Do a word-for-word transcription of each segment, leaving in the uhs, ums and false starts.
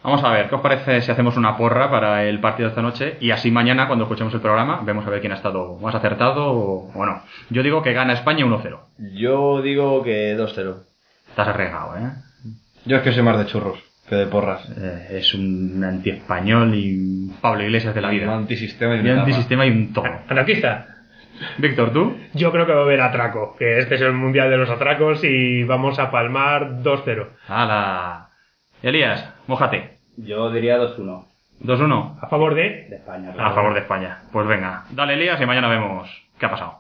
Vamos a ver, ¿qué os parece si hacemos una porra para el partido de esta noche? Y así mañana, cuando escuchemos el programa, vemos a ver quién ha estado más acertado o, o no. Yo digo que gana España uno cero. Yo digo que dos cero. Estás arreglado, ¿eh? Yo es que soy más de churros que de porras. Eh, es un anti-español y un Pablo Iglesias de la vida. Un antisistema y un Y un antisistema y un todo. Anarquista. Víctor, ¿tú? Yo creo que va a haber atraco, que este es el mundial de los atracos y vamos a palmar dos cero. ¡Hala! Elías, mójate. Yo diría dos uno. dos uno. ¿A favor de? De España. A claro. favor de España. Pues venga, dale Elías y mañana vemos qué ha pasado.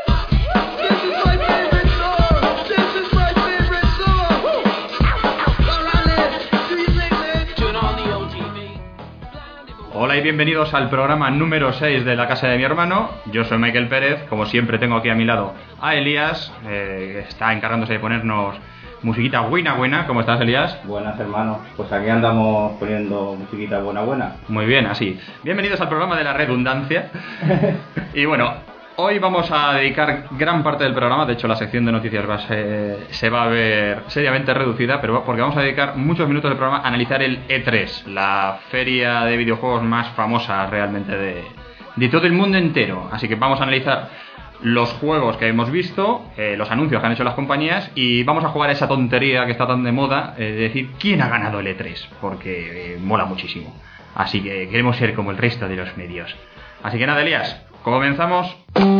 Hola y bienvenidos al programa número seis de La Casa de mi Hermano. Yo soy Michael Pérez, como siempre tengo aquí a mi lado a Elías, eh, que está encargándose de ponernos musiquita buena buena. ¿Cómo estás, Elías? Buenas, hermanos. Pues aquí andamos poniendo musiquita buena buena. Muy bien, así. Bienvenidos al programa de la redundancia. Y bueno, hoy vamos a dedicar gran parte del programa, de hecho la sección de noticias va a ser, se va a ver seriamente reducida, pero porque vamos a dedicar muchos minutos del programa a analizar el E tres, la feria de videojuegos más famosa realmente de, de todo el mundo entero. Así que vamos a analizar los juegos que hemos visto, eh, los anuncios que han hecho las compañías, y vamos a jugar a esa tontería que está tan de moda, eh, de decir quién ha ganado el E tres, porque eh, mola muchísimo. Así que queremos ser como el resto de los medios. Así que nada, Elías, comenzamos.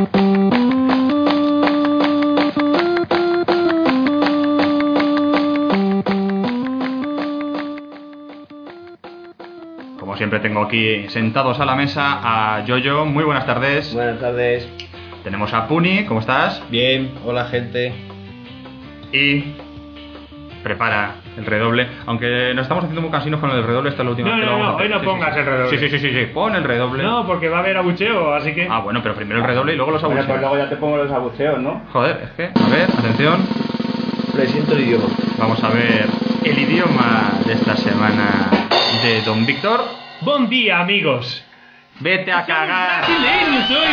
Como siempre tengo aquí sentados a la mesa a Yoyo. Muy buenas tardes. Buenas tardes. Tenemos a Puni, ¿cómo estás? Bien, hola gente. Y prepara el redoble. Aunque nos estamos haciendo muy cansinos con el redoble, esta es la última No, vez que no, lo vamos no, a hacer. hoy no Sí, pongas sí, el redoble. Sí, sí, sí, sí, sí, pon el redoble. No, porque va a haber abucheo, así que... Ah, bueno, pero primero el redoble y luego los Bueno, abucheos. pues luego ya te pongo los abucheos, ¿no? Joder, es que, a ver, atención. Presento el idioma. Vamos a ver el idioma de esta semana de Don Víctor. Buen día, amigos. Vete a cagar. Brasileño, soy...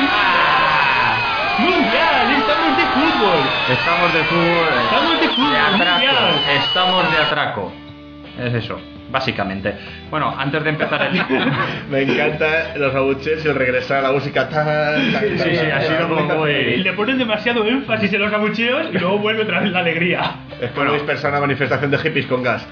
Mundial, estamos de fútbol. Estamos de fútbol. Estamos de fútbol, De atraco. mundial. Estamos de atraco. Es eso, básicamente. Bueno, antes de empezar el... Me encanta los abucheos y el regresar a la música tan... tan, Sí, sí, sí, ha sido como muy... Le ponen demasiado énfasis en los abucheos y luego vuelve otra vez la alegría. Es como dispersar una manifestación de hippies con gas.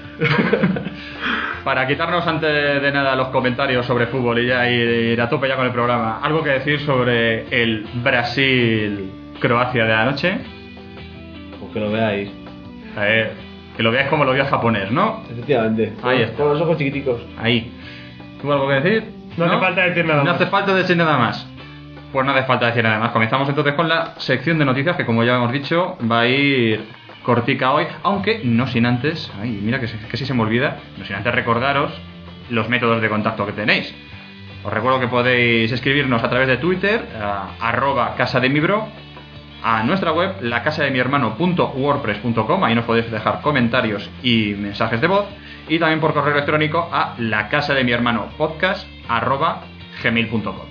Para quitarnos antes de nada los comentarios sobre fútbol y ya ir, ir a tope ya con el programa, ¿algo que decir sobre el Brasil-Croacia de anoche? Pues que lo veáis. A ver, que lo veáis como lo vio el japonés, ¿no? Efectivamente. Ahí está. Con los ojos chiquiticos. Ahí. ¿Tú algo que decir? No hace falta decir nada No más. hace falta decir nada más. Pues no hace falta decir nada más. Comenzamos entonces con la sección de noticias que, como ya hemos dicho, va a ir cortica hoy, aunque no sin antes, ay, mira que, que si se me olvida, no sin antes recordaros los métodos de contacto que tenéis. Os recuerdo que podéis escribirnos a través de Twitter, a, arroba casa de mi bro, a nuestra web, la casa de mi hermano punto wordpress punto com, ahí nos podéis dejar comentarios y mensajes de voz, y también por correo electrónico a la casa de mi hermano podcast arroba gmail punto com.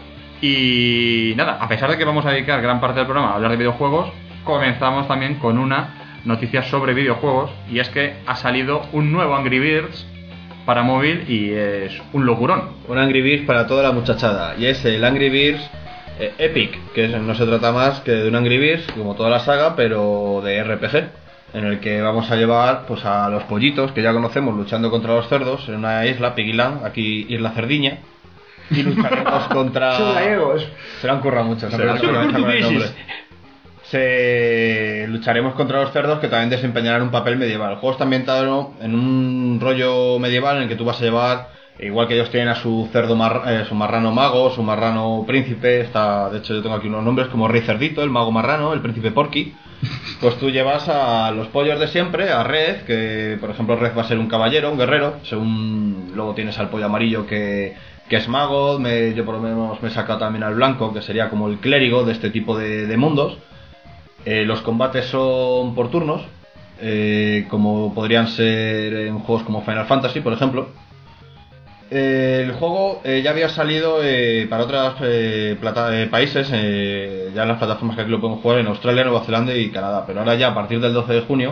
Y nada, a pesar de que vamos a dedicar gran parte del programa a hablar de videojuegos, comenzamos también con una noticia sobre videojuegos, y es que ha salido un nuevo Angry Birds para móvil y es un locurón. Un Angry Birds para toda la muchachada. Y es el Angry Birds eh, Epic, que es- no se trata más que de un Angry Birds, como toda la saga, pero de R P G, en el que vamos a llevar pues a los pollitos que ya conocemos luchando contra los cerdos en una isla, Piggyland, aquí Isla Cerdiña, y lucharemos contra... Son gallegos. Se lo han currado mucho, se han Se lo han currado mucho con el currado. nombre. Se lucharemos contra los cerdos, que también desempeñarán un papel medieval. El juego está ambientado en un rollo medieval en el que tú vas a llevar, igual que ellos tienen a su cerdo mar, eh, su marrano mago, su marrano príncipe. Está, de hecho yo tengo aquí unos nombres como Rey Cerdito, el mago marrano, el príncipe Porky. Pues tú llevas a los pollos de siempre, a Red, que por ejemplo Red va a ser un caballero, un guerrero, según luego tienes al pollo amarillo que, que es mago. Me, yo por lo menos me he sacado también al blanco, que sería como el clérigo de este tipo de, de mundos. Eh, los combates son por turnos, eh, como podrían ser en juegos como Final Fantasy, por ejemplo. Eh, el juego eh, ya había salido eh, para otros eh, plata- eh, países, eh, ya en las plataformas que aquí lo pueden jugar, en Australia, Nueva Zelanda y Canadá. Pero ahora ya, a partir del doce de junio,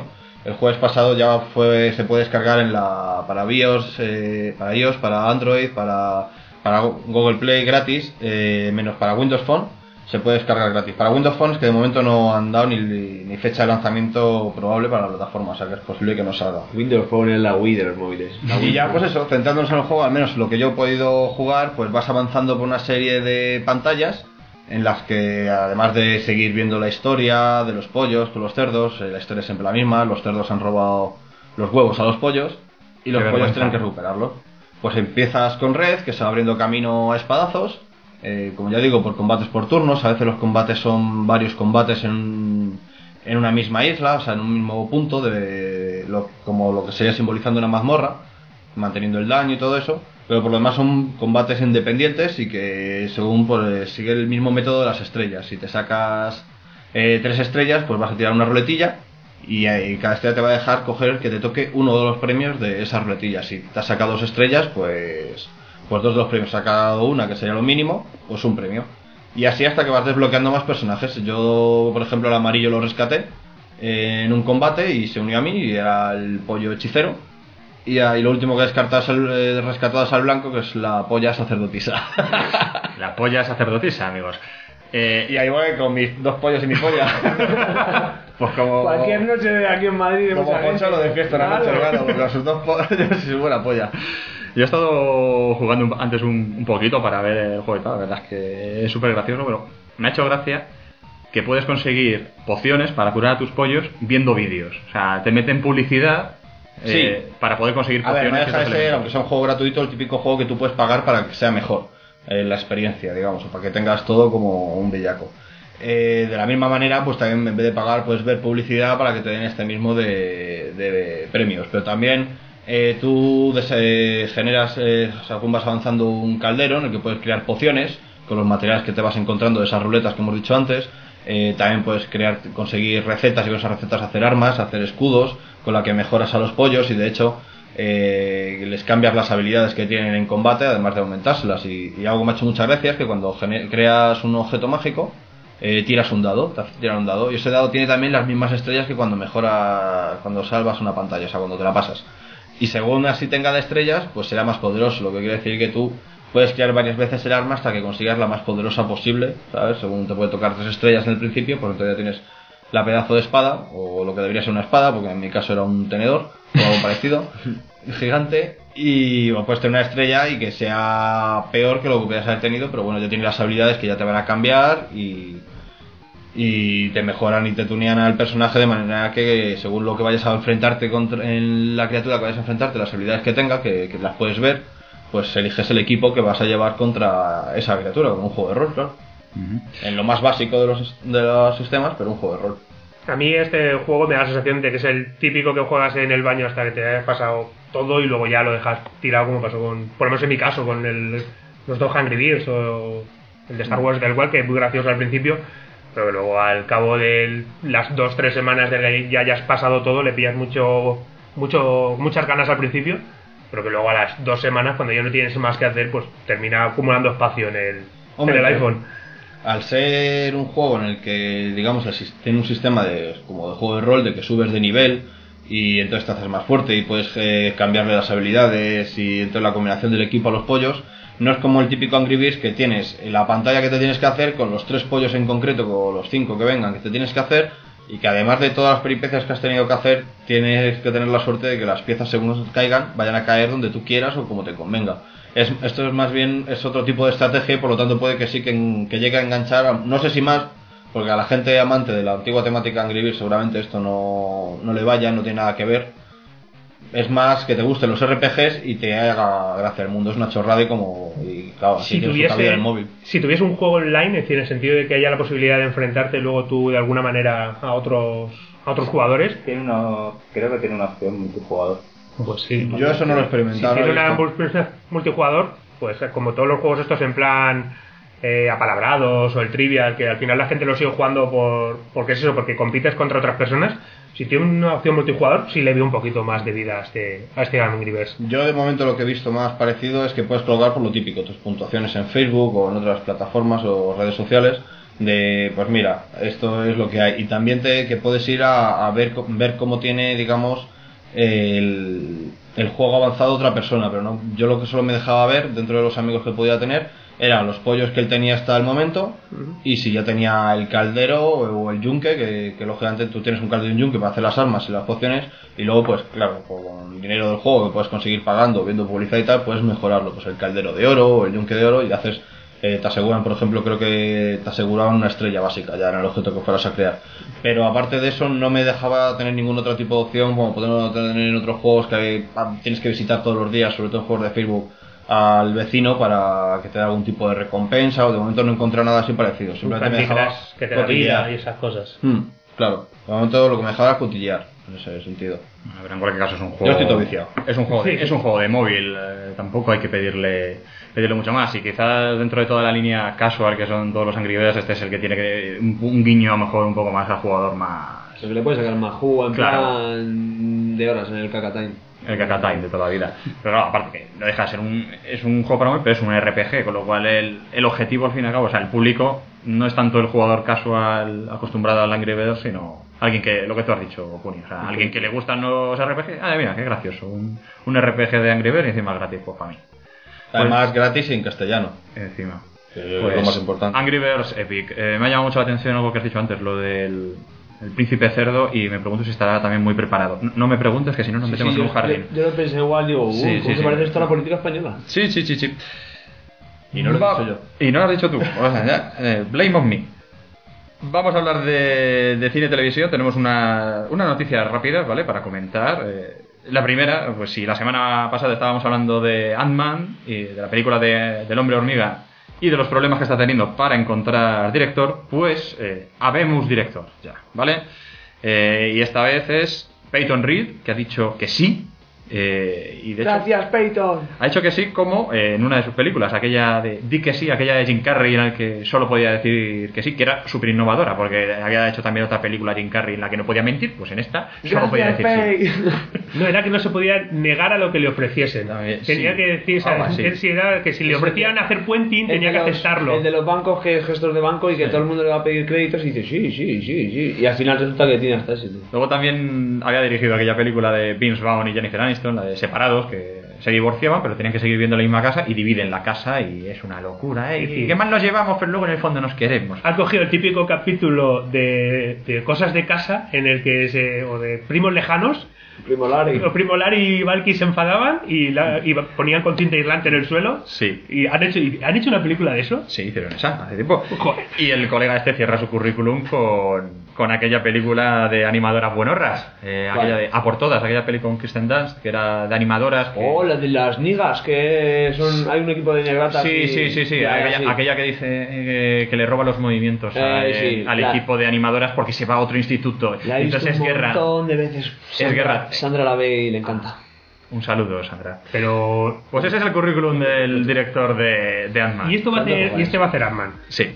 El jueves pasado ya fue se puede descargar en la para BIOS, eh, para iOS, para Android, para, para Google Play gratis, eh, menos para Windows Phone. Se puede descargar gratis. Para Windows Phone es que de momento no han dado ni, ni fecha de lanzamiento probable para la plataforma, o sea que es posible que no salga. Windows Phone es la Wii de los móviles. Y ya pues eso, centrándonos en el juego, al menos lo que yo he podido jugar, pues vas avanzando por una serie de pantallas en las que además de seguir viendo la historia de los pollos con los cerdos, eh, la historia es siempre la misma, los cerdos han robado los huevos a los pollos y los Qué pollos vergüenza. tienen que recuperarlos. Pues empiezas con Red, que se va abriendo camino a espadazos. Eh, como ya digo, por combates por turnos, a veces los combates son varios combates en, un- en una misma isla, o sea, en un mismo punto, de lo, como lo que sería simbolizando una mazmorra, manteniendo el daño y todo eso, pero por lo demás son combates independientes y que según pues, sigue el mismo método de las estrellas. Si te sacas eh, tres estrellas, pues vas a tirar una ruletilla y, eh, y cada estrella te va a dejar coger que te toque uno de los premios de esa ruletilla. Si te has sacado dos estrellas, pues... pues dos de los premios, sacado una que sería lo mínimo, pues un premio. Y así hasta que vas desbloqueando más personajes. Yo, por ejemplo, el amarillo lo rescaté eh, en un combate y se unió a mí y era el pollo hechicero. Y, ahí lo último que descartas el, eh, rescatadas al blanco, que es la polla sacerdotisa. La polla sacerdotisa, amigos. Eh, Y ahí voy con mis dos pollos y mi polla. Pues como... Cualquier noche de aquí en Madrid de como mucha Poncho gente. lo de fiesta una noche, Claro. claro, porque a sus dos pollos y su buena polla. Yo he estado jugando un- antes un, un poquito para ver el juego y tal, la verdad es que es súper gracioso, pero me ha hecho gracia que puedes conseguir pociones para curar a tus pollos viendo vídeos. O sea, te meten publicidad eh, Sí. para poder conseguir A pociones. ver, no y deja de otros ser, elementos. aunque sea un juego gratuito, el típico juego que tú puedes pagar para que sea mejor eh, la experiencia, digamos, o para que tengas todo como un bellaco. Eh, de la misma manera, pues también en vez de pagar puedes ver publicidad para que te den este mismo de, de premios, pero también eh, tú des- eh, generas, eh, o sea, tú vas avanzando un caldero en el que puedes crear pociones con los materiales que te vas encontrando de esas ruletas que hemos dicho antes. Eh, también puedes crear, conseguir recetas y con esas recetas hacer armas, hacer escudos con la que mejoras a los pollos y de hecho eh, les cambias las habilidades que tienen en combate además de aumentárselas y, y algo que me ha hecho muchas gracias es que cuando gene- creas un objeto mágico eh, tiras un dado, te hace tirar un dado y ese dado tiene también las mismas estrellas que cuando mejora, cuando salvas una pantalla, o sea cuando te la pasas y según así tenga de estrellas pues será más poderoso, lo que quiere decir que tú puedes crear varias veces el arma hasta que consigas la más poderosa posible, ¿sabes? Según te puede tocar tres estrellas en el principio, pues entonces ya tienes la pedazo de espada, o lo que debería ser una espada, porque en mi caso era un tenedor, o algo parecido, gigante, y o puedes tener una estrella y que sea peor que lo que pudieras haber tenido, pero bueno, ya tienes las habilidades que ya te van a cambiar y, y te mejoran y te tunean al personaje de manera que según lo que vayas a enfrentarte contra, en la criatura que vayas a enfrentarte, las habilidades que tenga, que, que las puedes ver, pues eliges el equipo que vas a llevar contra esa criatura, como un juego de rol, claro. En lo más básico de los, de los sistemas, pero un juego de rol. A mí este juego me da la sensación de que es el típico que juegas en el baño hasta que te hayas pasado todo y luego ya lo dejas tirado como pasó con, por lo menos en mi caso, con el, los dos Hungry Bears o el de Star Wars del cual, que es muy gracioso al principio, pero que luego al cabo de las dos tres semanas de que ya hayas pasado todo le pillas mucho, mucho muchas ganas al principio, pero que luego a las dos semanas cuando ya no tienes más que hacer pues termina acumulando espacio en el, Hombre, en el pero- iPhone. Al ser un juego en el que, digamos, el sis- tiene un sistema de, como de juego de rol, de que subes de nivel y entonces te haces más fuerte y puedes eh, cambiarle las habilidades y entonces la combinación del equipo a los pollos, no es como el típico Angry Birds que tienes la pantalla que te tienes que hacer con los tres pollos en concreto o los cinco que vengan que te tienes que hacer y que además de todas las peripecias que has tenido que hacer tienes que tener la suerte de que las piezas según caigan vayan a caer donde tú quieras o como te convenga. Es, esto es más bien es otro tipo de estrategia y por lo tanto puede que sí que, en- que llegue a enganchar, a- no sé si más, porque a la gente amante de la antigua temática Angry Birds seguramente esto no, no le vaya, no tiene nada que ver. Es más que te gusten los R P Gs y te haga gracia el mundo, es una chorrada y como, y claro, así Si tiene su cabida en tuviese, el móvil. si tuviese un juego online, es decir, en el sentido de que haya la posibilidad de enfrentarte luego tú de alguna manera a otros a otros jugadores, Tiene una, creo que tiene una opción multijugador. pues sí. Yo eso no lo he Si experimentado. tiene no he una visto. mul- multijugador, pues eh, como todos los juegos estos en plan eh, apalabrados o el trivial, que al final la gente lo sigue jugando por porque es eso, porque compites contra otras personas. Si tiene una opción multijugador, sí le veo un poquito más de vida a este, a este Angry Birds. Yo de momento lo que he visto más parecido es que puedes colgar por lo típico, tus puntuaciones en Facebook o en otras plataformas o redes sociales de pues mira, esto es lo que hay, y también te, que puedes ir a, a ver, ver cómo tiene, digamos, el, el juego avanzado otra persona, pero no, yo lo que solo me dejaba ver dentro de los amigos que podía tener eran los pollos que él tenía hasta el momento, uh-huh. y si ya tenía el caldero o el yunque, que, que lógicamente tú tienes un caldero y un yunque para hacer las armas y las pociones, y luego pues claro, con dinero del juego que puedes conseguir pagando, viendo publicidad y tal, puedes mejorarlo, pues el caldero de oro o el yunque de oro, y haces Eh, te aseguran, por ejemplo, creo que te aseguraban una estrella básica ya en el objeto que fueras a crear, pero aparte de eso no me dejaba tener ningún otro tipo de opción como podemos tener en otros juegos que hay, tienes que visitar todos los días, sobre todo en juegos de Facebook, al vecino para que te dé algún tipo de recompensa, o de momento no encontré nada así parecido, simplemente me dejaba que te da vida y esas cosas. hmm, claro, de momento lo que me dejaba era cotillear en ese sentido. Pero en cualquier caso es un juego. Yo estoy todo viciado. Es un juego de, Sí. es un juego de móvil, eh, tampoco hay que pedirle pedirle mucho más, y quizás dentro de toda la línea casual que son todos los Angry Birds, este es el que tiene que un, un guiño a lo mejor un poco más al jugador más. O sea, que le puedes sacar más jugo en Claro. plan de horas en el Cacatime. El Kakatime de toda la vida. Pero claro, aparte que no deja de ser un es un juego para móvil, pero es un R P G, con lo cual el, el objetivo al fin y al cabo, o sea, el público no es tanto el jugador casual acostumbrado al Angry Birds, sino alguien que, lo que tú has dicho, Juni, o sea, alguien que le gustan los R P G. Ah, mira, qué gracioso, un, un R P G de Angry Birds y encima gratis, pues para mí. Además gratis y en castellano, Encima. que Pues, es lo más importante. Angry Birds Epic. Eh, me ha llamado mucho la atención algo que has dicho antes, lo del el príncipe cerdo, y me pregunto si estará también muy preparado. No, no me preguntes, que si no nos Sí, metemos sí, en yo, un jardín. yo, yo lo pensé igual, digo, uh, Sí, ¿cómo sí, se sí. parece esto a la política española? Sí, sí, sí, sí. Y no lo he Va- dicho Y no lo has dicho tú. O sea, ya, eh, blame on me. Vamos a hablar de, de cine y televisión. Tenemos una, una noticia rápida, ¿vale? Para comentar. Eh, la primera, pues si la semana pasada estábamos hablando de Ant-Man y de la película de, del hombre hormiga y de los problemas que está teniendo para encontrar director, pues eh, habemos director ya, ¿vale? Eh, y esta vez es Peyton Reed, que ha dicho que sí. Eh, y de hecho, Gracias, Peyton. ha dicho que sí, como eh, en una de sus películas, aquella de Di que sí, aquella de Jim Carrey, en la que solo podía decir que sí, que era súper innovadora, porque había hecho también otra película Jim Carrey en la que no podía mentir, pues en esta solo podía decir sí. No, era que no se podía negar a lo que le ofreciesen. También, Tenía sí. que decir, o sea, Algo así. que si, era, que si le Eso ofrecían que- hacer puenting, tenía El que de los- aceptarlo. El de los bancos que es gestor de banco y que Sí. todo el mundo le va a pedir créditos y dice sí, sí, sí, sí. Y al final resulta que tiene hasta ese. tío. Luego también había dirigido aquella película de Vince Vaughn y Jennifer Aniston, la de Separados, que se divorciaban, pero tenían que seguir viviendo en la misma casa y dividen la casa, y es una locura, ¿eh? Sí. Y qué mal nos llevamos, pero luego en el fondo nos queremos. Ha cogido el típico capítulo de, de cosas de casa en el que se, o de primos lejanos, Primo Larry. o Primo Larry y Valky se enfadaban y, la, y ponían con tinta aislante en el suelo. Sí. ¿Y han hecho, y han hecho una película de eso? Sí, hicieron esa hace tiempo. Joder. Y el colega este cierra su currículum con, con aquella película de animadoras buenorras. Eh, ¿Cuál? aquella de A por Todas, aquella película con Kristen Dunst, que era de animadoras. que- Oh, la de las nigas, que son hay un equipo de negratas. Sí, y- sí, sí, sí. Ya, Aquella, sí. aquella que dice eh, que le roba los movimientos a- Eh, sí, al la- equipo de animadoras porque se va a otro instituto. La he visto Entonces es un guerra. montón de veces. Sandra, guerra. Sandra la ve y le encanta. Un saludo, Sandra. Pero. Pues ese es el currículum del director de, de Ant-Man. Y esto va a hacer, y este va a hacer Ant-Man. Sí.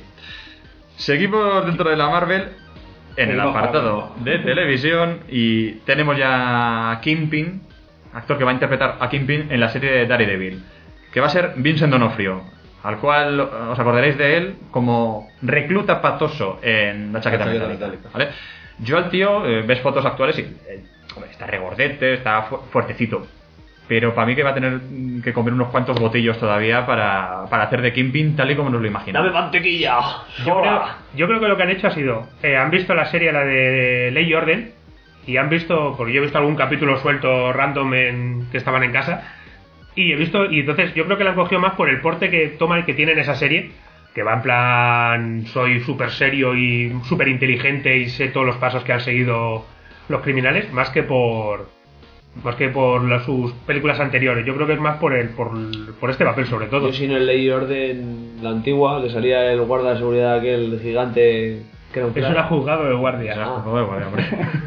Seguimos dentro de la Marvel en el Venga, apartado de televisión y tenemos ya a Kingpin, actor que va a interpretar a Kingpin en la serie de Daredevil, que va a ser Vincent D'Onofrio, al cual os acordaréis de él como recluta patoso en La chaqueta La chaqueta metálica, metálica. ¿vale? Yo al tío, eh, ves fotos actuales y eh, hombre, está regordete, está fu- fuertecito. Pero para mí que va a tener mm, que comer unos cuantos botillos todavía para, para hacer de Kingpin tal y como nos lo ¡Dame imaginamos. mantequilla! Yo creo, yo creo que lo que han hecho ha sido, eh, han visto la serie, la de, de Ley y Orden, y han visto, porque yo he visto algún capítulo suelto random en, que estaban en casa, y he visto, y entonces yo creo que la han cogido más por el porte que toma y que tiene en esa serie, que va en plan, soy súper serio y súper inteligente y sé todos los pasos que han seguido los criminales, más que por... más que por las, sus películas anteriores. Yo creo que es más por el por, por este papel sobre todo. Yo si no leí Orden la antigua, le salía el guarda de seguridad aquel gigante que era un Eso crack. era juzgado de guardia. Ah. Joder, joder, hombre.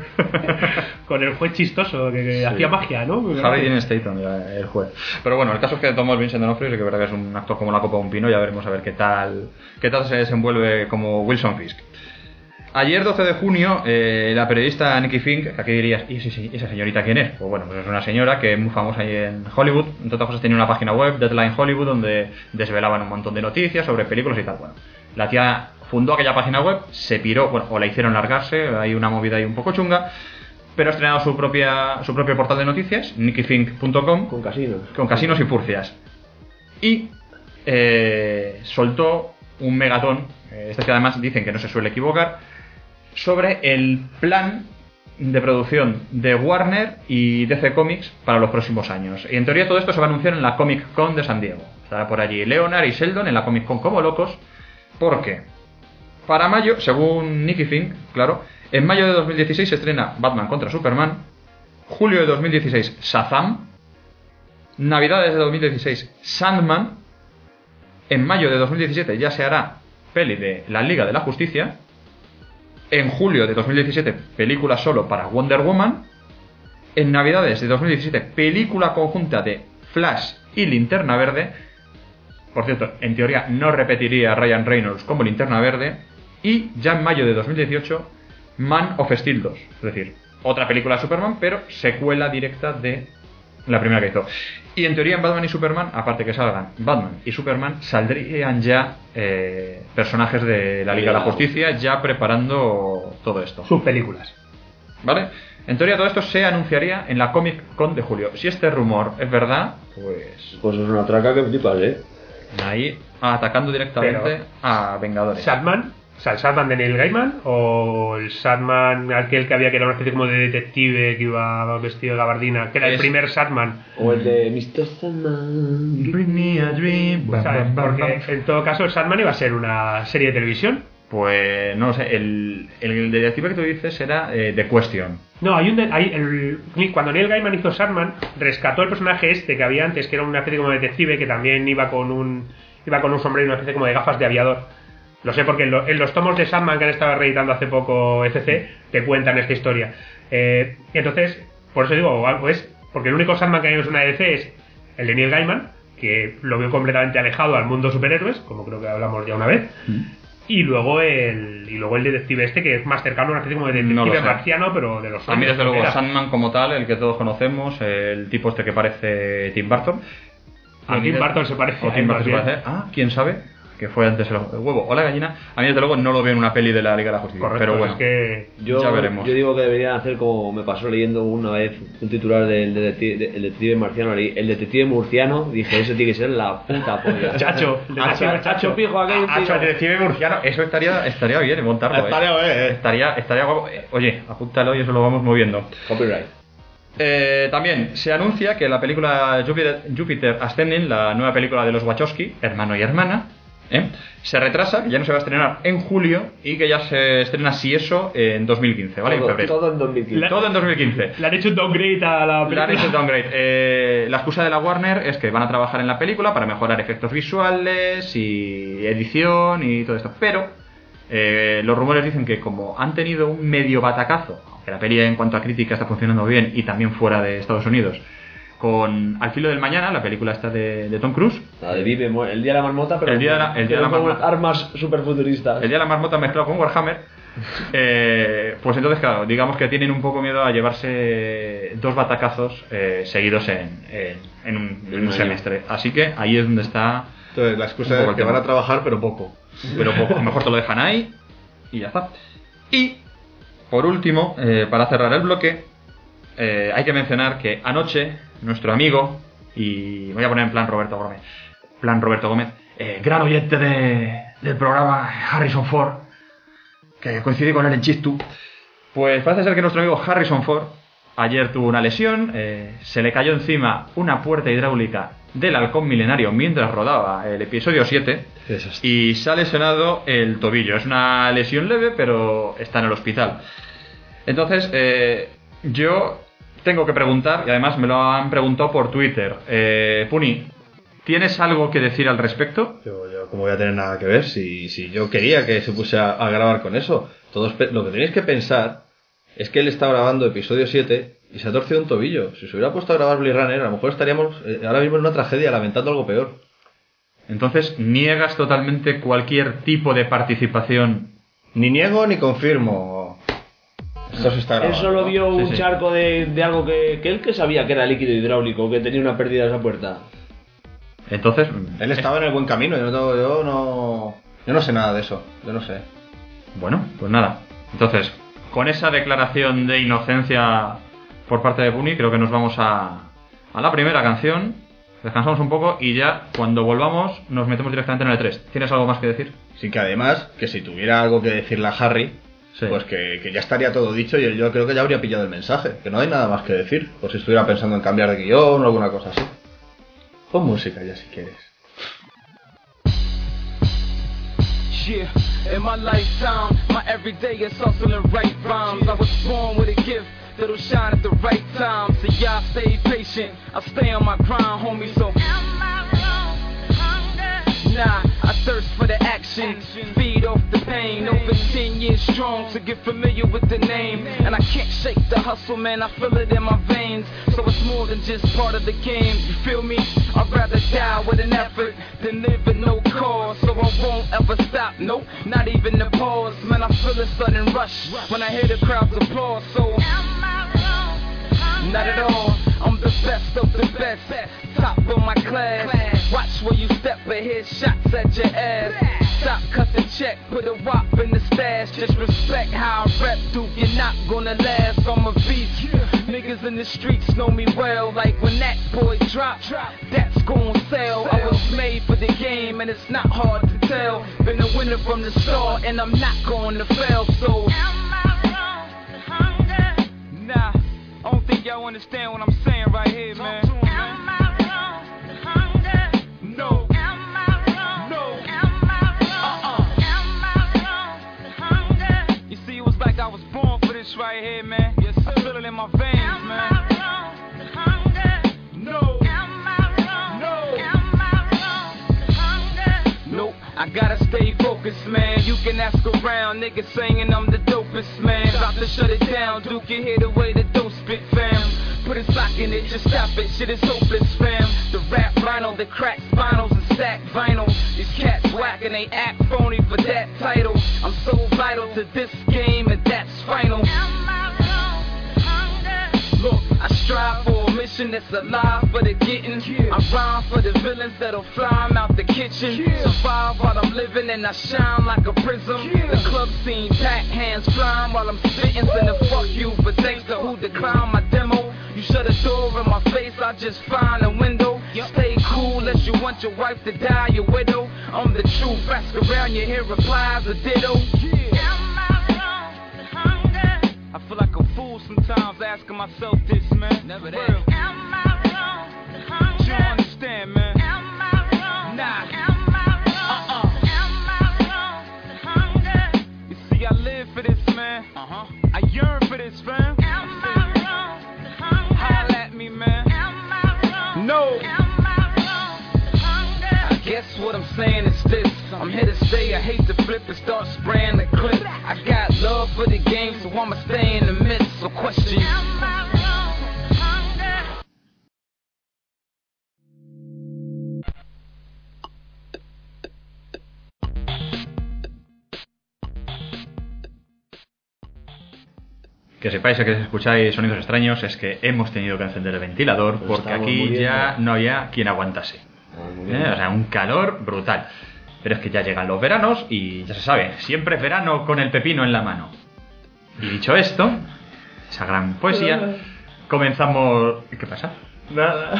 Con el juez chistoso que, que hacía magia, ¿no? Harry Dean Stanton era el juez. Pero bueno, el caso es que Thomas Vincent D'Onofrio sí que es verdad que es un actor como la copa de un pino. Ya veremos a ver qué tal qué tal se desenvuelve como Wilson Fisk. Ayer, doce de junio, eh, la periodista Nikki Fink, que aquí dirías, ¿y esa, esa señorita quién es? Pues bueno, pues es una señora que es muy famosa ahí en Hollywood. Entre otras cosas tenía una página web, Deadline Hollywood, donde desvelaban un montón de noticias sobre películas y tal. Bueno, la tía fundó aquella página web, se piró, bueno, o la hicieron largarse, hay una movida ahí un poco chunga, pero ha estrenado su propia su propio portal de noticias, nicky fink punto com, Con casinos. con casinos y furcias. Y eh, soltó un megatón, eh, este que además dicen que no se suele equivocar, sobre el plan de producción de Warner y D C Comics para los próximos años. Y en teoría todo esto se va a anunciar en la Comic Con de San Diego. Estará por allí Leonard y Sheldon en la Comic Con como locos, porque para mayo, según Nicky Fink, claro, en mayo de dos mil dieciséis se estrena Batman contra Superman, julio de dos mil dieciséis Shazam, navidades de dos mil dieciséis Sandman, en mayo de dos mil diecisiete ya se hará peli de la Liga de la Justicia, en julio de dos mil diecisiete película solo para Wonder Woman, en navidades de dos mil diecisiete película conjunta de Flash y Linterna Verde. Por cierto, en teoría no repetiría a Ryan Reynolds como Linterna Verde. Y ya en mayo de dos mil dieciocho Man of Steel dos, es decir, otra película de Superman, pero secuela directa de la primera que hizo. Y en teoría en Batman y Superman, aparte que salgan Batman y Superman, saldrían ya eh, personajes de la Liga de la Justicia ya preparando todo esto. Sus películas. ¿Vale? En teoría todo esto se anunciaría en la Comic Con de julio. Si este rumor es verdad, pues... Pues es una traca que flipas, ¿eh? Ahí atacando directamente Pero, a Vengadores. ¿Sandman? O sea, ¿el Sandman de Neil Gaiman? ¿O el Sandman aquel que había que era una especie como de detective que iba vestido de gabardina? Que era el Es- primer Sandman. O el de mister Sandman. Bring me a dream. ¿Sabes? Porque en todo caso el Sandman iba a ser una serie de televisión. Pues no lo sé, el, el detective que tú dices era eh, The Question. No, hay un de- hay el, cuando Neil Gaiman hizo Sandman, rescató el personaje este que había antes, que era una especie como de detective que también iba con un iba con un sombrero y una especie como de gafas de aviador. Lo sé porque en, lo- en los tomos de Sandman que han estado reeditando hace poco F C te cuentan esta historia. Eh, y entonces, por eso digo, pues, porque el único Sandman que hay en una D C es el de Neil Gaiman, que lo veo completamente alejado al mundo superhéroes, como creo que hablamos ya una vez. Y luego el y luego el detective este que es más cercano a una especie como de No lo detective sé. marciano, pero de los A mí, desde luego, Era. Sandman como tal, el que todos conocemos, el tipo este que parece Tim Burton. A Tim mí, Burton se parece O a Tim él, Burton se más parece. Ah, quién sabe. Que fue antes el huevo o la gallina. A mí, desde luego, no lo veo en una peli de la Liga de la Justicia. Correcto, pero bueno, es que Yo, ya veremos. yo digo que deberían hacer como me pasó leyendo una vez un titular del detective, del detective marciano. leí, El detective murciano. Dije, ese tiene que ser la puta polla. Chacho, el Hacho, detective Chacho Pijo, aquí hay un Ah, pijo. el detective murciano, eso estaría, estaría bien montarlo. Estaría eh. bien, eh. Estaría, estaría guapo. Eh, Oye, apúntalo y eso lo vamos moviendo. Copyright. Eh, también se anuncia que la película Jupiter, Jupiter Ascending, la nueva película de los Wachowski, hermano y hermana, ¿eh? se retrasa, que ya no se va a estrenar en julio y que ya se estrena, si eso, en dos mil quince, ¿vale? Todo, en febrero. todo en dos mil quince. La- Todo en dos mil quince. le han hecho un downgrade a la La han película. hecho downgrade. Eh, la excusa de la Warner es que van a trabajar en la película para mejorar efectos visuales y edición y todo esto. Pero eh, los rumores dicen que como han tenido un medio batacazo, aunque la peli en cuanto a crítica está funcionando bien y también fuera de Estados Unidos, con Al filo del mañana, la película esta de, de Tom Cruise, La de Vive, mu- el día de la marmota, pero El día de la- el día de la pero con marmota. armas super futuristas. el día de la marmota mezclado con Warhammer, eh, pues entonces, claro, digamos que tienen un poco miedo a llevarse dos batacazos eh, seguidos en, en, en un, en un año. semestre. Así que ahí es donde está. Entonces, la Un excusa poco es que el van tema. a trabajar, pero poco. Pero poco, a lo mejor te lo dejan ahí y ya está. Y, por último, eh, para cerrar el bloque, eh, hay que mencionar que anoche nuestro amigo, y voy a poner en plan Roberto Gómez, plan Roberto Gómez, eh, gran oyente de, del programa Harrison Ford, que coincidí con él en Chistu, pues parece ser que nuestro amigo Harrison Ford ayer tuvo una lesión, eh, se le cayó encima una puerta hidráulica del halcón milenario mientras rodaba el episodio siete y se ha lesionado el tobillo. Es una lesión leve, pero está en el hospital. Entonces, eh, yo tengo que preguntar, y además me lo han preguntado por Twitter. Eh, Puni, ¿tienes algo que decir al respecto? Yo, yo, ¿cómo voy a tener nada que ver? Si, si yo quería que se puse a, a grabar con eso. Todos pe- lo que tenéis que pensar es que él está grabando episodio siete y se ha torcido un tobillo. Si se hubiera puesto a grabar Blade Runner, a lo mejor estaríamos eh, ahora mismo en una tragedia, lamentando algo peor. Entonces, ¿niegas totalmente cualquier tipo de participación? Ni niego ni confirmo. Esto se está Él grabando. solo ¿no? vio Sí, un sí. charco de, de algo que, que él que sabía que era líquido hidráulico, que tenía una pérdida de esa puerta. Entonces, Él estaba en el buen camino. Yo no, yo no, Yo no sé nada de eso, yo no sé. Bueno, pues nada. Entonces, con esa declaración de inocencia por parte de Puni, creo que nos vamos a, a la primera canción. Descansamos un poco y ya cuando volvamos nos metemos directamente en el E tres. ¿Tienes algo más que decir? Sí, que además, que si tuviera algo que decirle a Harry, sí. pues que, que ya estaría todo dicho y yo creo que ya habría pillado el mensaje. Que no hay nada más que decir, por si estuviera pensando en cambiar de guión o alguna cosa así. Pon música ya si quieres. Yeah, in my lifetime, my everyday is hustling right rhymes. I was born with a gift that'll shine at the right time. So y'all stay patient, I stay on my grind, homie. So nah, I thirst for the action, feed off the pain. Over ten years strong to get familiar with the name. And I can't shake the hustle, man, I feel it in my veins. So it's more than just part of the game, you feel me? I'd rather die with an effort than live with no cause. So I won't ever stop, nope, not even the pause. Man, I feel a sudden rush when I hear the crowd's applause. So not at all, I'm the best of the best, top of my class. Watch where you step and hit shots at your ass. Stop, cut the check, put a wop in the stash. Just respect how I rep, dude, you're not gonna last. I'm a beast, niggas in the streets know me well. Like when that boy drop, that's gonna sell. I was made for the game and it's not hard to tell. Been a winner from the start and I'm not going to fail. So nah, I don't think y'all understand what I'm saying right here, man. Am I wrong? Hunger? No. Am I wrong? No. Am I wrong? Uh-uh. Am I wrong? Hunger? You see, it was like I was born for this right here, man. Yes, sir. I feel it in my veins, am man. Am I wrong? Hunger? No. Am I wrong? No. Am I wrong? Hunger? Nope. I gotta stay focused, man. You can ask around, niggas saying I'm the dopest, man. About to shut it down, Duke, you hear the way the dope spit, fam. Put a sock in it, just stop it, shit is hopeless, fam. The rap vinyl, the crack spinals and stack vinyl. These cats whack and they act phony for that title. I'm so vital to this game and that's final. Look, I strive for a mission that's alive for the getting. I rhyme for the villains that'll fly 'em out the kitchen. Survive while I'm living and I shine like a prism. The club scene packed, hands flying while I'm spitting. Send a fuck you, but thanks to who declined my demo. You shut a door in my face, I just find a window. Stay cool unless you want your wife to die, your widow. I'm the truth, ask around, you hear replies a ditto. I feel like a fool sometimes asking myself this, man. Never that. Real. Am I wrong? You don't understand, man. Am I wrong? Nah. Am I wrong? Uh-uh. Am I wrong? You see, I live for this, man. Uh-huh. I yearn for this, fam. Am I wrong? Holla at me, man. Am I wrong? No. Am I wrong? I guess what I'm saying is this. I'm here to stay, I hate to flip and start spraying the clip. I got love for the game, so I'ma stay in the midst. So question you. Que sepáis que escucháis sonidos extraños es que hemos tenido que encender el ventilador Pues porque aquí muriendo. ya no había quien aguantase. ¿Eh? O sea, un calor brutal. Pero es que ya llegan los veranos y ya se sabe, siempre es verano con el pepino en la mano. Y dicho esto, esa gran poesía, comenzamos... ¿Qué pasa? Nada.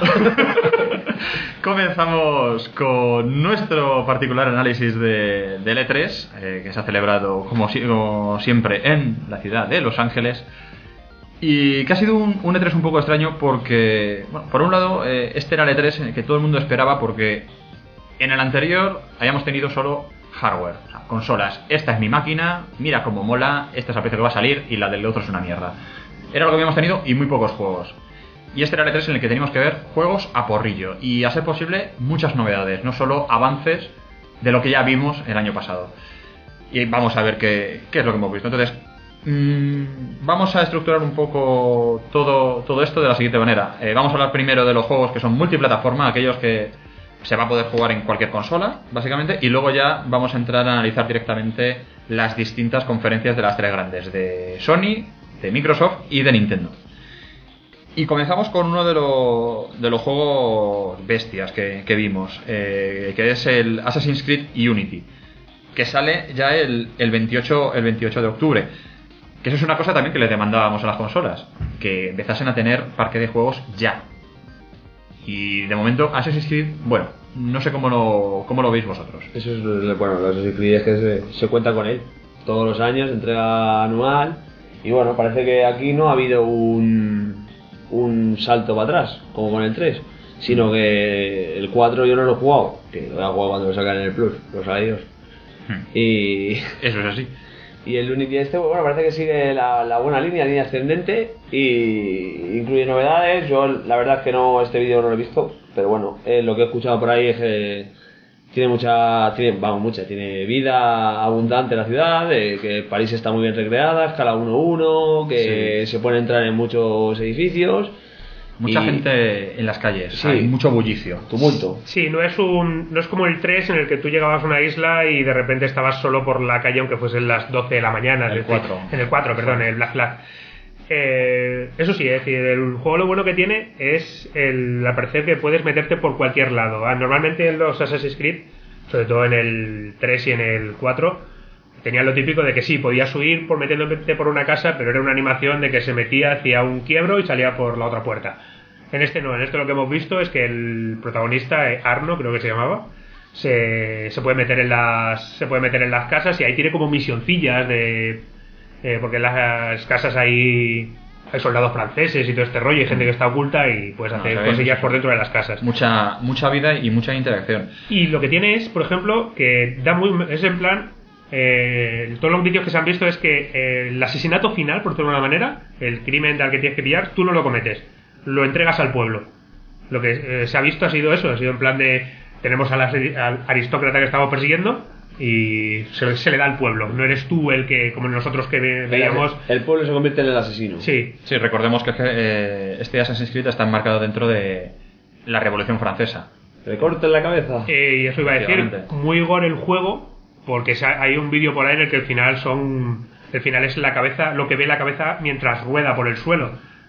Comenzamos con nuestro particular análisis de, del E tres, eh, que se ha celebrado como, si- como siempre en la ciudad de Los Ángeles. Y que ha sido un, un E tres un poco extraño porque, bueno, por un lado, eh, este era el E tres en el que todo el mundo esperaba porque en el anterior habíamos tenido solo hardware, o sea, consolas. Esta es mi máquina, mira cómo mola, esta es la pieza que va a salir y la del otro es una mierda. Era lo que habíamos tenido y muy pocos juegos. Y este era el E tres en el que teníamos que ver juegos a porrillo y, a ser posible, muchas novedades, no solo avances de lo que ya vimos el año pasado. Y vamos a ver qué, qué es lo que hemos visto. Entonces, mmm, vamos a estructurar un poco todo, todo esto de la siguiente manera. Eh, vamos a hablar primero de los juegos que son multiplataforma, aquellos que se va a poder jugar en cualquier consola, básicamente, y luego ya vamos a entrar a analizar directamente las distintas conferencias de las tres grandes, de Sony, de Microsoft y de Nintendo. Y comenzamos con uno de, lo, de los juegos bestias que, que vimos, eh, que es el Assassin's Creed Unity. que sale ya el, el, veintiocho, el veintiocho de octubre. Que eso es una cosa también que le demandábamos a las consolas, que empezasen a tener parque de juegos ya. Y de momento Assassin's Creed, bueno, no sé cómo lo, cómo lo veis vosotros. Eso es, bueno, Assassin's Creed es que se, se cuenta con él todos los años, entrega anual. Y bueno, parece que aquí no ha habido un, un salto para atrás, como con el tres, sino que el cuatro yo no lo he jugado, que lo voy a jugar cuando lo sacan en el Plus, los salarios. Hmm. Y eso es así. Y el Unity este, bueno, parece que sigue la, la buena línea, línea ascendente, y incluye novedades. Yo la verdad es que no, este vídeo no lo he visto, pero bueno, eh, lo que he escuchado por ahí es que tiene mucha, tiene, vamos, mucha, tiene vida abundante la ciudad, eh, que París está muy bien recreada, escala uno uno, que sí. Se puede entrar en muchos edificios. Mucha y... gente en las calles, sí. Hay mucho bullicio, tumulto. Sí, no es un no es como el tres en el que tú llegabas a una isla y de repente estabas solo por la calle aunque fuesen las doce de la mañana. El cuatro. En el cuatro, perdón, el Black Flag. Eh, eso sí, es decir, el juego lo bueno que tiene es el parecer que puedes meterte por cualquier lado. Normalmente en los Assassin's Creed, sobre todo en el tres y en el cuatro, tenían lo típico de que sí, podías huir por metiéndote por una casa, pero era una animación de que se metía hacia un quiebro y salía por la otra puerta. En este no, en este lo que hemos visto es que el protagonista, Arno, creo que se llamaba, se, se puede meter en las se puede meter en las casas y ahí tiene como misioncillas de eh, porque en las casas hay hay soldados franceses y todo este rollo, y gente que está oculta y puedes no, hacer cosillas por dentro de las casas. Mucha mucha vida y mucha interacción. Y lo que tiene es, por ejemplo, que da muy es en plan Eh, todos los vídeos que se han visto es que eh, el asesinato final, por decirlo de una manera, el crimen al que tienes que pillar, tú no lo cometes, lo entregas al pueblo. Lo que eh, se ha visto ha sido eso, ha sido en plan de tenemos al, al aristócrata que estamos persiguiendo y se, se le da al pueblo. No eres tú el que, como nosotros que ve, veíamos, el pueblo se convierte en el asesino. Sí, sí, recordemos que eh, este Assassin's Creed está enmarcado dentro de la Revolución Francesa. Le corten la cabeza. Eh, y eso iba a decir, muy gore el juego. Porque hay un vídeo por ahí en el que el final son el final es la cabeza, lo que ve la cabeza mientras rueda por el suelo,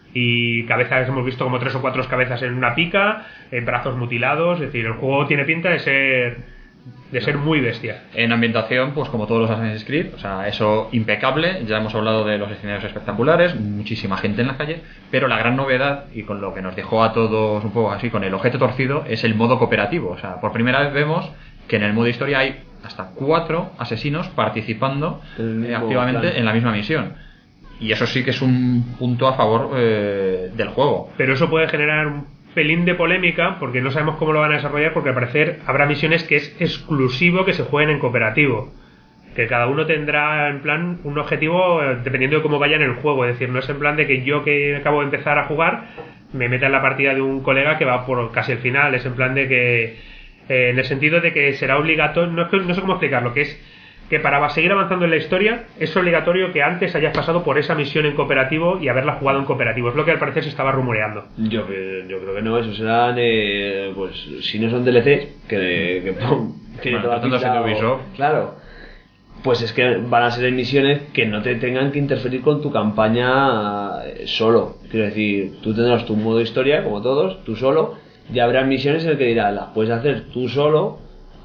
y cabezas, hemos visto como tres o cuatro cabezas en una pica, en brazos mutilados. Es decir, el juego tiene pinta de ser de ser muy bestia. En ambientación, pues como todos los Assassin's Creed, o sea, eso impecable. Ya hemos hablado de los escenarios espectaculares, muchísima gente en la calle, pero la gran novedad, y con lo que nos dejó a todos un poco así con el ojete torcido, es el modo cooperativo. O sea, por primera vez vemos que en el modo historia hay hasta cuatro asesinos participando eh, activamente plan. en la misma misión. Y eso sí que es un punto a favor eh, del juego. Pero eso puede generar un pelín de polémica porque no sabemos cómo lo van a desarrollar, porque al parecer habrá misiones que es exclusivo que se jueguen en cooperativo. Que cada uno tendrá en plan un objetivo dependiendo de cómo vaya en el juego. Es decir, no es en plan de que yo que acabo de empezar a jugar me meta en la partida de un colega que va por casi el final. Es en plan de que Eh, en el sentido de que será obligatorio, no, no sé cómo explicarlo, que es que para seguir avanzando en la historia es obligatorio que antes hayas pasado por esa misión en cooperativo y haberla jugado en cooperativo. Es lo que al parecer se estaba rumoreando. Yo, yo creo que no, eso serán, eh, pues si no son D L Cs, que, que tiene bueno, toda la pinta, o, claro, pues es que van a ser misiones que no te tengan que interferir con tu campaña solo. Quiero decir, tú tendrás tu modo historia, como todos, tú solo. Ya habrá misiones en las que dirás, las puedes hacer tú solo,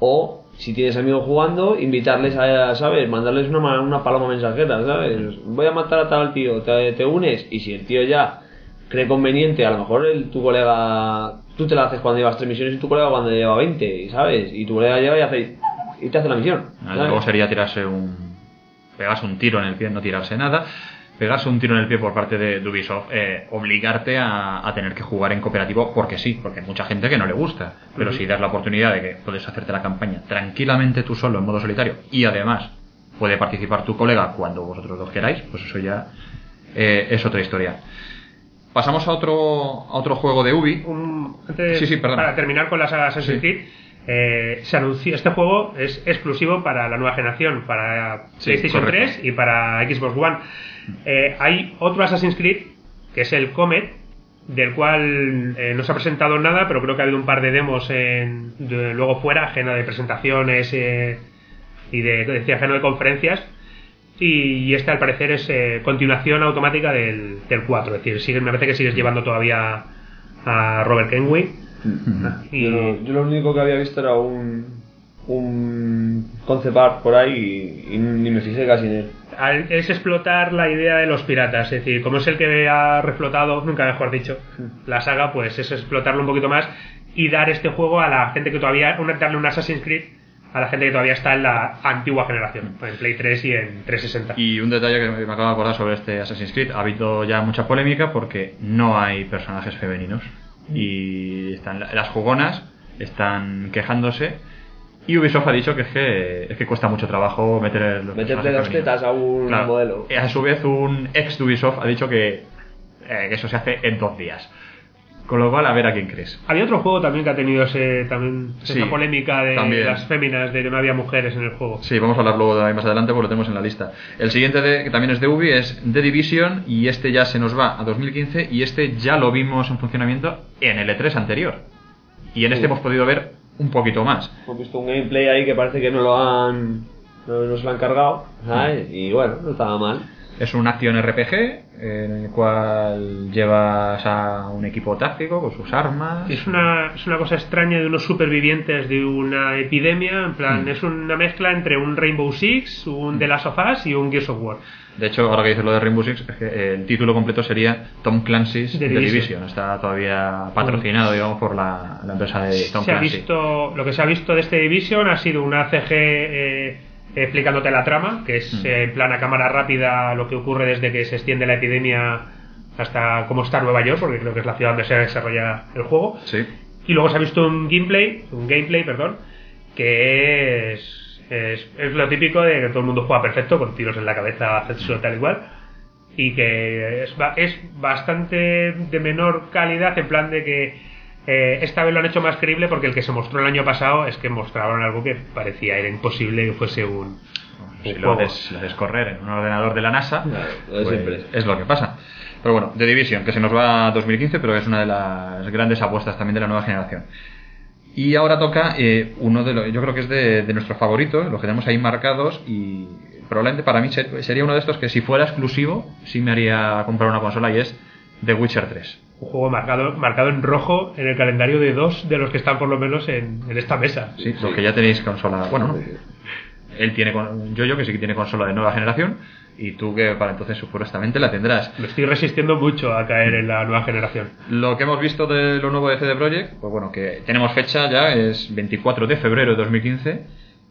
o si tienes amigos jugando, invitarles a, ¿sabes? Mandarles una, una paloma mensajera, ¿sabes? Voy a matar a tal tío, te, te unes, y si el tío ya cree conveniente, a lo mejor el, tu colega, tú te la haces cuando llevas tres misiones y tu colega cuando lleva veinte, ¿sabes? Y tu colega lleva y hace, y te hace la misión. Luego sería tirarse un, pegarse un tiro en el pie, no tirarse nada. Pegarse un tiro en el pie por parte de Ubisoft, eh, obligarte a, a tener que jugar en cooperativo porque sí, porque hay mucha gente que no le gusta, pero uh-huh. si das la oportunidad de que puedes hacerte la campaña tranquilamente tú solo en modo solitario y además puede participar tu colega cuando vosotros dos queráis, pues eso ya eh, es otra historia. Pasamos a otro a otro juego de Ubi. Un, antes, sí, sí, perdón. Para terminar con la saga Assassin's Creed, sí. eh, se anunció, este juego es exclusivo para la nueva generación, para sí, PlayStation correcto. tres y para Xbox One. Eh, hay otro Assassin's Creed que es el Comet, del cual eh, no se ha presentado nada, pero creo que ha habido un par de demos en, de, luego fuera, ajena de presentaciones eh, y de, decía, ajeno de conferencias, y, y este al parecer es eh, continuación automática del, del cuatro, es decir, sigue, me parece que sigues llevando todavía a Robert Kenway. Mm-hmm. y, yo, yo lo único que había visto era un un concept art por ahí y, y ni me fijé casi en él. Es explotar la idea de los piratas, es decir, como es el que ha reflotado, nunca mejor dicho, la saga, pues es explotarlo un poquito más y dar este juego a la gente que todavía, una, darle un Assassin's Creed a la gente que todavía está en la antigua generación, en Play tres y en trescientos sesenta. Y un detalle que me acabo de acordar sobre este Assassin's Creed, ha habido ya mucha polémica porque no hay personajes femeninos y están las jugonas están quejándose. Y Ubisoft ha dicho que es que, es que cuesta mucho trabajo meter los meterle dos tetas a un claro. modelo. A su vez, un ex de Ubisoft ha dicho que, eh, que eso se hace en dos días. Con lo cual, a ver a quién crees. Había otro juego también que ha tenido ese, también, Sí, esa polémica de también. las féminas, de que no había mujeres en el juego. Sí, vamos a hablar luego de ahí más adelante porque lo tenemos en la lista. El siguiente, de, que también es de Ubi, es The Division y este ya se nos va a dos mil quince y este ya lo vimos en funcionamiento en el E tres anterior. Y en este Sí. hemos podido ver un poquito más. Hemos visto un gameplay ahí que parece que no lo han no nos lo han cargado, ¿sabes? Y bueno, no estaba mal. Es una acción R P G en el cual llevas a un equipo táctico con sus armas. Es una, es una cosa extraña de unos supervivientes de una epidemia, en plan, Mm. es una mezcla entre un Rainbow Six, un The Last of Us y un Gears of War. De hecho, ahora que dices lo de Rainbow Six, es que el título completo sería Tom Clancy's The The Division. Division. Está todavía patrocinado, digamos, por la, la empresa de Tom Se ha Clancy. visto, lo que se ha visto de este Division ha sido una C G eh, explicándote la trama, que es Mm. eh, en plan a cámara rápida lo que ocurre desde que se extiende la epidemia hasta cómo está Nueva York, porque creo que es la ciudad donde se desarrolla el juego. Sí. Y luego se ha visto un gameplay, un gameplay, perdón, que es, es, es lo típico de que todo el mundo juega perfecto, con tiros en la cabeza, acceso tal igual, y que es, ba- es bastante de menor calidad, en plan de que eh, esta vez lo han hecho más creíble, porque el que se mostró el año pasado es que mostraron algo que parecía, era imposible que fuese un, Si un lo juego. haces, lo haces correr en un ordenador de la NASA, Claro, lo de pues siempre. es lo que pasa. Pero bueno, The Division, que se nos va a dos mil quince, pero es una de las grandes apuestas también de la nueva generación. Y ahora toca eh, uno de los, yo creo que es de, de nuestros favoritos, los que tenemos ahí marcados, y probablemente para mí ser- sería uno de estos que si fuera exclusivo, sí me haría comprar una consola, y es The Witcher tres. Un juego marcado, marcado en rojo en el calendario de dos de los que están por lo menos en, en esta mesa. Sí, los que ya tenéis consola, bueno, no. Él tiene, con- yo, yo que sí que tiene consola de nueva generación, y tú que para entonces supuestamente la tendrás. Me estoy resistiendo mucho a caer en la nueva generación. Lo que hemos visto de lo nuevo de C D Projekt, pues bueno, que tenemos fecha ya, es veinticuatro de febrero de dos mil quince,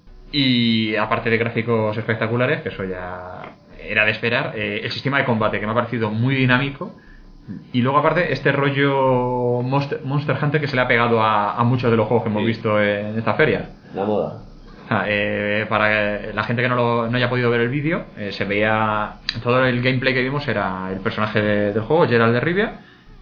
y aparte de gráficos espectaculares, que eso ya era de esperar, eh, el sistema de combate que me ha parecido muy dinámico, y luego aparte este rollo Monster, Monster Hunter que se le ha pegado a, a muchos de los juegos que hemos Sí. visto en esta feria. La moda. Ah, eh, para la gente que no, lo, no haya podido ver el vídeo, eh, se veía todo el gameplay que vimos era el personaje de- del juego, Geralt de Rivia,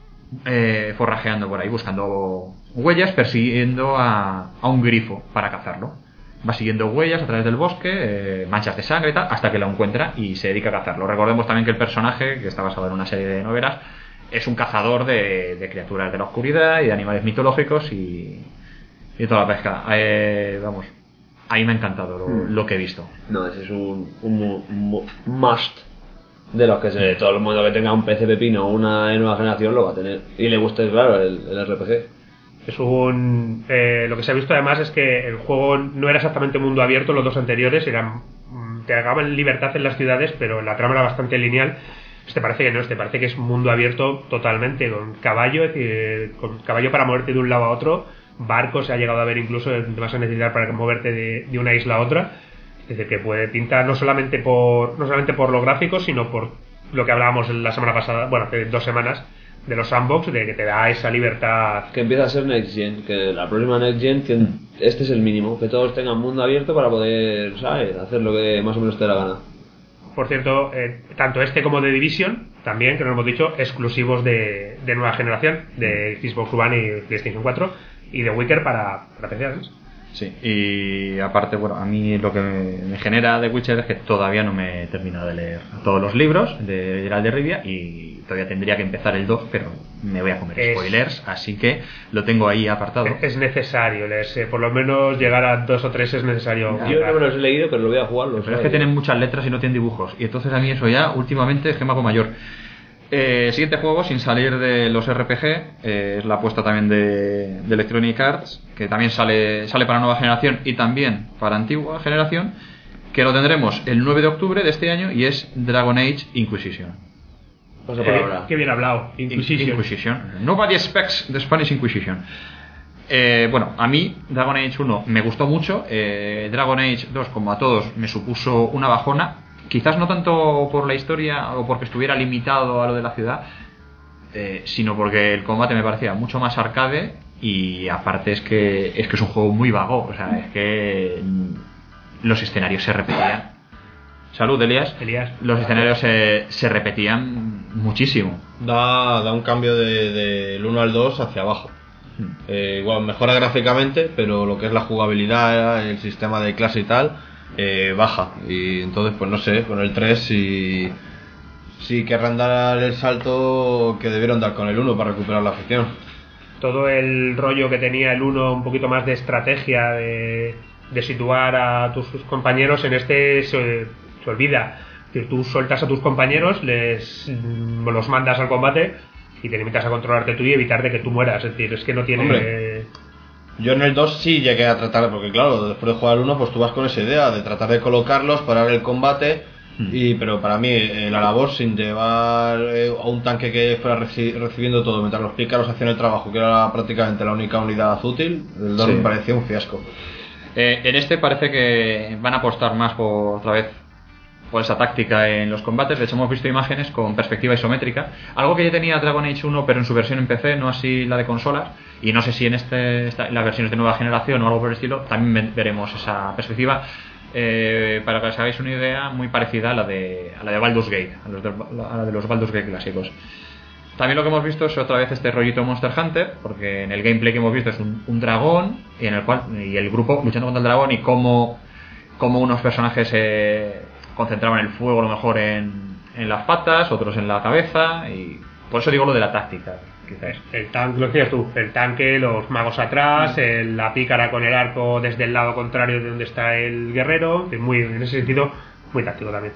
eh, forrajeando por ahí, buscando huellas, persiguiendo a, a un grifo para cazarlo. Va siguiendo huellas a través del bosque, eh, manchas de sangre y tal, hasta que lo encuentra y se dedica a cazarlo. Recordemos también que el personaje, que está basado en una serie de novelas, es un cazador de, de criaturas de la oscuridad y de animales mitológicos y, y toda la pesca. Eh, vamos, ahí me ha encantado lo, lo que he visto. No, ese es un, un, mu- mu- must de los que se, todo el mundo que tenga un P C pepino o una de nueva generación lo va a tener. Y le guste, claro, el, el R P G. Es un eh, lo que se ha visto además es que el juego no era exactamente mundo abierto, los dos anteriores eran mm, te daban libertad en las ciudades, pero la trama era bastante lineal. Este parece que no, este parece que es mundo abierto totalmente, con caballo, es decir, con caballo para moverte de un lado a otro, barcos se ha llegado a ver incluso, te vas a necesitar para moverte de, de una isla a otra. Es decir, que puede pintar no solamente por no solamente por los gráficos, sino por lo que hablábamos la semana pasada, bueno, hace dos semanas, de los sandbox, de que te da esa libertad. Que empieza a ser Next Gen, que la próxima Next Gen, que este es el mínimo, que todos tengan mundo abierto para poder, ¿sabes?, hacer lo que más o menos te dé la gana. Por cierto, eh, tanto este como The Division, también, que nos hemos dicho, exclusivos de, de nueva generación, de Xbox One y PlayStation cuatro, y de Witcher para, para P C, ¿no? Sí, y aparte, bueno, a mí lo que me, me genera The Witcher es que todavía no me he terminado de leer todos los libros de Geralt de Rivia y todavía tendría que empezar el dos, pero me voy a comer Es- spoilers, así que lo tengo ahí apartado. Es necesario leerse, por lo menos llegar a dos o tres es necesario. Yo no me los he leído, pero lo voy a jugar. Pero es que tienen muchas letras y no tienen dibujos, y entonces a mí eso ya últimamente es que me hago mayor. Eh, siguiente juego, sin salir de los R P G, eh, es la apuesta también de, de Electronic Arts, que también sale, sale para nueva generación y también para antigua generación, que lo tendremos el nueve de octubre de este año, y es Dragon Age Inquisition. Paso Qué, palabra. qué bien hablado. Inquisition. Inquisition. Nobody expects the Spanish Inquisition. Eh, bueno, a mí Dragon Age uno me gustó mucho. eh, Dragon Age dos, como a todos, me supuso una bajona. Quizás no tanto por la historia o porque estuviera limitado a lo de la ciudad, eh, sino porque el combate me parecía mucho más arcade, y aparte es que es que es un juego muy vago. O sea, es que los escenarios se repetían. Salud, Elías. Elías. Los escenarios se, se repetían muchísimo. Da, da un cambio de, del uno al dos hacia abajo. Eh, igual mejora gráficamente, pero lo que es la jugabilidad, el sistema de clase y tal, eh, baja. Y entonces, pues no sé, con el tres si, si querrán dar el salto que debieron dar con el uno para recuperar la afición. Todo el rollo que tenía el uno, un poquito más de estrategia, de, de situar a tus compañeros, en este se, se olvida. Es decir, tú sueltas a tus compañeros, les los mandas al combate y te limitas a controlarte tú y evitar de que tú mueras. Es decir, es que no tiene... Hombre, yo en el dos sí llegué a tratar, porque claro, después de jugar al uno, pues tú vas con esa idea de tratar de colocarlos, parar el combate, hmm. y pero para mí eh, la labor sin llevar eh, a un tanque que fuera reci- recibiendo todo mientras los pícaros hacían el trabajo, que era prácticamente la única unidad útil, el dos sí. me parecía un fiasco. Eh, en este parece que van a apostar más por otra vez por esa táctica en los combates. De hecho, hemos visto imágenes con perspectiva isométrica, algo que ya tenía Dragon Age uno, pero en su versión en P C, no así la de consolas. Y no sé si en este esta, las versiones de nueva generación o algo por el estilo también veremos esa perspectiva. Eh, para que os hagáis una idea, muy parecida a la de a la de Baldur's Gate, a, los de, a la de los Baldur's Gate clásicos. También lo que hemos visto es otra vez este rollito Monster Hunter, porque en el gameplay que hemos visto es un, un dragón, y en el cual y el grupo luchando contra el dragón, y cómo, cómo unos personajes eh, concentraban el fuego a lo mejor en, en las patas, otros en la cabeza, y por eso digo lo de la táctica, quizás. El tanque, lo decías tú, el tanque, los magos atrás, el, la pícara con el arco desde el lado contrario de donde está el guerrero, muy, en ese sentido, muy táctico también.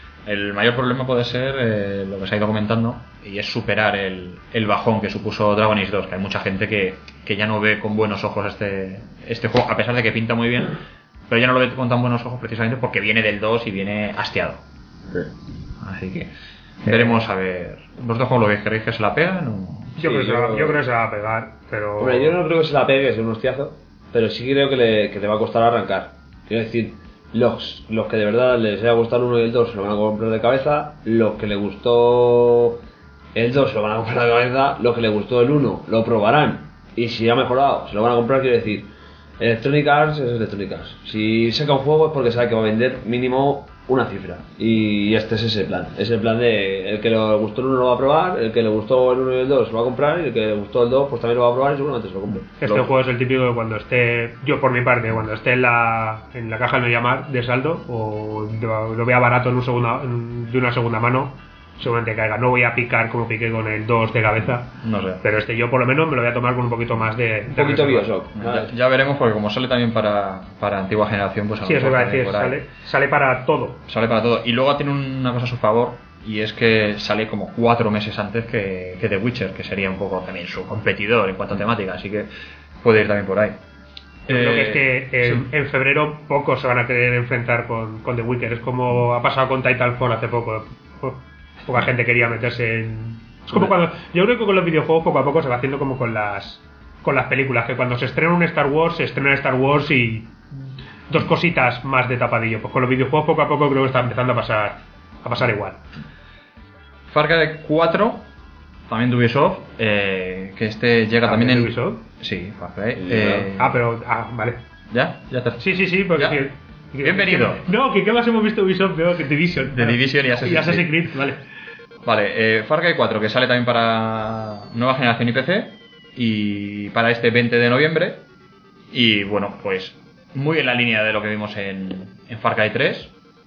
El mayor problema puede ser eh, lo que se ha ido comentando, y es superar el, el bajón que supuso Dragon Age dos, que hay mucha gente que, que ya no ve con buenos ojos este, este juego, a pesar de que pinta muy bien, pero ya no lo ve con tan buenos ojos precisamente porque viene del dos y viene hastiado. Sí. Así que veremos a ver. ¿Vosotros cómo lo veis? ¿Queréis que se la pegan? O... Yo, sí, creo que yo... Se va, yo creo que se va a pegar, pero... Hombre, yo no creo que se la pegue, es un hostiazo, pero sí creo que le, que le va a costar arrancar. Quiero decir, los, los que de verdad les haya gustado el uno y el dos se lo van a comprar de cabeza, los que les gustó el dos se lo van a comprar de cabeza, los que les gustó el uno lo probarán, y si ha mejorado se lo van a comprar. Quiero decir, Electronic Arts es Electronic Arts. Si saca un juego es porque sabe que va a vender mínimo una cifra, y este es ese plan. Es el plan de el que le gustó el uno lo va a probar, el que le gustó el uno y el dos lo va a comprar, y el que le gustó el dos pues también lo va a probar y seguramente se lo compre. Este lo... juego es el típico que cuando esté, yo por mi parte, cuando esté en la, en la caja del MediaMarkt de saldo, o lo vea barato en un segunda, en, de una segunda mano, seguramente caiga. No voy a picar como piqué con el dos de cabeza, no sé, pero este yo por lo menos me lo voy a tomar con un poquito más de... Un poquito Bioshock. Ya, ya veremos, porque como sale también para, para antigua generación, pues a sí, lo eso mejor iba a decir, sale, sale para todo. Sale para todo. Y luego tiene una cosa a su favor, y es que sale como cuatro meses antes que, que The Witcher, que sería un poco también su competidor en cuanto a temática, así que puede ir también por ahí. Yo eh, creo que es que en, sí. en febrero pocos se van a querer enfrentar con, con The Witcher. Es como ha pasado con Titanfall hace poco. Poca gente quería meterse en... Es como cuando... Yo creo que con los videojuegos poco a poco se va haciendo como con las con las películas, que cuando se estrena un Star Wars, se estrena Star Wars y dos cositas más de tapadillo. Pues con los videojuegos poco a poco creo que está empezando a pasar a pasar igual. Far Cry cuatro, también de Ubisoft, eh, que este llega también en... Ubisoft? Sí, Far Cry. Eh... Ah, pero... Ah, vale. ¿Ya? ¿Ya te... Sí, sí, sí, porque... ¿Ya? Bienvenido. ¿Qué, no, que qué más hemos visto Ubisoft peor que Division. De Division y Assassin's, y Assassin's Creed, vale. Vale, eh, Far Cry cuatro, que sale también para nueva generación y P C, y para este veinte de noviembre. Y bueno, pues muy en la línea de lo que vimos en, en Far Cry tres.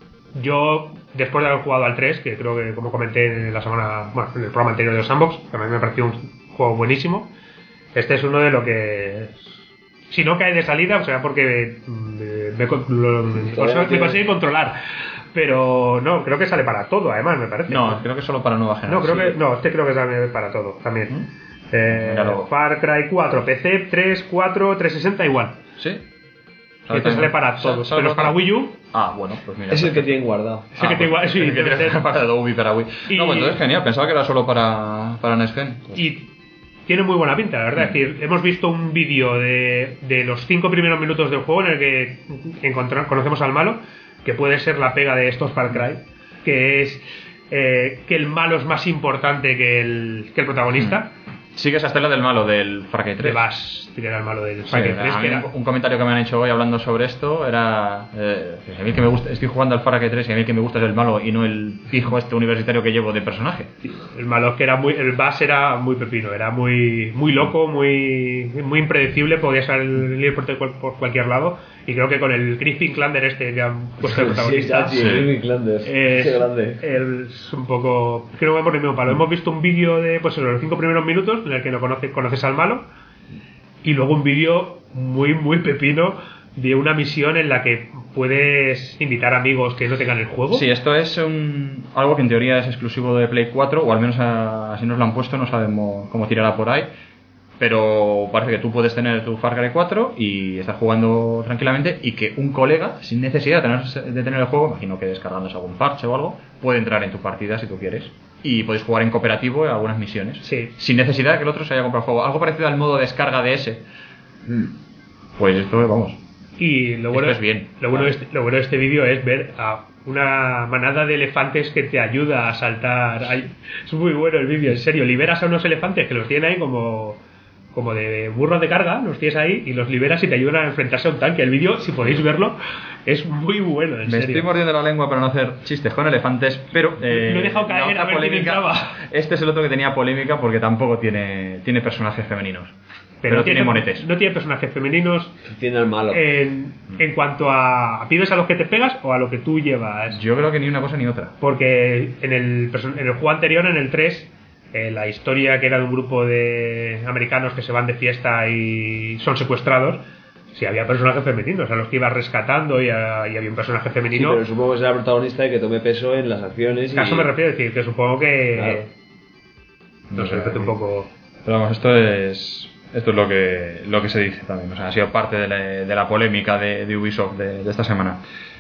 Yo, después de haber jugado al tres, que creo que como comenté en la semana, bueno, en el programa anterior de los Sandbox, que a mí me pareció un juego buenísimo, este es uno de lo que... Si no cae de salida, o sea, porque me, me, me, me consigue controlar. Pero no, creo que sale para todo, además, me parece. No, creo que solo para nueva No, generación. creo que, no, este creo que sale para todo también. ¿Mm? Eh, Míralo. Far Cry cuatro, P C, tres, cuatro, trescientos sesenta igual. ¿Sí? Que te sale para ¿Sale- todos. sale Pero es para Wii U. Ah, bueno, pues mira. Es el que perfecto. tienen guardado. Ese que te igual, sí, el que debe tienes ser. para Adobe para Wii. Y- No, pues entonces genial, pensaba que era solo para, para Next Gen. Pues, Y tiene muy buena pinta, la verdad. Es decir, hemos visto un vídeo de, de los cinco primeros minutos del juego en el que encontra- conocemos al malo, que puede ser la pega de estos Far Cry, que es eh, que el malo es más importante que el, que el protagonista. sí que esa estela del malo del Far Cry De tres. Bass, que era el malo del Sí, Far Cry tres, a que mí era- un, un comentario que me han hecho hoy hablando sobre esto era eh, que a mí el que me gusta, estoy jugando al Far Cry tres y a mí el que me gusta es el malo y no el pijo este universitario que llevo de personaje. el malo que era muy, el Bass era muy pepino, era muy muy loco, muy muy impredecible, podía salir por, por- por cualquier lado, y creo que con el Crispin Klander este que han puesto el protagonista, Sí, Jimmy Clanders. es, Qué grande. es un poco, creo que hemos el mismo palo. Hemos visto un vídeo de pues en los cinco primeros minutos en el que no conoce, conoces al malo, y luego un vídeo muy muy pepino de una misión en la que puedes invitar amigos que no tengan el juego. Sí, esto es un, algo que en teoría es exclusivo de Play cuatro, o al menos a- así nos lo han puesto, no sabemos cómo tirará por ahí. Pero parece que tú puedes tener tu Far Cry cuatro y estar jugando tranquilamente, y que un colega, sin necesidad de tener, de tener el juego, imagino que descargándose algún parche o algo, puede entrar en tu partida si tú quieres. Y podéis jugar en cooperativo en algunas misiones. Sí. Sin necesidad de que el otro se haya comprado el juego. Algo parecido al modo descarga de ese. Pues esto, vamos. Y lo bueno, Esto es bien. lo bueno, Vale. de este, lo bueno de este vídeo es ver a una manada de elefantes que te ayuda a saltar. Ay, es muy bueno el vídeo, en serio. Liberas a unos elefantes que los tienen ahí como, como de burros de carga, los tienes ahí y los liberas y te ayudan a enfrentarse a un tanque. El vídeo, si podéis verlo, es muy bueno, en Me serio. estoy mordiendo la lengua para no hacer chistes con elefantes, pero eh, Lo he dejado caer, la a ver quién polémica. entraba. Este es el otro que tenía polémica porque tampoco tiene, tiene personajes femeninos. Pero, tiene monetes. No tiene personajes femeninos Tiene al malo. en, en cuanto a pibes a los que te pegas o a lo que tú llevas. Yo creo que ni una cosa ni otra. Porque en el, person- en el juego anterior, en el tres, eh, la historia que era de un grupo de americanos que se van de fiesta y son secuestrados, sí había personajes femeninos a los que ibas rescatando, y, a- y había un personaje Sí, femenino. pero supongo que será el protagonista y que tome peso en las acciones. A eso y- me refiero, es decir, que supongo que. Claro. No sé, parece un poco. Pero vamos, esto es esto es lo que lo que se dice también. O sea, ha sido parte de la, de la polémica de, de Ubisoft de, de esta semana.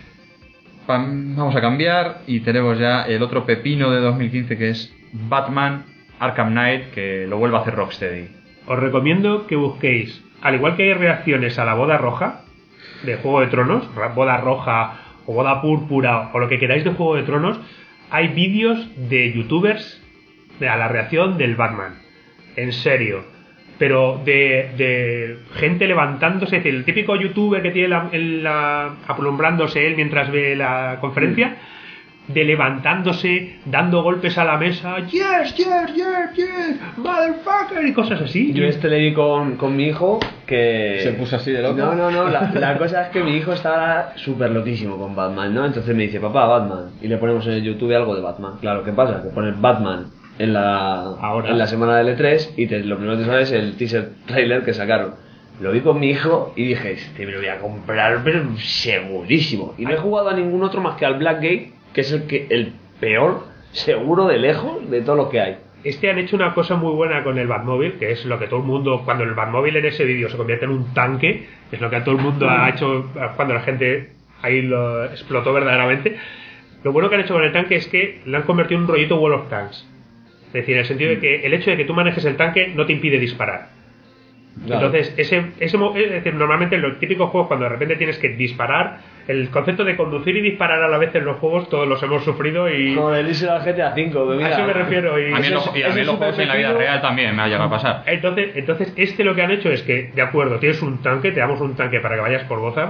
Pam, vamos a cambiar y tenemos ya el otro pepino de dos mil quince, que es Batman Arkham Knight, que lo vuelve a hacer Rocksteady. Os recomiendo que busquéis, al igual que hay reacciones a la boda roja de Juego de Tronos, ra- boda roja o boda púrpura o lo que queráis de Juego de Tronos, hay vídeos de youtubers de a la reacción del Batman. En serio. Pero de, de gente levantándose, es decir, el típico youtuber que tiene la, el- la- alumbrándose él mientras ve la conferencia, de levantándose, dando golpes a la mesa, yes, yes, yes, yes, motherfucker, y cosas así. Yo este le vi con, con mi hijo que... Se puso así de loco. No, no, no, la, la cosa es que mi hijo estaba súper loquísimo con Batman, ¿no? Entonces me dice, papá, Batman. Y le ponemos en el YouTube algo de Batman. Claro, ¿qué pasa? Que pones Batman en la, Ahora. en la semana del E tres y te, lo primero que te sale es el teaser trailer que sacaron. Lo vi con mi hijo y dije, este me lo voy a comprar, pero segurísimo. Y no he jugado a ningún otro más que al Blackgate, que es el que el peor, seguro de lejos, de todo lo que hay. Este han hecho una cosa muy buena con el Batmóvil, que es lo que todo el mundo, cuando el Batmóvil en ese vídeo se convierte en un tanque, es lo que a todo el mundo ha hecho cuando la gente ahí lo explotó verdaderamente. Lo bueno que han hecho con el tanque es que le han convertido en un rollito World of Tanks. Es decir, en el sentido de que el hecho de que tú manejes el tanque no te impide disparar. Claro. Entonces, ese, ese, mo- es decir, normalmente en los típicos juegos, cuando de repente tienes que disparar, el concepto de conducir y disparar a la vez en los juegos, todos los hemos sufrido y Como el irse al G T A cinco, que a mira, eso me refiero. Y A mí en los, Ese- y a mí ese en los juegos en la vida superpepino- real también me ha llegado a pasar. Entonces, entonces, este lo que han hecho es que, de acuerdo, tienes un tanque, te damos un tanque para que vayas por Gotham,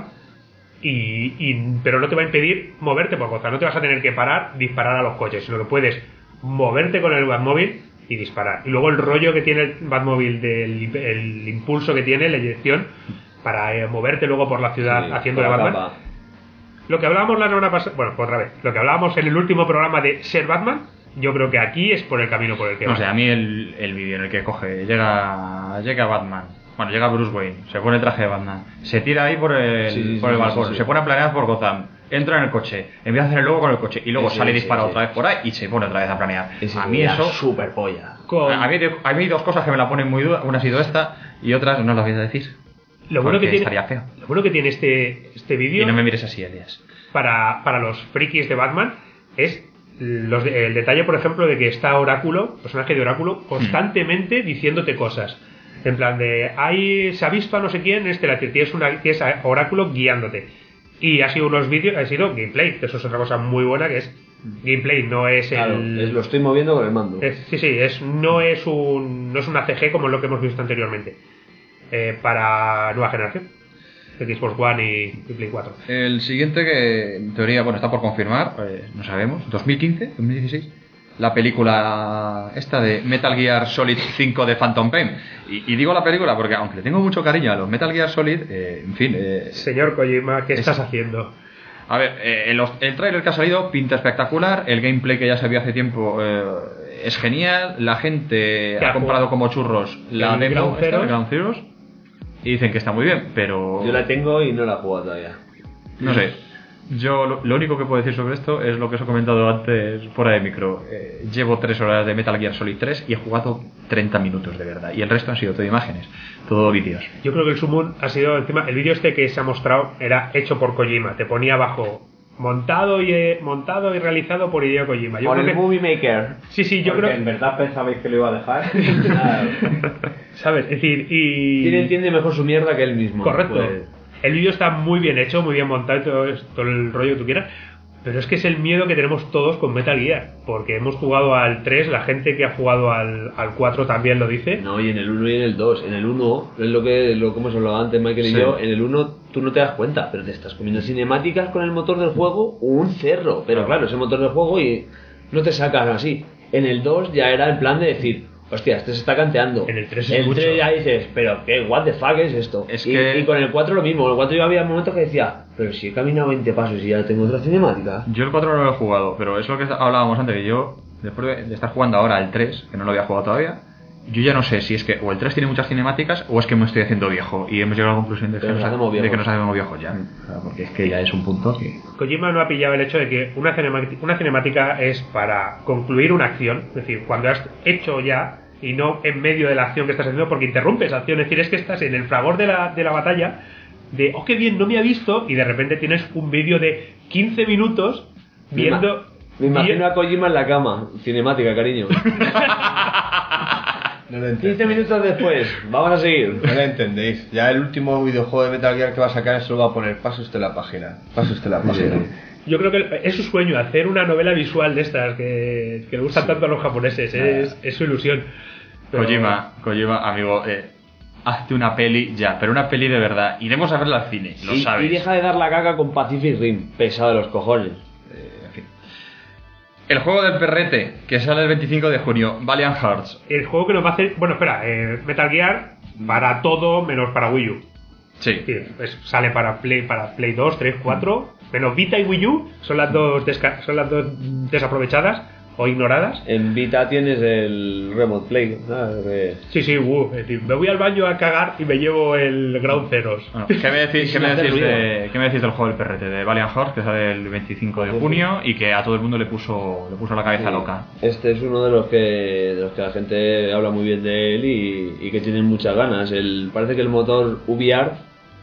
y, y- pero no te va a impedir moverte por Gotham, no te vas a tener que parar, disparar a los coches, sino que puedes moverte con el Batmóvil y disparar. Y luego el rollo que tiene el Batmóvil, del el impulso que tiene, la inyección, para eh, moverte luego por la ciudad Sí, haciendo de con la Batman. capa. Lo que hablábamos la semana pasada, bueno, pues otra vez, lo que hablábamos en el último programa de ser Batman, yo creo que aquí es por el camino por el que No va. sé, a mí el, el vídeo en el que coge, llega llega Batman, bueno, llega Bruce Wayne, se pone el traje de Batman, se tira ahí por el, Sí, sí, por sí, el sí, balcón, sí, sí. se pone a planear por Gotham, entra en el coche, empieza a hacer el logo con el coche y luego Ese, sale y ese, dispara ese. otra vez por ahí y se pone otra vez a planear. Ese A mí era eso... super polla. Con- A mí, a mí hay dos cosas que me la ponen muy duda. Una ha sido esta y otras no las voy a decir. Lo bueno, que porque tiene, estaría feo. lo bueno que tiene este, este vídeo Y no me mires así, Elías. para, para los frikis de Batman es los de- el detalle, por ejemplo, de que está Oráculo, personaje de Oráculo, constantemente diciéndote cosas. En plan de, ahí se ha visto a no sé quién, este la tienes, una, tienes a Oráculo guiándote. Y ha sido unos vídeos, ha sido gameplay, que eso es otra cosa muy buena, que es gameplay, no es el... Claro, es- lo estoy moviendo con el mando. Es- sí, sí, es, no, es un, no es una C G como lo que hemos visto anteriormente. Eh, para nueva generación. Xbox One y, y Play cuatro. El siguiente que en teoría, bueno, está por confirmar, eh, no sabemos, dos mil quince, dos mil dieciséis, la película esta de Metal Gear Solid cinco de Phantom Pain. Y, y digo la película porque aunque le tengo mucho cariño a los Metal Gear Solid, eh, en fin... Eh, Señor Kojima, ¿qué Es- estás haciendo? A ver, eh, los- el tráiler que ha salido pinta espectacular, el gameplay que ya se vio hace tiempo eh, es genial, la gente ¿Qué ha ha comprado jugado? como churros la El demo, Ground esta, Zeroes. el Ground Zeroes, y dicen que está muy bien, pero Yo la tengo y no la he jugado todavía. no sé. Yo lo, lo único que puedo decir sobre esto es lo que os he comentado antes fuera de micro. Eh, llevo tres horas de Metal Gear Solid tres y he jugado treinta minutos de verdad, y el resto han sido todo imágenes, todo vídeos. Yo creo que el Summon ha sido encima, el vídeo este que se ha mostrado era hecho por Kojima, te ponía abajo montado y eh, montado y realizado por Hideo Kojima. Yo Por creo el que, Movie Maker. sí, sí, yo Porque creo, en verdad pensabais que lo iba a dejar. ¿sabes? Es decir, y ¿Quién entiende mejor su mierda que él mismo? correcto. Pues, El vídeo está muy bien hecho, muy bien montado, y todo, es- todo el rollo que tú quieras. Pero es que es el miedo que tenemos todos con Metal Gear. Porque hemos jugado al tres, la gente que ha jugado al, al cuatro también lo dice. no, y en el uno y en el dos. En el uno, es lo que, lo que hemos hablado antes Michael y Sí. yo, en el uno tú no te das cuenta, pero te estás comiendo cinemáticas con el motor del juego, un cerro. Pero claro, ese motor del juego y no te sacas así. En el dos ya era el plan de decir, hostia, este se está canteando. En el tres es el mucho. tres ya dices, pero qué, what the fuck es esto. Es y, que- y con el cuatro lo mismo. En el cuatro yo había momentos que decía, pero si he caminado veinte pasos y ya tengo otra cinemática. Yo el cuatro no lo he jugado, pero es lo que hablábamos antes, que yo, después de- de estar jugando ahora el tres, que no lo había jugado todavía, yo ya no sé si es que o el tres tiene muchas cinemáticas o es que me estoy haciendo viejo, y hemos llegado a la conclusión de que, Pero nos, nos hacemos ha- de viejos. que nos hacemos viejos ya. Claro, porque es que ya es un punto que... Kojima no ha pillado el hecho de que una cinemática, una cinemática es para concluir una acción, es decir, cuando has hecho ya y no en medio de la acción que estás haciendo, porque interrumpes la acción, es decir, es que estás en el fragor de la, de la batalla, de, oh, qué bien, no me ha visto, y de repente tienes un vídeo de quince minutos viendo... Me imagino vi- a Kojima en la cama, cinemática, cariño. No lo quince entendéis. minutos después, vamos a seguir. No lo entendéis. Ya el último videojuego de Metal Gear que va a sacar solo va a poner pase usted la página. Pase usted la página. Yo creo que es su sueño, hacer una novela visual de estas que, que le gustan tanto a los japoneses, es, es su ilusión. Pero- Kojima, Kojima, amigo, eh, hazte una peli ya, pero una peli de verdad. Iremos a verla al cine, lo y, sabes. y deja de dar la caca con Pacific Rim, pesado de los cojones. Eh, en fin. El juego del perrete, que sale el veinticinco de junio, Valiant Hearts. El juego que nos va a hacer... Bueno, espera, eh, Metal Gear para todo menos para Wii U. Sí. Sí, pues sale para Play, para Play dos, tres, cuatro, menos Vita y Wii U, son las dos, desca- son las dos desaprovechadas o ignoradas. En Vita tienes el Remote Play, ¿sabes? Que- Sí, sí, uh, es decir, me voy al baño a cagar y me llevo el Ground Zeroes. Bueno, ¿qué, me decís, ¿qué, me Sin hacer decís ruido. de, ¿Qué me decís del juego del perrete? De Valiant Hearts, que sale el veinticinco de junio y que a todo el mundo le puso, le puso la cabeza loca. Este es uno de los que de los que la gente habla muy bien de él y, y que tienen muchas ganas. El, parece que el motor U V R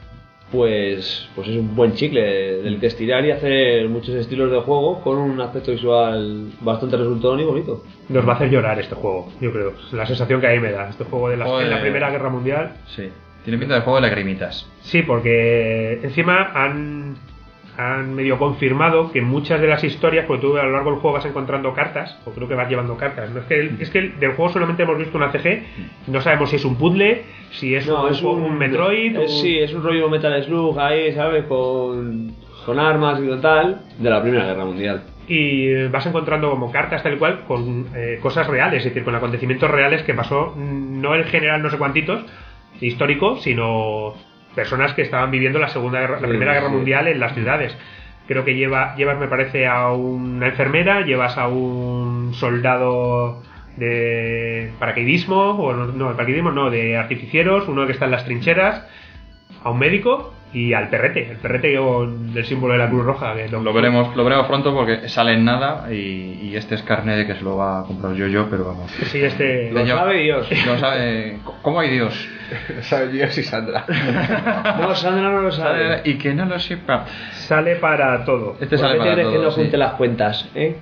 pues, pues es un buen chicle del que estirar y hacer muchos estilos de juego con un aspecto visual bastante resultón y bonito. Nos va a hacer llorar este juego, yo creo. Es la sensación que ahí me da. Este juego de la, Joder. en la Primera Guerra Mundial. Sí. Tiene pinta de juego de lagrimitas. Sí, porque encima han, han medio confirmado que muchas de las historias, porque tú a lo largo del juego vas encontrando cartas, o creo que vas llevando cartas. No es que, el- es que el- del juego solamente hemos visto una C G, no sabemos si es un puzzle, si es, un, juego- un Metroid. es- o- Sí, es un rollo Metal Slug ahí, ¿sabes? Con, con armas y tal de la Primera Guerra Mundial. Y vas encontrando como cartas tal y cual con eh, cosas reales, es decir, con acontecimientos reales que pasó, mm, no el general no sé cuantitos histórico, sino personas que estaban viviendo la segunda guerra, la Sí, primera guerra sí. mundial en las ciudades. Creo que lleva, llevas, me parece, a una enfermera, llevas a un soldado de paracaidismo, o no, no, de paracaidismo no, de artificieros, uno que está en las trincheras, a un médico y al perrete, el perrete con el símbolo de la Cruz Roja. Que no- Lo veremos, lo veremos pronto porque sale en nada y, y este es carne de que se lo va a comprar yo yo, pero vamos. Sí, este. Lo Yo- sabe Dios. Lo sabe. ¿Cómo hay Dios? Sabe Dios y Sandra. No, Sandra no lo sabe. Y que no lo sepa. Sale para todo. Este ¿Por sale qué te para crees que todo, no sí. junte las cuentas, eh?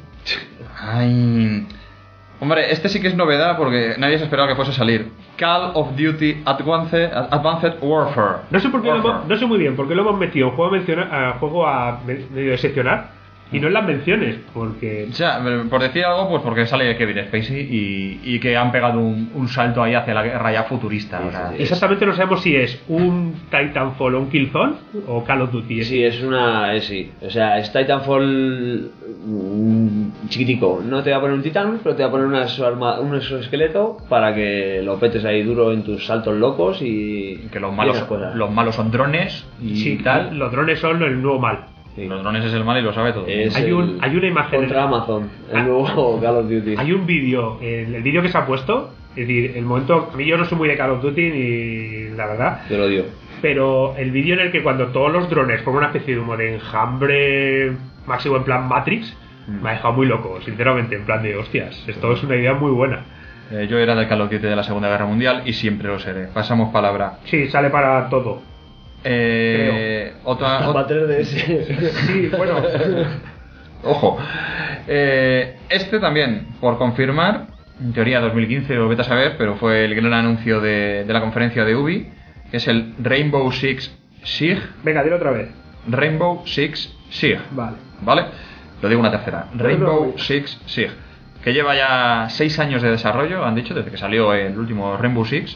Ay. Hombre, este sí que es novedad porque nadie se esperaba que fuese a salir. Call of Duty Advanced, Advanced Warfare. No sé por qué lo Warfare. hemos, no sé muy bien por qué lo hemos metido en juego a mencionar, a juego a me- medio de seccionar y no en las menciones, porque Ya, por decir algo, pues porque sale Kevin Spacey y, y que han pegado un, un salto ahí hacia la guerra ya futurista. o sea. exactamente no sabemos si es un Titanfall o un Killzone o Call of Duty. Sí, es una. Es, sí. O sea, es Titanfall mm, chiquitico. No te va a poner un titán, pero te va a poner una exoarma- un exoesqueleto para que lo petes ahí duro en tus saltos locos y. Que los y malos, esas cosas. los malos son drones y Sí, tal. los drones son el nuevo mal. Sí. Los drones es el mal y lo sabe todo. Es Hay un- el- hay una imagen contra en- Amazon, el Ah. nuevo Call of Duty. Hay un vídeo, el, el vídeo que se ha puesto, es decir, el momento, a mí yo no soy muy de Call of Duty ni la verdad, Te lo digo. pero el vídeo en el que cuando todos los drones forman una especie de, como de enjambre máximo en plan Matrix, me ha dejado muy loco, sinceramente, en plan de hostias, esto es una idea muy buena. Eh, yo era del Call of Duty de la Segunda Guerra Mundial y siempre lo seré. Pasamos palabra. Sí, sale para todo. Eh, otra, Hasta ot- para tres D S. Sí, bueno, Ojo. Eh, este también, por confirmar, en teoría dos mil quince, lo vete a saber, pero fue el gran anuncio de, de la conferencia de Ubi, que es el Rainbow Six Siege. venga, dilo otra vez. Rainbow Six Siege. Vale. ¿Vale? Lo digo una tercera. Rainbow no. Six Siege. Que lleva ya seis años de desarrollo, han dicho, desde que salió el último Rainbow Six.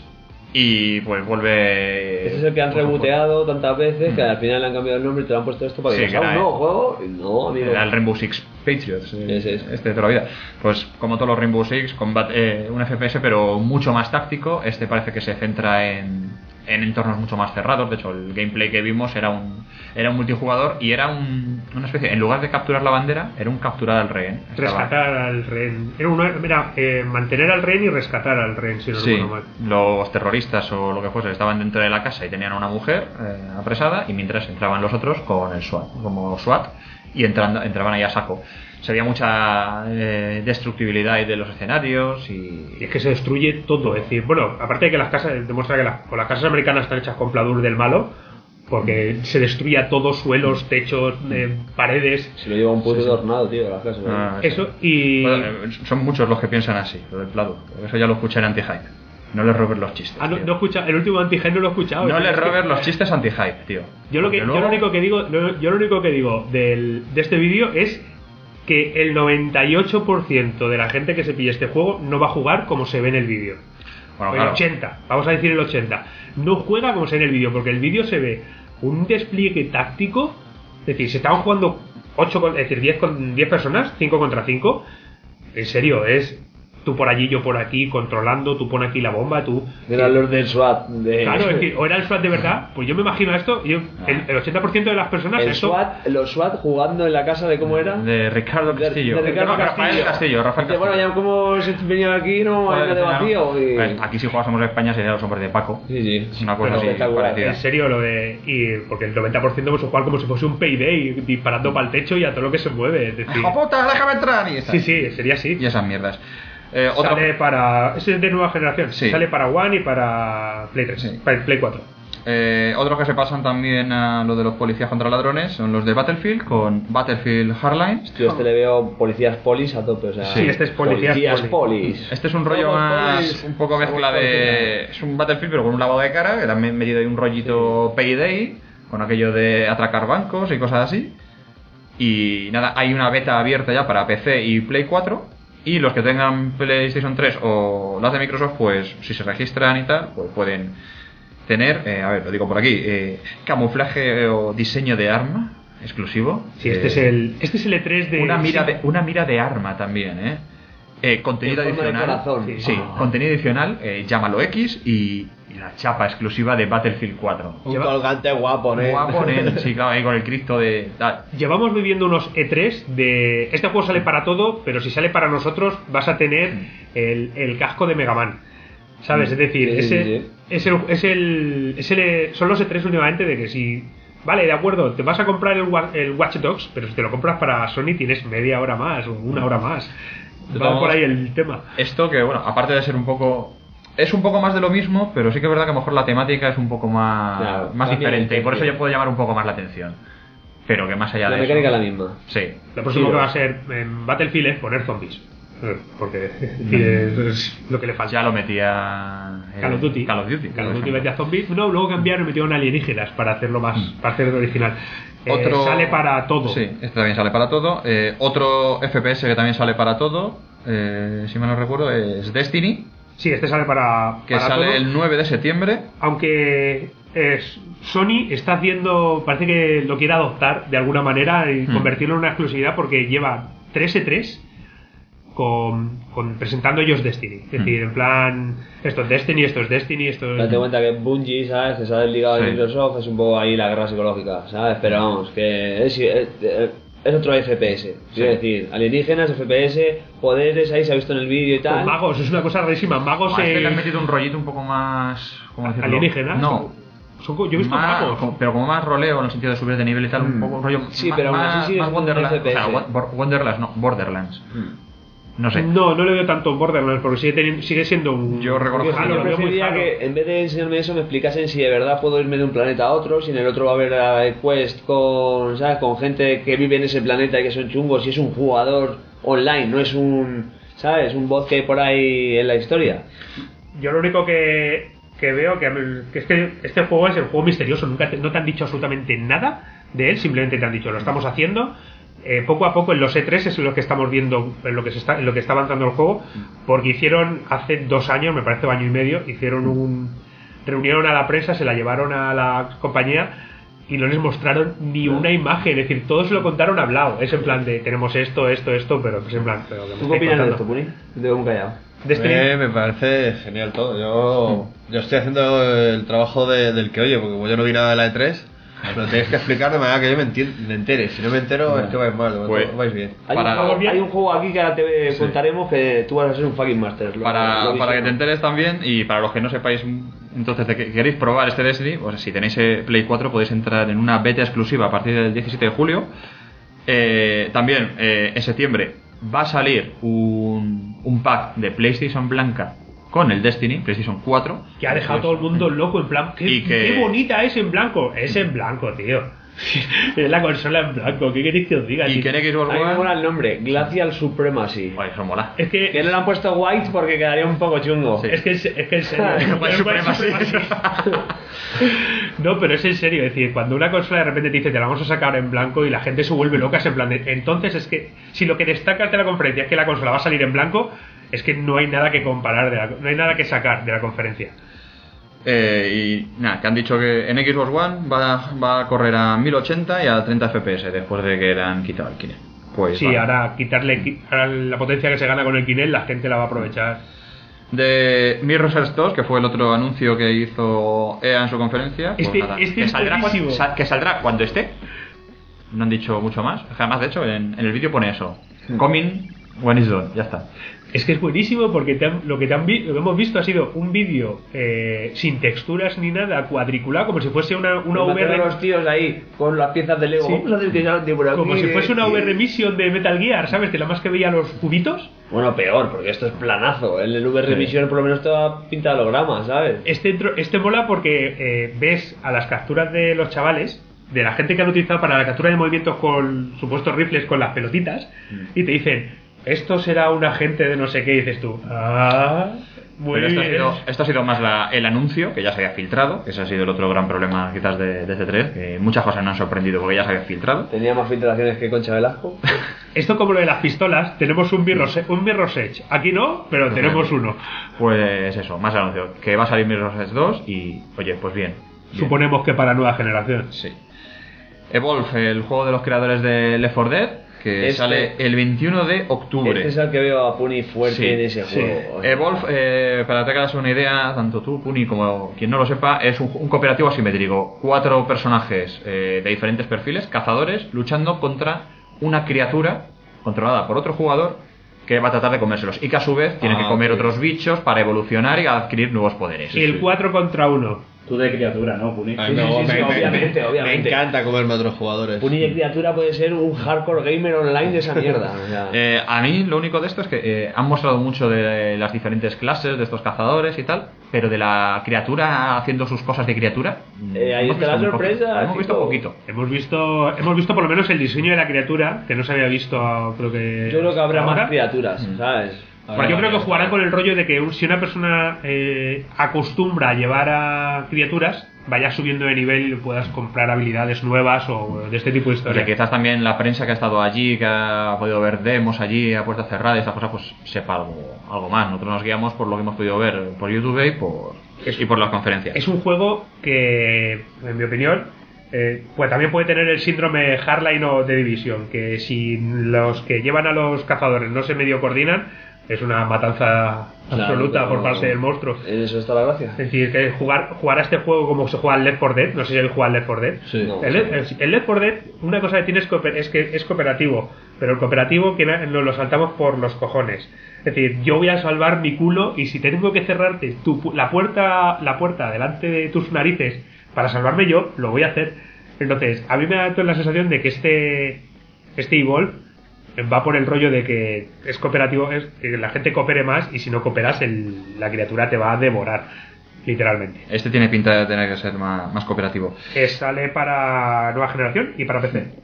Y pues vuelve. Ese es el que han pues, reboteado tantas veces que al final le han cambiado el nombre y te lo han puesto esto para que Sí, digas, que "Ah, era un nuevo juego". Y no, amigo. Era el Rainbow Six Patriots, eh, Ese es. este de toda la vida. Pues como todos los Rainbow Six, combate, eh, un F P S pero mucho más táctico. Este parece que se centra en, en entornos mucho más cerrados. De hecho, el gameplay que vimos era un era un multijugador y era un, una especie, en lugar de capturar la bandera, era un capturar al rehén. Estaba- Rescatar al rehén. Era uno, mira, eh, mantener al rehén y rescatar al rehén, si no Sí, recuerdo mal. los terroristas o lo que fuese estaban dentro de la casa y tenían a una mujer eh, apresada y mientras entraban los otros con el SWAT, como SWAT, y entrando, entraban ahí a saco. Se veía mucha eh, destructibilidad ahí de los escenarios y... Y es que se destruye todo, es decir, bueno, aparte de que las casas, demuestra que las, o las casas americanas están hechas con pladur del malo, porque se destruía todo, suelos, techos, eh, paredes, Se lo lleva un puto tornado, tío, a las casas. Ah, eso, y... Bueno, eh, son muchos los que piensan así, lo del pladur. Eso ya lo escuché en Anti-Hype. No les robes los chistes. Ah, no, tío. no escucha, el último antigen no lo he escuchado. No es les que- robes los chistes Anti-Hype, tío. Yo lo, que, Porque yo luego- lo único que digo, lo- yo lo único que digo del, de este vídeo es que el noventa y ocho por ciento de la gente que se pille este juego no va a jugar como se ve en el vídeo. Bueno, el claro. ochenta, vamos a decir el ochenta. No juega como se ve en el vídeo, porque el vídeo se ve un despliegue táctico. Es decir, se estaban jugando ocho con, es decir, diez con diez personas, cinco contra cinco. En serio, es tú por allí, yo por aquí, controlando, tú pon aquí la bomba, tú... Eran los del SWAT. De... Claro, es decir, o era el SWAT de verdad, pues yo me imagino esto, yo, el, el ochenta por ciento de las personas... El esto, SWAT, los SWAT jugando en la casa de cómo era. De Ricardo De- Castillo. de Ricardo Rafael Castillo. Castillo. Rafael Dice, bueno, Castillo. ya como se venía aquí, no hay nada de vacío. Y... Pues aquí si jugásemos a España sería los hombres de Paco. Sí, sí. Una cosa Pero así espectacular. parecida. En serio, lo de... Y porque el noventa por ciento pues jugar como si fuese un Payday, disparando para el techo y a todo lo que se mueve. Es decir, ¡Hijo puta, déjame entrar! Y, esa- sí, sí, sería así. y esas mierdas. Eh, otra- Sale para... Ese es de nueva generación. Sí. Sale para One y para Play tres. Sí. Para Play cuatro. eh, otros que se pasan también a lo de los policías contra ladrones son los de Battlefield con Battlefield Hardline. Yo este le veo policías polis a tope, o sea... Sí, este es policías policías poli. polis. Este es un rollo Somos más, polis. un poco mezcla Somos de... Es un Battlefield pero con un lavado de cara, que también metido ahí un rollito Payday, con aquello de atracar bancos y cosas así. Y nada, hay una beta abierta ya para P C y Play cuatro. Y los que tengan PlayStation tres o las de Microsoft, pues si se registran y tal, pues pueden tener, eh, a ver, lo digo por aquí, eh, camuflaje o diseño de arma exclusivo. Sí, este Eh, es el... Este es el E tres de... una mira sí. de una mira de arma también, ¿eh? Eh, contenido En forma de adicional. corazón. Sí, sí, contenido adicional, eh, llámalo X y, y la chapa exclusiva de Battlefield cuatro. Un colgante guapo, ¿eh? Guapo, nen, sí, claro, ahí con el Cristo de tal. Llevamos viviendo unos E tres de... Este juego sale para todo, pero si sale para nosotros vas a tener el, el casco de Mega Man. ¿Sabes? Es decir, Sí, sí, ese, sí. Es el, es el, es el- son los E tres últimamente de que si vale, de acuerdo, te vas a comprar el, Wa- el Watch Dogs, pero si te lo compras para Sony tienes media hora más o una hora más. Va Vamos, por ahí el tema. Esto que, bueno, aparte de ser un poco... Es un poco más de lo mismo, pero sí que es verdad que a lo mejor la temática es un poco más, Claro, más cambia diferente de y por eso esencia. ya puede llamar un poco más la atención. Pero que más allá La de mecánica es eso... la misma. Sí. Lo próximo Sí, que ¿no? va a ser en Battlefield es poner zombies. Eh, Porque es, es lo que le falta. Ya lo metía... eh, Call of Duty. Call of Duty. Call por of Duty ejemplo. metía zombies. No, luego cambiaron y metieron alienígenas para hacerlo más, para hacerlo original. Eh, Otro... Sale para todo. Sí, este también sale para todo. Eh, otro F P S que también sale para todo, eh, si mal no recuerdo, es Destiny, Sí, este sale para, que para sale todo. el nueve de septiembre. Aunque eh, Sony está haciendo, parece que lo quiere adoptar de alguna manera y Hmm. convertirlo en una exclusividad porque lleva tres E tres con, con presentando ellos Destiny. Es decir, en plan, esto es Destiny, esto es Destiny, esto es... Date cuenta que Bungie, ¿sabes? Que sale ligado Sí. a Microsoft, es un poco ahí la guerra psicológica, ¿sabes? Pero vamos, que es, es, es otro F P S. Quiero decir, alienígenas, F P S, poderes, ahí se ha visto en el vídeo y Con tal. magos, es una cosa rarísima. Magos A este eh, le han metido un rollito un poco más... ¿Cómo decirlo? alienígenas. No. Son co- yo he visto Más- magos. como- pero como más roleo en el sentido de subir de nivel y tal, un poco un rollo Sí, más, pero aún así más, sigue más siendo un Wonderlands, F P S. o sea, Wa- Bor- Wonderlands, no, Borderlands. No sé. No, no le veo tanto Borderlands porque sigue, teniendo, sigue siendo un... Yo reconozco Porque Ah, yo lo veo muy preferiría Halo. que en vez de enseñarme eso me explicasen si de verdad puedo irme de un planeta a otro, si en el otro va a haber eh, quest con, ¿sabes? Con gente que vive en ese planeta y que son chungos, si es un jugador online, no es un, ¿sabes? Un bot que hay por ahí en la historia. Yo lo único que, que veo que, que es que este juego es el juego misterioso. Nunca te, no te han dicho absolutamente nada de él, simplemente te han dicho lo estamos haciendo. Eh, poco a poco en los E tres es lo que estamos viendo, en lo que se está, en lo que está avanzando el juego, porque hicieron hace dos años, me parece año y medio, hicieron un reunieron a la prensa, se la llevaron a la compañía y no les mostraron ni una imagen, es decir, todos se lo contaron hablado, es en plan de tenemos esto, esto, esto, pero es en plan, pero ¿qué me ¿Tú qué estáis opinas de contando? esto, Puni? Te veo muy callado. Destiny. Eh, me parece genial todo. Yo, yo estoy haciendo el trabajo de- del que oye, porque como yo no vi nada de la E tres, lo tenéis que explicar de manera que yo me, enti- me entere. Si no me entero, es que vais mal, Pues- vais bien. Hay, Para- un juego, bien. hay un juego aquí que ahora te contaremos que tú vas a ser un fucking master. Lo- Para, lo para que visiono. te enteres también, y para los que no sepáis entonces de que queréis probar este Destiny, pues si tenéis eh, Play cuatro podéis entrar en una beta exclusiva a partir del diecisiete de julio. Eh, también eh, en septiembre va a salir un, un pack de PlayStation blanca con el Destiny, PlayStation cuatro. Que ha dejado todo el mundo loco en plan, ¿qué, Y que- qué bonita es en blanco? Es en blanco, tío. Es la consola en blanco, ¿qué queréis que os diga? Y Si- que en Xbox A mí me One... mola el nombre, Glacial Supremacy. Joder, eso mola. Es que, Que no le han puesto white porque quedaría un poco chungo. Sí. es que, es, es que en serio. White Supremacy. No, pero es en serio, es decir, cuando una consola de repente te dice te la vamos a sacar en blanco y la gente se vuelve loca, es en plan de, entonces es que si lo que destacas de la conferencia es que la consola va a salir en blanco, es que no hay nada que comparar, de la- no hay nada que sacar de la conferencia. Eh, y nada, que han dicho que en Xbox One va, va a correr a mil ochenta y a treinta F P S después de que le han quitado el Kinect. Pues Sí, vale. ahora quitarle qui- ahora la potencia que se gana con el Kinect, la gente la va a aprovechar. De Mirror's Edge dos, que fue el otro anuncio que hizo E A en su conferencia, pues Este- nada, este que, es saldrá cuando, buenísimo. sa- que saldrá cuando esté. No han dicho mucho más. Además, de hecho, en, en el vídeo pone eso. Coming when it's done. Ya está. Es que es buenísimo porque te han- lo, que te han vi- lo que hemos visto ha sido un vídeo eh, sin texturas ni nada, cuadriculado, como si fuese una, una Nos mantienen V R. los tíos ahí con las piezas de Lego. Sí. Vamos a hacer que ya de por aquí, Como si fuese una de- V R Mission de Metal Gear, ¿sabes? Que la más que veía los cubitos. Bueno, peor, porque esto es planazo. El del V R Vision por lo menos toda pinta de holograma, ¿sabes? Este, entro- este mola porque eh, ves a las capturas de los chavales, de la gente que han utilizado para la captura de movimientos con supuestos rifles con las pelotitas, y te dicen, esto será un agente de no sé qué, y dices tú, ah, muy Pero esto ha, bien. sido, esto ha sido más la- el anuncio, que ya se había filtrado, que ese ha sido el otro gran problema quizás de, de C tres, que muchas cosas no han sorprendido porque ya se había filtrado. Tenía más filtraciones que Concha Velasco. Esto como lo de las pistolas, tenemos un Mirror's, un Mirror's Edge. Aquí no, pero tenemos uno. Pues eso, más anuncio, que va a salir Mirror's Edge dos y, oye, pues bien. bien. Suponemos que para nueva generación. Sí. Evolve, el juego de los creadores de Left four Dead, que Este- sale el veintiuno de octubre. Este es el que veo a Puni fuerte Sí, en ese sí. juego. Evolve, eh, para que te hagas una idea, tanto tú, Puni, como quien no lo sepa, es un, un cooperativo asimétrico. Cuatro personajes eh, de diferentes perfiles, cazadores, luchando contra una criatura controlada por otro jugador que va a tratar de comérselos y que a su vez tiene Ah, que comer ok. otros bichos para evolucionar y adquirir nuevos poderes. El cuatro contra uno. Tú de criatura, ¿no, Puni? A Sí, mí me, sí, sí, me- sí, me- obviamente, me obviamente. encanta comerme a otros jugadores. Puni de criatura puede ser un hardcore gamer online de esa mierda. O sea, Eh, a mí lo único de esto es que eh, han mostrado mucho de las diferentes clases de estos cazadores y tal, pero de la criatura haciendo sus cosas de criatura. Eh, ahí hemos está la visto muy sorpresa, poquito. Hemos visto chico. poquito. Hemos visto, hemos visto por lo menos el diseño de la criatura, que no se había visto, creo que. yo creo que habrá ahora. más criaturas, ¿sabes? Bueno, yo creo que jugarán con el rollo de que un- si una persona eh, acostumbra a llevar a criaturas, vaya subiendo de nivel y puedas comprar habilidades nuevas o de este tipo de O sea, historias. quizás también la prensa que ha estado allí, que ha podido ver demos allí a puerta cerrada y estas cosas, pues sepa algo, algo más. Nosotros nos guiamos por lo que hemos podido ver por YouTube y por, y por las conferencias. Es un juego que, en mi opinión, eh, pues también puede tener el síndrome Hardline o de Division, que si los que llevan a los cazadores no se medio coordinan, es una matanza absoluta Claro, por pero parte del monstruo. En eso está la gracia. Es decir, que jugar, jugar a este juego como se juega al Left four Dead, no sé si habéis jugado al Left four Dead. Sí. No. El, el, el Left four Dead, una cosa que tiene es, cooper- es que es cooperativo, pero el cooperativo que na- nos lo saltamos por los cojones. Es decir, yo voy a salvar mi culo y si tengo que cerrarte tu, pu- la puerta la puerta delante de tus narices para salvarme yo, lo voy a hacer. Entonces, a mí me da toda la sensación de que este este Evolve va por el rollo de que es cooperativo, es que la gente coopere más y si no cooperas el, la criatura te va a devorar, literalmente. Este tiene pinta de tener que ser más, más cooperativo. Eh, sale para nueva generación y para P C.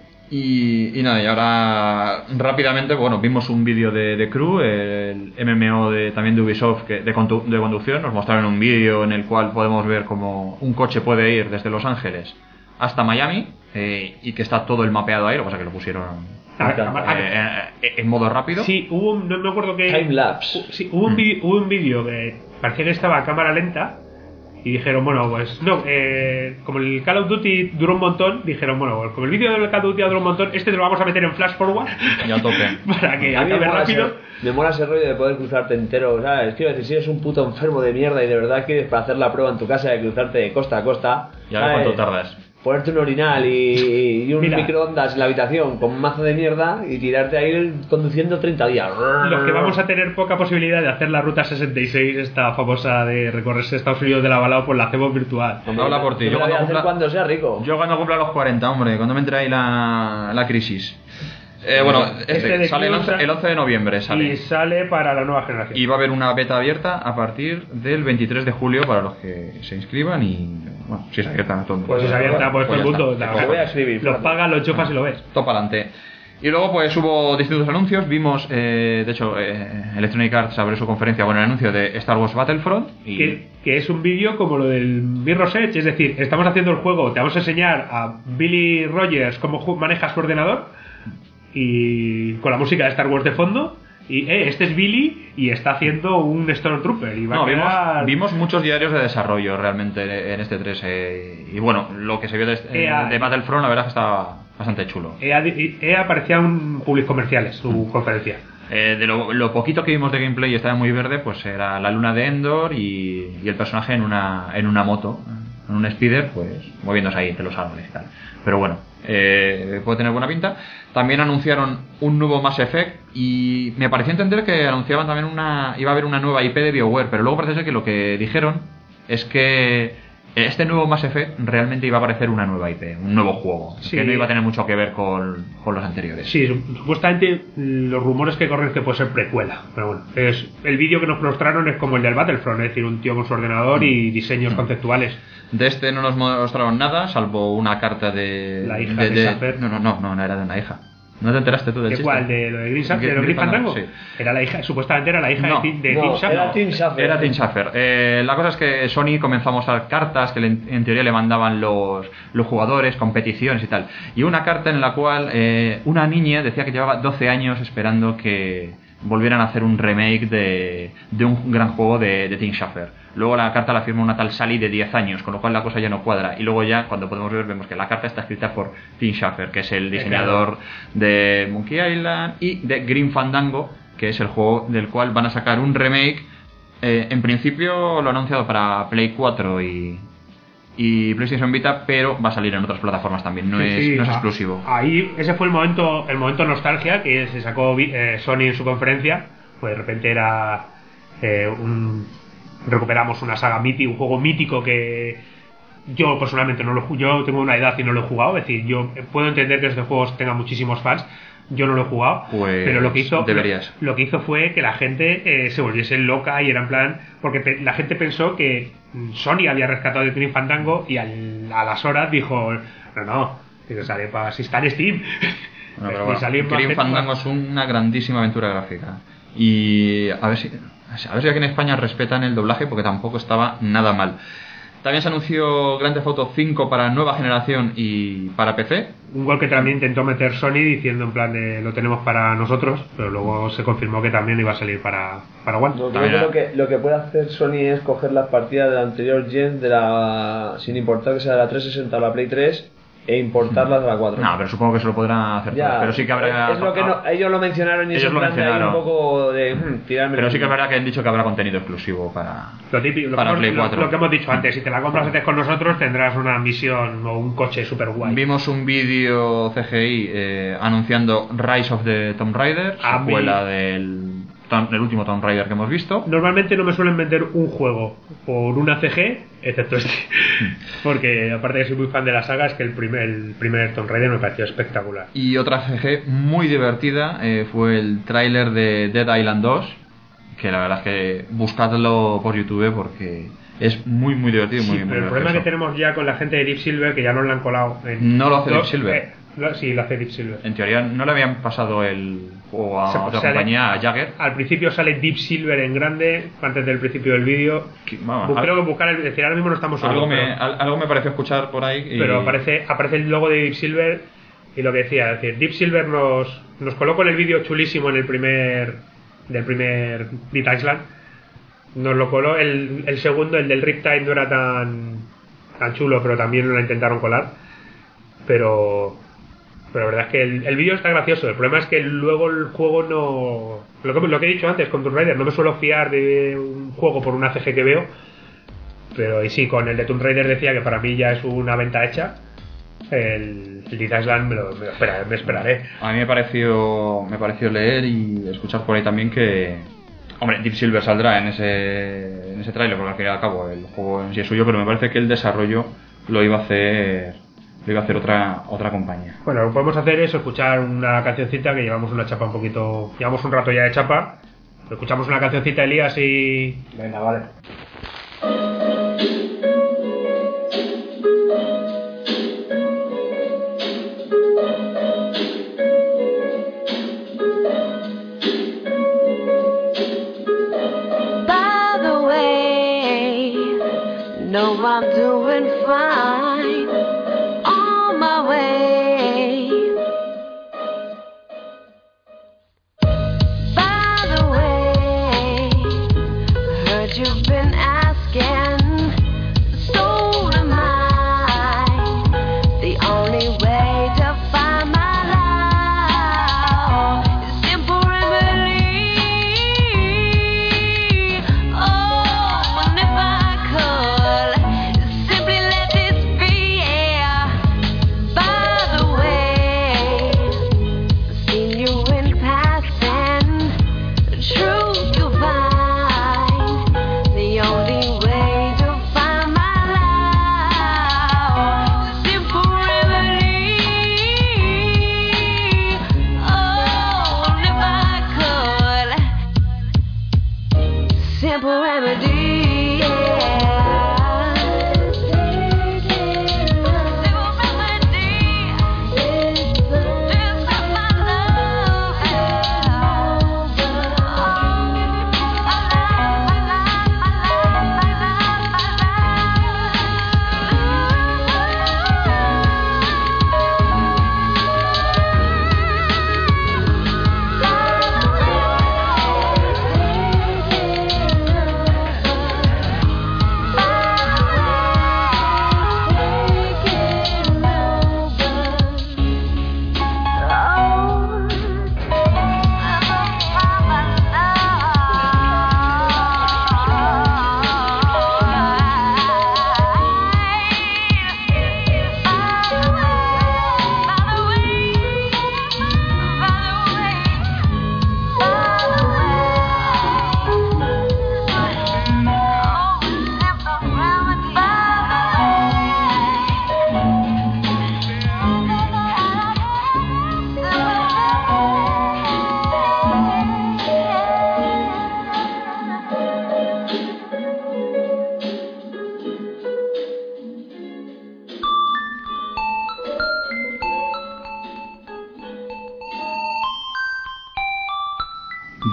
Y, y nada, y ahora rápidamente, bueno, vimos un vídeo de, de Crew, el M M O de, también de Ubisoft que, de, condu- de conducción. Nos mostraron un vídeo en el cual podemos ver cómo un coche puede ir desde Los Ángeles hasta Miami eh, y que está todo el mapeado ahí, lo que pasa es que lo pusieron Ah, eh, ah, eh, en modo rápido. Sí, hubo un, no me acuerdo que Time lapse. sí, hubo un vídeo, hubo un vídeo que parecía que estaba a cámara lenta y dijeron, bueno, pues no, eh, como el Call of Duty duró un montón, dijeron, bueno, pues como el vídeo del Call of Duty duró un montón, este te lo vamos a meter en flash forward Y a tope. para que A mí me acabe mola, rápido. ese, me mola ese rollo de poder cruzarte entero, ¿sabes? Quiero decir, si eres un puto enfermo de mierda y de verdad quieres para hacer la prueba en tu casa de cruzarte de costa a costa, Y a ver ¿sabes? cuánto tardas. Ponerte un orinal y, y un Mira. microondas en la habitación con un mazo de mierda y tirarte ahí conduciendo treinta días. Los que vamos a tener poca posibilidad de hacer la ruta sesenta y seis, esta famosa de recorrerse Estados Unidos de la balao, pues la hacemos virtual. Hombre, Habla por ti, yo yo me la voy a cuando hacer cumpla- cuando sea rico. Yo cuando cumpla los cuarenta, hombre, cuando me entre ahí la, la crisis. Eh, bueno, este, Este de sale el Crew once, el once de noviembre, sale. Y sale para la nueva generación. Y va a haber una beta abierta a partir del veintitrés de julio para los que se inscriban y, bueno, si es abierta a todo el mundo. Pues si se abierta, pues todo el ya mundo está. la- Lo voy a escribir, lo Fran. paga, lo enchufas y lo ves. Todo para adelante. Y luego pues hubo distintos anuncios, vimos, eh, de hecho, eh, Electronic Arts abrió su conferencia con el anuncio de Star Wars Battlefront y Que, que es un vídeo como lo del Mirror's Edge, es decir, estamos haciendo el juego, te vamos a enseñar a Billy Rogers cómo ju- manejas su ordenador y con la música de Star Wars de fondo y eh, este es Billy y está haciendo un Stormtrooper y va no, a quedar... vimos, vimos muchos diarios de desarrollo realmente en este tres eh, y bueno, lo que se vio de, E A. de Battlefront la verdad es que estaba bastante chulo. E A, E A aparecía en Public Comerciales, su conferencia. Eh, de lo, lo poquito que vimos de gameplay estaba muy verde, pues era la luna de Endor y, y el personaje en una en una moto, en un speeder, pues moviéndose ahí entre los árboles y tal. Pero bueno, eh, puede tener buena pinta. También anunciaron un nuevo Mass Effect y me pareció entender que anunciaban también una iba a haber una nueva I P de BioWare, pero luego parece ser que lo que dijeron es que este nuevo Mass Effect realmente iba a aparecer una nueva I P, un nuevo juego, Sí. que no iba a tener mucho que ver con, con los anteriores. Sí, su- supuestamente los rumores que corren es que puede ser precuela, pero bueno, es, el vídeo que nos mostraron es como el del Battlefront, es decir, un tío con su ordenador y diseños conceptuales. De este no nos mostraron nada, salvo una carta de... La hija de, de Schaffer. No, no, no, no, no era de una hija. ¿No te enteraste tú del ¿De chiste? cuál? ¿De lo de Green, Sa- Gr- de lo de Green Fandango? Sí. Era la hija, supuestamente era la hija No, de, Tim- de No, Tim Schafer. era Tim Schafer. Era Tim Schafer. Eh, la cosa es que Sony comenzó a mostrar cartas que le- en teoría le mandaban los, los jugadores, competiciones y tal. Y una carta en la cual eh, una niña decía que llevaba doce años esperando que volvieran a hacer un remake de, de un gran juego de, de Tim Schafer. Luego la carta la firma una tal Sally de diez años, con lo cual la cosa ya no cuadra. Y luego ya, cuando podemos ver, vemos que la carta está escrita por Tim Schafer, que es el diseñador de Monkey Island y de Green Fandango, que es el juego del cual van a sacar un remake. Eh, en principio lo ha anunciado para Play cuatro y, y PlayStation Vita, pero va a salir en otras plataformas también, no, Sí, es, sí, no es a- exclusivo. Ahí, ese fue el momento, el momento nostalgia que se sacó eh, Sony en su conferencia. Pues de repente era eh, un, recuperamos una saga mítica, un juego mítico que yo personalmente no lo ju- yo tengo una edad y no lo he jugado, es decir, yo puedo entender que este juego tenga muchísimos fans. Yo no lo he jugado, Pues pero lo que hizo deberías. Lo, lo que hizo fue que la gente eh, se volviese loca y era en plan, porque pe- la gente pensó que mm, Sony había rescatado el Grim Fandango y al- a las horas dijo, no, no, digo, sale para si está en Steam. Bueno, pero Y bueno, salió en Grim Magenta- Fandango es una grandísima aventura gráfica. Y a ver si a ver si aquí en España respetan el doblaje, porque tampoco estaba nada mal. También se anunció Grand Theft Auto cinco para nueva generación y para P C. Un gol que también intentó meter Sony diciendo en plan de lo tenemos para nosotros, pero luego se confirmó que también iba a salir para, para One. No, creo También que era- lo que lo que puede hacer Sony es coger las partidas de la anterior gen de la sin importar que sea de la trescientos sesenta o la Play tres e importarlas a la cuatro. No, pero supongo que se lo podrán hacer Ya, todas. Pero sí que habrá. es lo que no- ellos lo mencionaron y Ellos es en lo plan de ahí mencionaron. un poco de hmm, tirarme Pero el sí que es culo. verdad que han dicho que habrá contenido exclusivo para. Lo típico, lo, Para que hemos, Play lo- cuatro. lo que hemos dicho antes, si te la compras antes con nosotros tendrás una misión o un coche super guay. Vimos un vídeo C G I eh, anunciando Rise of the Tomb Raider, A mí- secuela del, Tom- del último Tomb Raider que hemos visto. Normalmente no me suelen vender un juego por una C G, excepto este. Porque aparte de que soy muy fan de la saga, es que el primer, el primer Tomb Raider me pareció espectacular. Y otra C G muy divertida eh, fue el tráiler de Dead Island dos, que la verdad es que buscadlo por YouTube porque es muy muy divertido y muy, Sí, muy pero el problema que gracioso. tenemos ya con la gente de Deep Silver, que ya nos la han colado. En No lo hace dos- Deep Silver. eh, lo- sí, lo hace Deep Silver. En teoría no le habían pasado el juego a Se- otra sale- compañía, a Jagger. Al principio sale Deep Silver en grande, antes del principio del vídeo. Que, vamos, Bu- al- Creo que buscar, el, decir, ahora mismo no estamos algo, seguros, me, pero, al- algo me pareció escuchar por ahí. Y... pero aparece, aparece el logo de Deep Silver y lo que decía, es decir, Deep Silver nos, nos colocó en el vídeo chulísimo en el primer del primer Beat Island. Nos lo coló el, el segundo, el del Riptide, no era tan tan chulo, pero también lo intentaron colar. Pero pero la verdad es que el, el vídeo está gracioso. El problema es que luego el juego no. Lo que, lo que he dicho antes con Tomb Raider, no me suelo fiar de un juego por una C G que veo. Pero y sí, con el de Tomb Raider decía que para mí ya es una venta hecha. El, el Dead Island me lo, me lo espera- me esperaré. A mí me pareció, me pareció leer y escuchar por ahí también que, hombre, Deep Silver saldrá en ese, en ese tráiler porque al fin y al cabo el juego en sí es suyo, pero me parece que el desarrollo lo iba a hacer, lo iba a hacer otra, otra compañía. Bueno, lo que podemos hacer es escuchar una cancioncita, que llevamos una chapa un poquito. Llevamos un rato ya de chapa. Escuchamos una cancioncita, Elías, y. Venga, vale. By the way, no, I'm doing fine. On my way. By the way, heard you've been asking. So am I. The only way to find my love is simple remedy. Oh, and if I could simply let this be, yeah. By the way,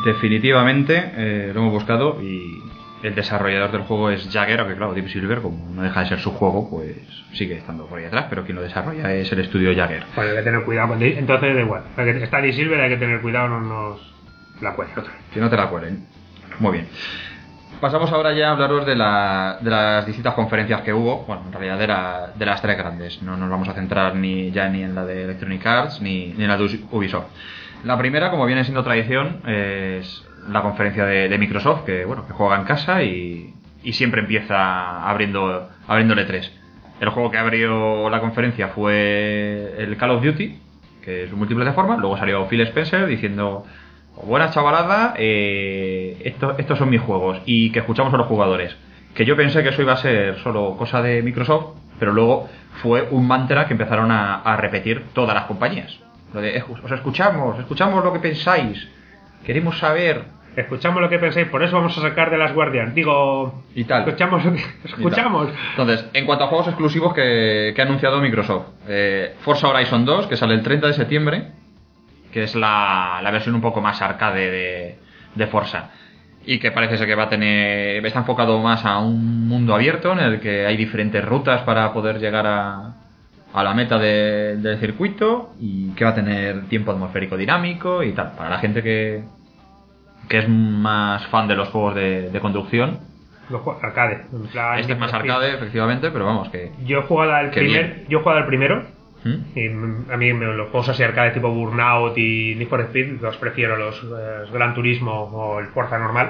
definitivamente eh, lo hemos buscado y el desarrollador del juego es Jagger, aunque claro, Deep Silver, como no deja de ser su juego, pues sigue estando por ahí atrás, pero quien lo desarrolla es el estudio Jagger. Bueno, hay que tener cuidado. Entonces, da igual. Está Deep Silver, hay que tener cuidado, no nos la cuelen. Que no te la cuelen. Muy bien. Pasamos ahora ya a hablaros de, la, de las distintas conferencias que hubo. Bueno, en realidad de, la, de las tres grandes. No nos vamos a centrar ni ya ni en la de Electronic Arts ni, ni en la de Ubisoft. La primera, como viene siendo tradición, es la conferencia de, de Microsoft, que bueno, que juega en casa y, y siempre empieza abriendo abriéndole tres. El juego que abrió la conferencia fue el Call of Duty, que es un múltiple de forma. Luego salió Phil Spencer diciendo: buena chavalada, eh, esto, estos son mis juegos, y que escuchamos a los jugadores. Que yo pensé que eso iba a ser solo cosa de Microsoft, pero luego fue un mantra que empezaron a, a repetir todas las compañías. Lo de, os escuchamos, escuchamos lo que pensáis, queremos saber. Escuchamos lo que pensáis, por eso vamos a sacar de las Guardian. Digo, y tal. Escuchamos lo que escuchamos. Entonces, en cuanto a juegos exclusivos que, que ha anunciado Microsoft, eh, Forza Horizon dos, que sale el treinta de septiembre, que es la, la versión un poco más arcade de, de Forza, y que parece ser que va a tener, está enfocado más a un mundo abierto en el que hay diferentes rutas para poder llegar a, a la meta de, del circuito, y que va a tener tiempo atmosférico dinámico y tal, para la gente que que es más fan de los juegos de, de conducción. Los juegos arcade, en plan, este es más arcade, efectivamente, pero vamos, que yo he jugado al primer, bien. yo he jugado al primero. ¿Mm? Y a mí los juegos así arcade tipo Burnout y Need for Speed los prefiero, los, los Gran Turismo o el Forza normal.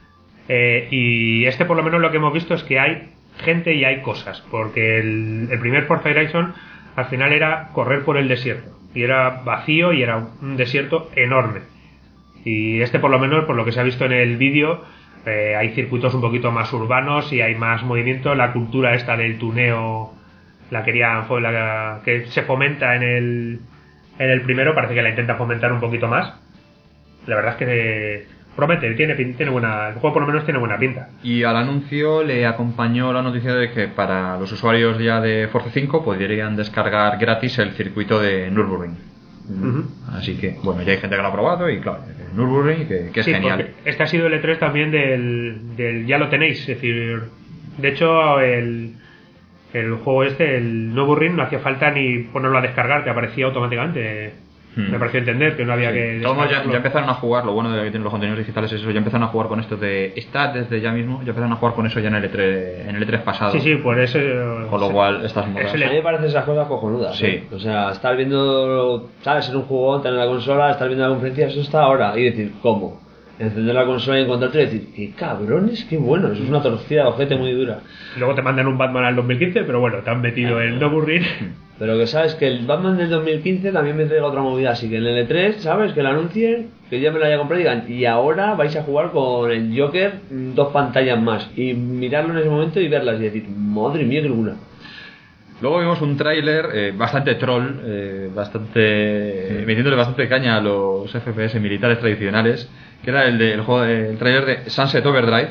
Eh, y este, por lo menos, lo que hemos visto es que hay gente y hay cosas, porque el, el primer Forza Horizon al final era correr por el desierto y era vacío y era un desierto enorme. Y este, por lo menos, por lo que se ha visto en el vídeo, eh, hay circuitos un poquito más urbanos y hay más movimiento. La cultura esta del tuneo la querían, la que se fomenta en el en el primero, parece que la intenta fomentar un poquito más. La verdad es que promete, tiene, tiene buena, el juego por lo menos tiene buena pinta. Y al anuncio le acompañó la noticia de que para los usuarios ya de Forza cinco podrían descargar gratis el circuito de Nürburgring. Uh-huh. Así que, bueno, ya hay gente que lo ha probado y claro, Nürburgring, que, que es sí, genial. Este ha sido el E tres también del, del ya lo tenéis, es decir, de hecho el, el juego este, el Nürburgring, no hacía falta ni ponerlo a descargar, te aparecía automáticamente. Hmm. Me pareció entender que no había sí. que todos ya, ya empezaron a jugar, lo bueno de que tienen los contenidos digitales es eso, ya empezaron a jugar con esto de está desde ya mismo, ya empezaron a jugar con eso ya en el E tres, en el E tres pasado. Sí, sí, por eso. Con lo cual estas modas. A mí me parecen esas cosas cojonudas. Sí. ¿eh? O sea, estar viendo, sabes, en un juego, tener la consola, estar viendo la conferencia, eso está ahora. Y decir, ¿cómo? Encender la consola y encontrarte y decir, qué cabrones, qué bueno, eso es una torcida de ojete muy dura. Luego te mandan un Batman al dos mil quince, pero bueno, te han metido el Nürburgring. Pero que sabes que el Batman del dos mil quince también me traiga otra movida, así que en el E tres, ¿sabes? Que lo anuncien, que ya me lo haya comprado y digan, y ahora vais a jugar con el Joker dos pantallas más, y mirarlo en ese momento y verlas y decir, madre mía, qué locura. Luego vimos un tráiler eh, bastante troll, eh, bastante eh, metiéndole bastante caña a los F P S militares tradicionales, que era el, de, el, juego, el tráiler de Sunset Overdrive,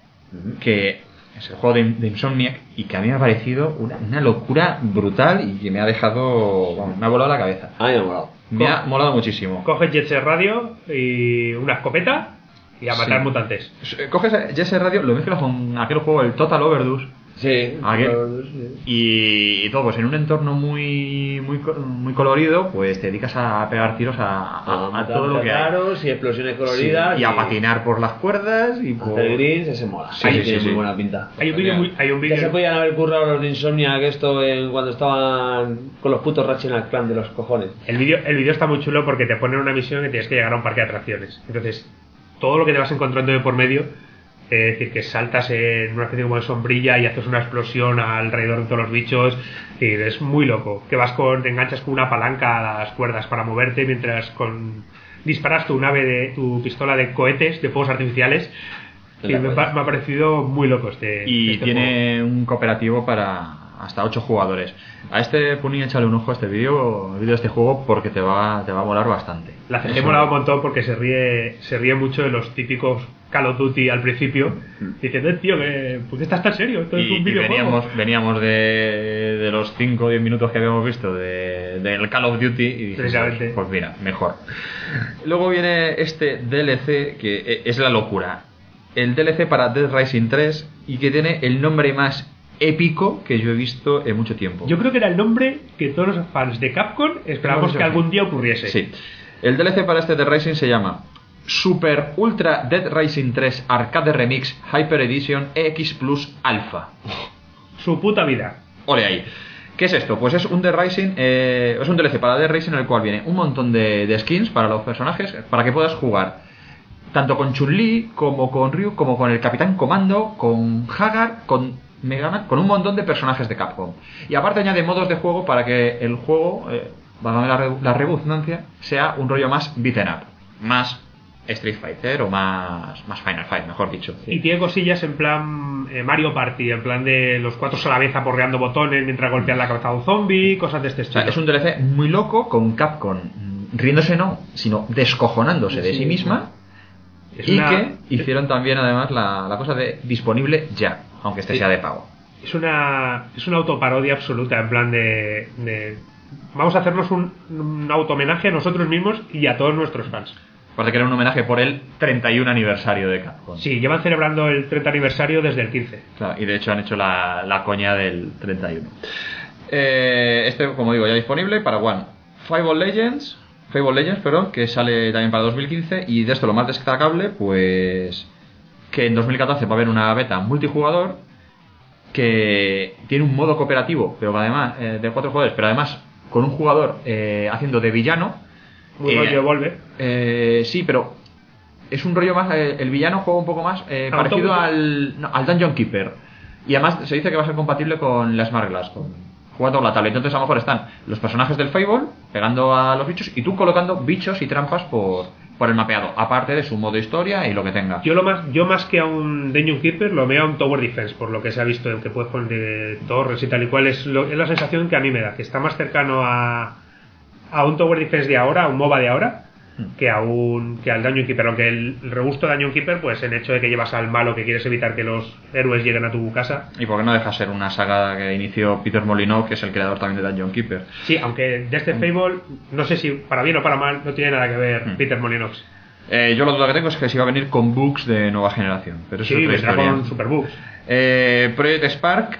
que es el juego de, de Insomniac, y que a mí me ha parecido una, una locura brutal y que me ha dejado, bueno, me ha volado la cabeza. A mí me ha molado. Me ha molado muchísimo. Coges Jet Set Radio y una escopeta y a matar sí. mutantes. Coges Jet Set Radio, lo mezclas con aquel juego, el Total Overdose. Sí, aquel, sí. Y, y todo, pues en un entorno muy muy muy colorido, pues te dedicas a pegar tiros a, a, a, a todo lo que hay. Y explosiones coloridas. Sí, y, y a patinar por las cuerdas y por... hacer greens, ese mola. Sí, ahí sí, tiene sí, muy sí. buena pinta. Hay un vídeo muy, hay un vídeo. Ya se podían haber currado los de Insomnia que esto en, cuando estaban con los putos Ratchet and Clank de los cojones. El vídeo el vídeo está muy chulo porque te ponen una misión que tienes que llegar a un parque de atracciones. Entonces, todo lo que te vas encontrando de por medio, es decir, que saltas en una especie como de sombrilla y haces una explosión alrededor de todos los bichos, y es muy loco. Que vas con, te enganchas con una palanca a las cuerdas para moverte mientras con disparas tu nave de tu pistola de cohetes, de fuegos artificiales. Y me, me ha parecido muy loco este. Y este tiene juego. un cooperativo para hasta ocho jugadores. A este Puni, échale un ojo a este vídeo, el vídeo de este juego, porque te va, te va a molar bastante. La gente Eso. mola un montón porque se ríe se ríe mucho de los típicos Call of Duty al principio, diciendo, eh, tío, que, ¿por qué estás tan serio? Esto es Y, un y videojuego. veníamos, veníamos de, de los cinco o diez minutos que habíamos visto de, del Call of Duty y dijimos, Precisamente. pues mira, mejor. Luego viene este D L C que es la locura. El D L C para Dead Rising tres y que tiene el nombre más épico que yo he visto en mucho tiempo. Yo creo que era el nombre que todos los fans de Capcom esperábamos Creo que que sí. algún día ocurriese. Sí. El D L C para este Dead Rising se llama Super Ultra Dead Rising tres Arcade Remix Hyper Edition E X Plus Alpha. Su puta vida. Ole ahí. ¿Qué es esto? Pues es un Dead Rising, eh, es un D L C para Dead Rising en el cual viene un montón de, de skins para los personajes para que puedas jugar tanto con Chun-Li como con Ryu, como con el Capitán Comando, con Hagar, con Mega Man, con un montón de personajes de Capcom. Y aparte añade modos de juego para que el juego, eh, válgame la, re- la redundancia, sea un rollo más beaten up, más Street Fighter o más, más Final Fight, mejor dicho. Y tiene cosillas en plan eh, Mario Party, en plan de los cuatro a la vez aporreando botones mientras golpean la cabeza a un zombie, cosas de este O sea, estilo. es un D L C muy loco con Capcom mm, riéndose no, sino descojonándose de sí misma. Es Y una- que hicieron también además la, la cosa de disponible ya, aunque este Sí. sea de pago. Es una es una autoparodia absoluta, en plan de, de vamos a hacernos un, un auto homenaje a nosotros mismos y a todos nuestros fans. Parece que era un homenaje por el treinta y un aniversario de Capcom. Sí, llevan celebrando el treinta aniversario desde el quince. Claro, y de hecho han hecho la, la coña del treinta y uno. Eh, este, como digo, ya disponible para One. Fable Legends, Fable Legends, perdón, que sale también para dos mil quince. Y de esto lo más destacable, pues que en dos mil catorce va a haber una beta multijugador que tiene un modo cooperativo, pero que además eh, de cuatro jugadores, pero además con un jugador eh, haciendo de villano. Muy Eh, rollo Volver. Eh, sí, pero es un rollo más. eh, el villano juega un poco más eh, Ah, parecido un poco- al, no, al Dungeon Keeper. Y además se dice que va a ser compatible con la Smart Glass, con, jugando con la tablet. Entonces a lo mejor están los personajes del Fable pegando a los bichos y tú colocando bichos y trampas por, por el mapeado, aparte de su modo historia y lo que tenga. Yo lo más yo más que a un Dungeon Keeper lo veo a un Tower Defense, por lo que se ha visto que puedes poner de torres y tal y cual. Es, lo- es la sensación que a mí me da, que está más cercano a, a un Tower Defense de ahora, a un MOBA de ahora, que a un que al Dungeon Keeper. Aunque el, el regusto de Dungeon Keeper, pues en hecho de que llevas al malo, que quieres evitar que los héroes lleguen a tu casa. Y por qué no deja ser una saga que inició Peter Molyneux, que es el creador también de Dungeon Keeper. Sí, aunque de este Fable, no sé si para bien o para mal, no tiene nada que ver Mm. Peter Molyneux. Eh, yo la duda que tengo es que si va a venir con bugs de nueva generación. Pero eso Sí, es otra vendrá historia. con Superbugs. Eh, Project Spark,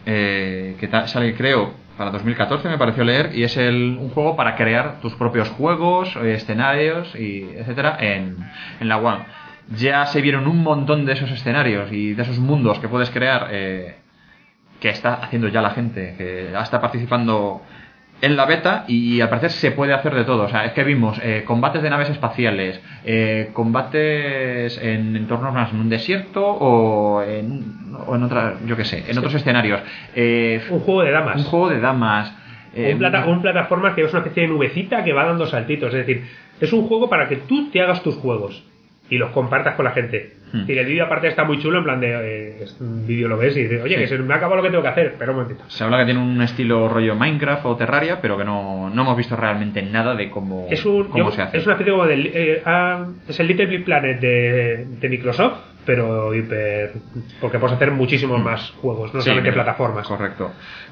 eh, que ta- sale creo para dos mil catorce me pareció leer, y es el, un juego para crear tus propios juegos, eh, escenarios, y etcétera en, en la One. Ya se vieron un montón de esos escenarios y de esos mundos que puedes crear, eh, que está haciendo ya la gente, que ya está participando en la beta, y al parecer se puede hacer de todo. O sea, es que vimos eh, combates de naves espaciales, eh, combates en entornos más en un desierto o en, o en otra, yo qué sé, en otros escenarios. Eh, Un juego de damas. un juego de damas. eh, un, plata, un plataforma que es una especie de nubecita que va dando saltitos. Es decir, es un juego para que tú te hagas tus juegos y los compartas con la gente. Hmm. Y el vídeo aparte está muy chulo, en plan de eh, es un vídeo lo ves y dices, oye, Sí. que se me ha acabado lo que tengo que hacer, pero un momentito. Se habla que tiene un estilo rollo Minecraft o Terraria, pero que no, no hemos visto realmente nada de cómo, Es un cómo yo- se hace. es una especie como del eh, ah, es el Little Big Planet de, de Microsoft, pero hiper, porque puedes hacer muchísimos más juegos, no Sí, solamente mira, plataformas. Correcto.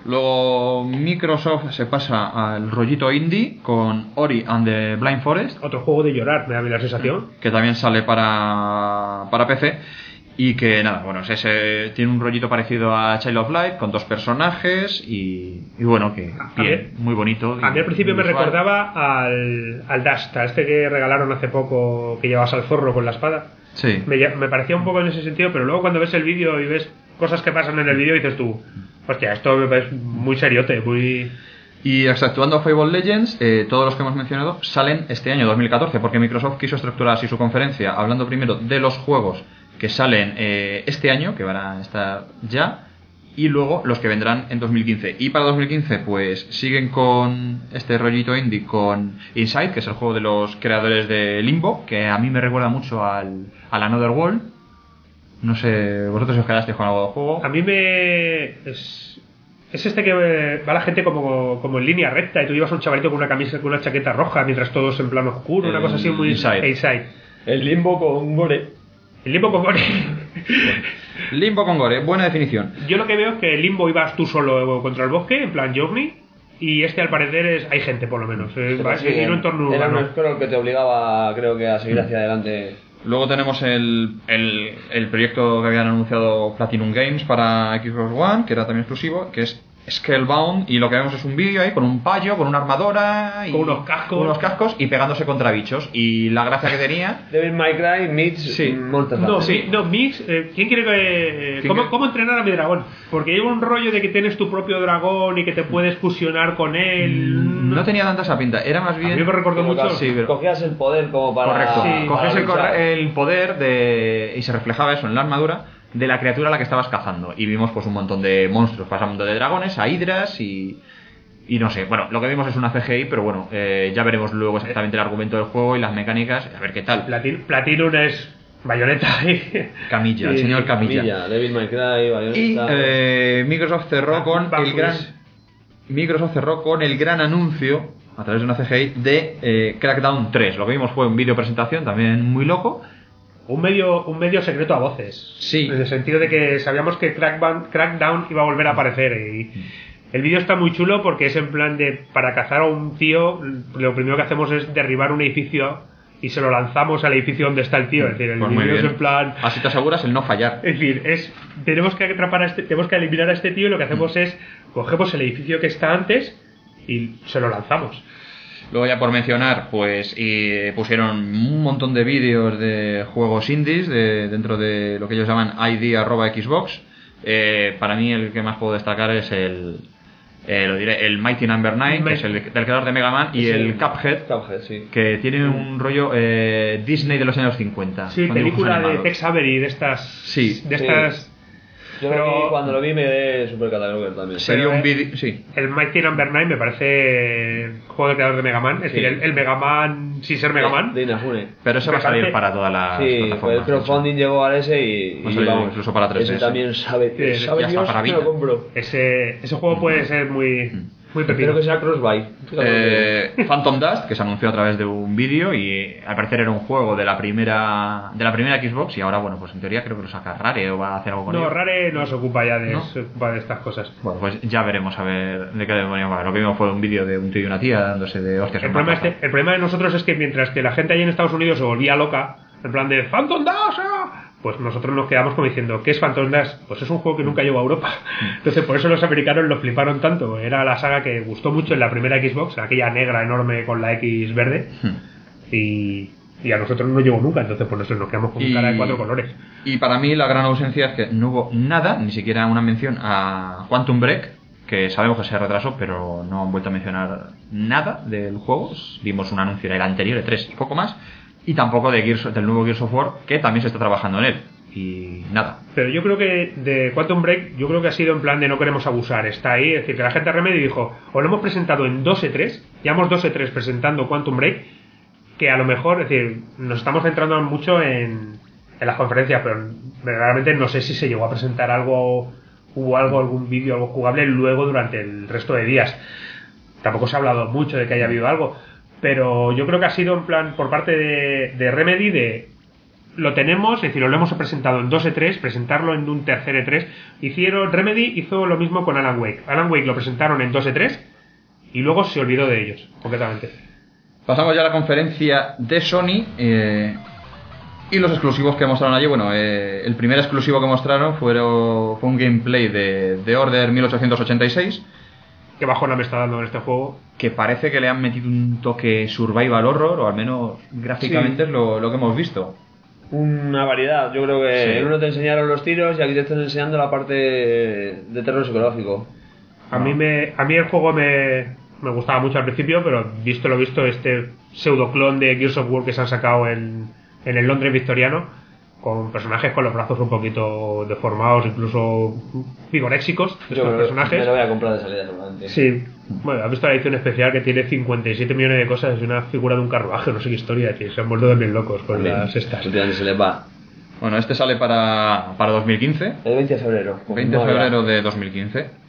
Luego Microsoft se pasa al rollito indie con Ori and the Blind Forest, Otro juego de llorar, me da a mí la sensación. que también sale para, para P C. Y que nada, bueno, es ese, tiene un rollito parecido a Child of Light con dos personajes y, y bueno, que A bien, mí- muy bonito. A mí al principio me visual. recordaba al, al Dust, a este que regalaron hace poco, que llevabas al zorro con la espada. Sí. Me, lla- me parecía un poco en ese sentido, pero luego cuando ves el vídeo y ves cosas que pasan en el vídeo dices tú, hostia, esto es muy seriote, muy... Y exceptuando Fable Legends, eh, todos los que hemos mencionado salen este año dos mil catorce, porque Microsoft quiso estructurar así su conferencia, hablando primero de los juegos que salen eh, este año, que van a estar ya, y luego los que vendrán en dos mil quince. Y para dos mil quince, pues siguen con este rollito indie, con Inside, que es el juego de los creadores de Limbo, que a mí me recuerda mucho al, al Another World. No sé, vosotros os quedasteis con algo de juego. A mí me... Es, Es este que eh, va la gente como, como en línea recta y tú llevas un chavalito con una camisa, con una chaqueta roja, mientras todos en plano oscuro, una El cosa así muy Inside. Inside. El limbo con gore. El Limbo con gore. Limbo con gore, buena definición. Yo lo que veo es que el Limbo ibas tú solo contra el bosque, en plan Journey, y este al parecer es hay gente por lo menos. Es, va, Sí, es ir en un entorno era urbano. un scroll que te obligaba, creo que, a seguir hacia adelante. Luego tenemos el, el, el proyecto que habían anunciado Platinum Games para Xbox One, que era también exclusivo, que es Scalebound, y lo que vemos es un vídeo ahí con un payo, con una armadura y Con unos cascos. unos cascos y pegándose contra bichos. Y la gracia que tenía... Devil May Cry meets Sí. Monster No, Hunter. sí, no, Mix, eh, ¿quién quiere que... ¿Quién ¿Cómo, quiere? ¿Cómo entrenar a mi dragón? Porque lleva un rollo de que tienes tu propio dragón y que te puedes fusionar con él. No tenía tanta esa pinta, era más A bien... mí me recordó Pero mucho... claro, sí, pero- Cogías el poder como para. Correcto, Sí, cogías para el, luchar. corre- el poder de y se reflejaba eso en la armadura de la criatura a la que estabas cazando. Y vimos pues un montón de monstruos, pasando de dragones a hidras y... Y no sé, bueno, lo que vimos es una C G I, pero bueno, eh, ya veremos luego exactamente el argumento del juego y las mecánicas, a ver qué tal. Platin- Platinum es Bayonetta. Camilla, el Sí, señor Camilla. Camilla, Devil May Cry, Bayonetta. Y eh, Microsoft cerró con Back el gran West. Microsoft cerró con el gran anuncio a través de una C G I de eh, Crackdown tres. Lo que vimos fue un vídeo presentación también muy loco. Un medio, un medio secreto a voces. Sí. En el sentido de que sabíamos que Crackdown, Crackdown iba a volver a aparecer. Y el vídeo está muy chulo porque es en plan de para cazar a un tío, lo primero que hacemos es derribar un edificio y se lo lanzamos al edificio donde está el tío. Es decir, el Pues muy vídeo es bien. en plan. Así te aseguras el no fallar. Es decir, es, tenemos que atrapar a este, tenemos que eliminar a este tío y lo que hacemos es cogemos el edificio que está antes y se lo lanzamos. Luego ya por mencionar, pues y pusieron un montón de vídeos de juegos indies de, dentro de lo que ellos llaman I D arroba Xbox. Eh, para mí el que más puedo destacar es el eh, lo diré, el Mighty Number nueve, que es el del creador de Mega Man, y Sí, el Cuphead, Cuphead, sí. que tiene un rollo eh, Disney de los años cincuenta. Sí, con dibujos película de animados. Tex Avery, de estas. Sí. De Sí. estas. Yo Pero- lo vi, cuando lo vi me quedé super cataloger también. Sería Pero, un eh, vídeo, sí. El Mighty Number nueve me parece juego del creador de Mega Man. Es Sí. decir, el, el Mega Man sin ser Mega Man. De Inafune. Pero eso va a salir parece- para todas las Sí, plataformas. pues el crowdfunding llegó al ese y, Va a y salir vamos, incluso para tres D S. ese también sabe, Sí, sabe ya está Dios para que Vita. lo compro. Ese, ese juego puede ser muy, muy Espero pepino. que sea cross-buy. Eh, Phantom Dust, que se anunció a través de un vídeo y al parecer era un juego de la primera de la primera Xbox y ahora bueno pues en teoría creo que lo saca Rare o va a hacer algo con No, ello. Rare no se ocupa ya de, ¿No? se ocupa de estas cosas. Bueno pues ya veremos a ver de qué demonios va. Lo que vimos fue un vídeo de un tío y una tía dándose de hostias. El en problema, una este- el problema de nosotros es que mientras que la gente allí en Estados Unidos se volvía loca, en plan de Phantom Dash, ah", pues nosotros nos quedamos como diciendo, ¿qué es Phantom Dash? Pues es un juego que nunca llegó a Europa. Entonces por eso los americanos lo fliparon tanto. Era la saga que gustó mucho en la primera Xbox, aquella negra enorme con la X verde. Y, y a nosotros no llegó nunca, entonces por eso nos quedamos con Y- cara de cuatro colores. Y para mí la gran ausencia es que no hubo nada, ni siquiera una mención a Quantum Break, que sabemos que se retrasó, pero no han vuelto a mencionar nada del juego. Vimos un anuncio en el anterior de tres y poco más, y tampoco de Gears, del nuevo Gears of War, que también se está trabajando en él. Y nada. Pero yo creo que de Quantum Break, yo creo que ha sido en plan de no queremos abusar. Está ahí, es decir, que la gente de Remedy dijo, o lo hemos presentado en dos E tres, llevamos dos E tres presentando Quantum Break, que a lo mejor, es decir, nos estamos centrando mucho en, en las conferencias, pero verdaderamente no sé si se llegó a presentar algo, hubo algo, algún vídeo, algo jugable luego durante el resto de días. Tampoco se ha hablado mucho de que haya habido algo, pero yo creo que ha sido en plan por parte de, de Remedy de lo tenemos, es decir, lo hemos presentado en dos E tres, presentarlo en un tercer E tres. Hicieron, Remedy hizo lo mismo con Alan Wake. Alan Wake lo presentaron en dos E tres y luego se olvidó de ellos, completamente. Pasamos ya a la conferencia de Sony eh, y los exclusivos que mostraron allí. Bueno, eh, el primer exclusivo que mostraron fue, fue un gameplay de The Order mil ochocientos ochenta y seis, Qué bajona me está dando en este juego. que parece que le han metido un toque survival horror, o al menos gráficamente Sí. es lo, lo que hemos visto. Una variedad, yo creo que Sí. en uno te enseñaron los tiros y aquí te están enseñando la parte de terror psicológico. A mí me, a mí el juego me, me gustaba mucho al principio, pero visto lo visto, este pseudoclon de Gears of War que se han sacado en, en el Londres victoriano, con personajes con los brazos un poquito deformados, incluso vigoréxicos, Yo estos creo que personajes. me lo voy a comprar de salida seguramente. Sí, bueno, has visto la edición especial que tiene cincuenta y siete millones de cosas, es una figura de un carruaje, no sé qué historia, que se han vuelto también locos con También. las estas. Últimamente se les va. Bueno, este sale para, para dos mil quince, El veinte de febrero. veinte de No, febrero de dos mil quince.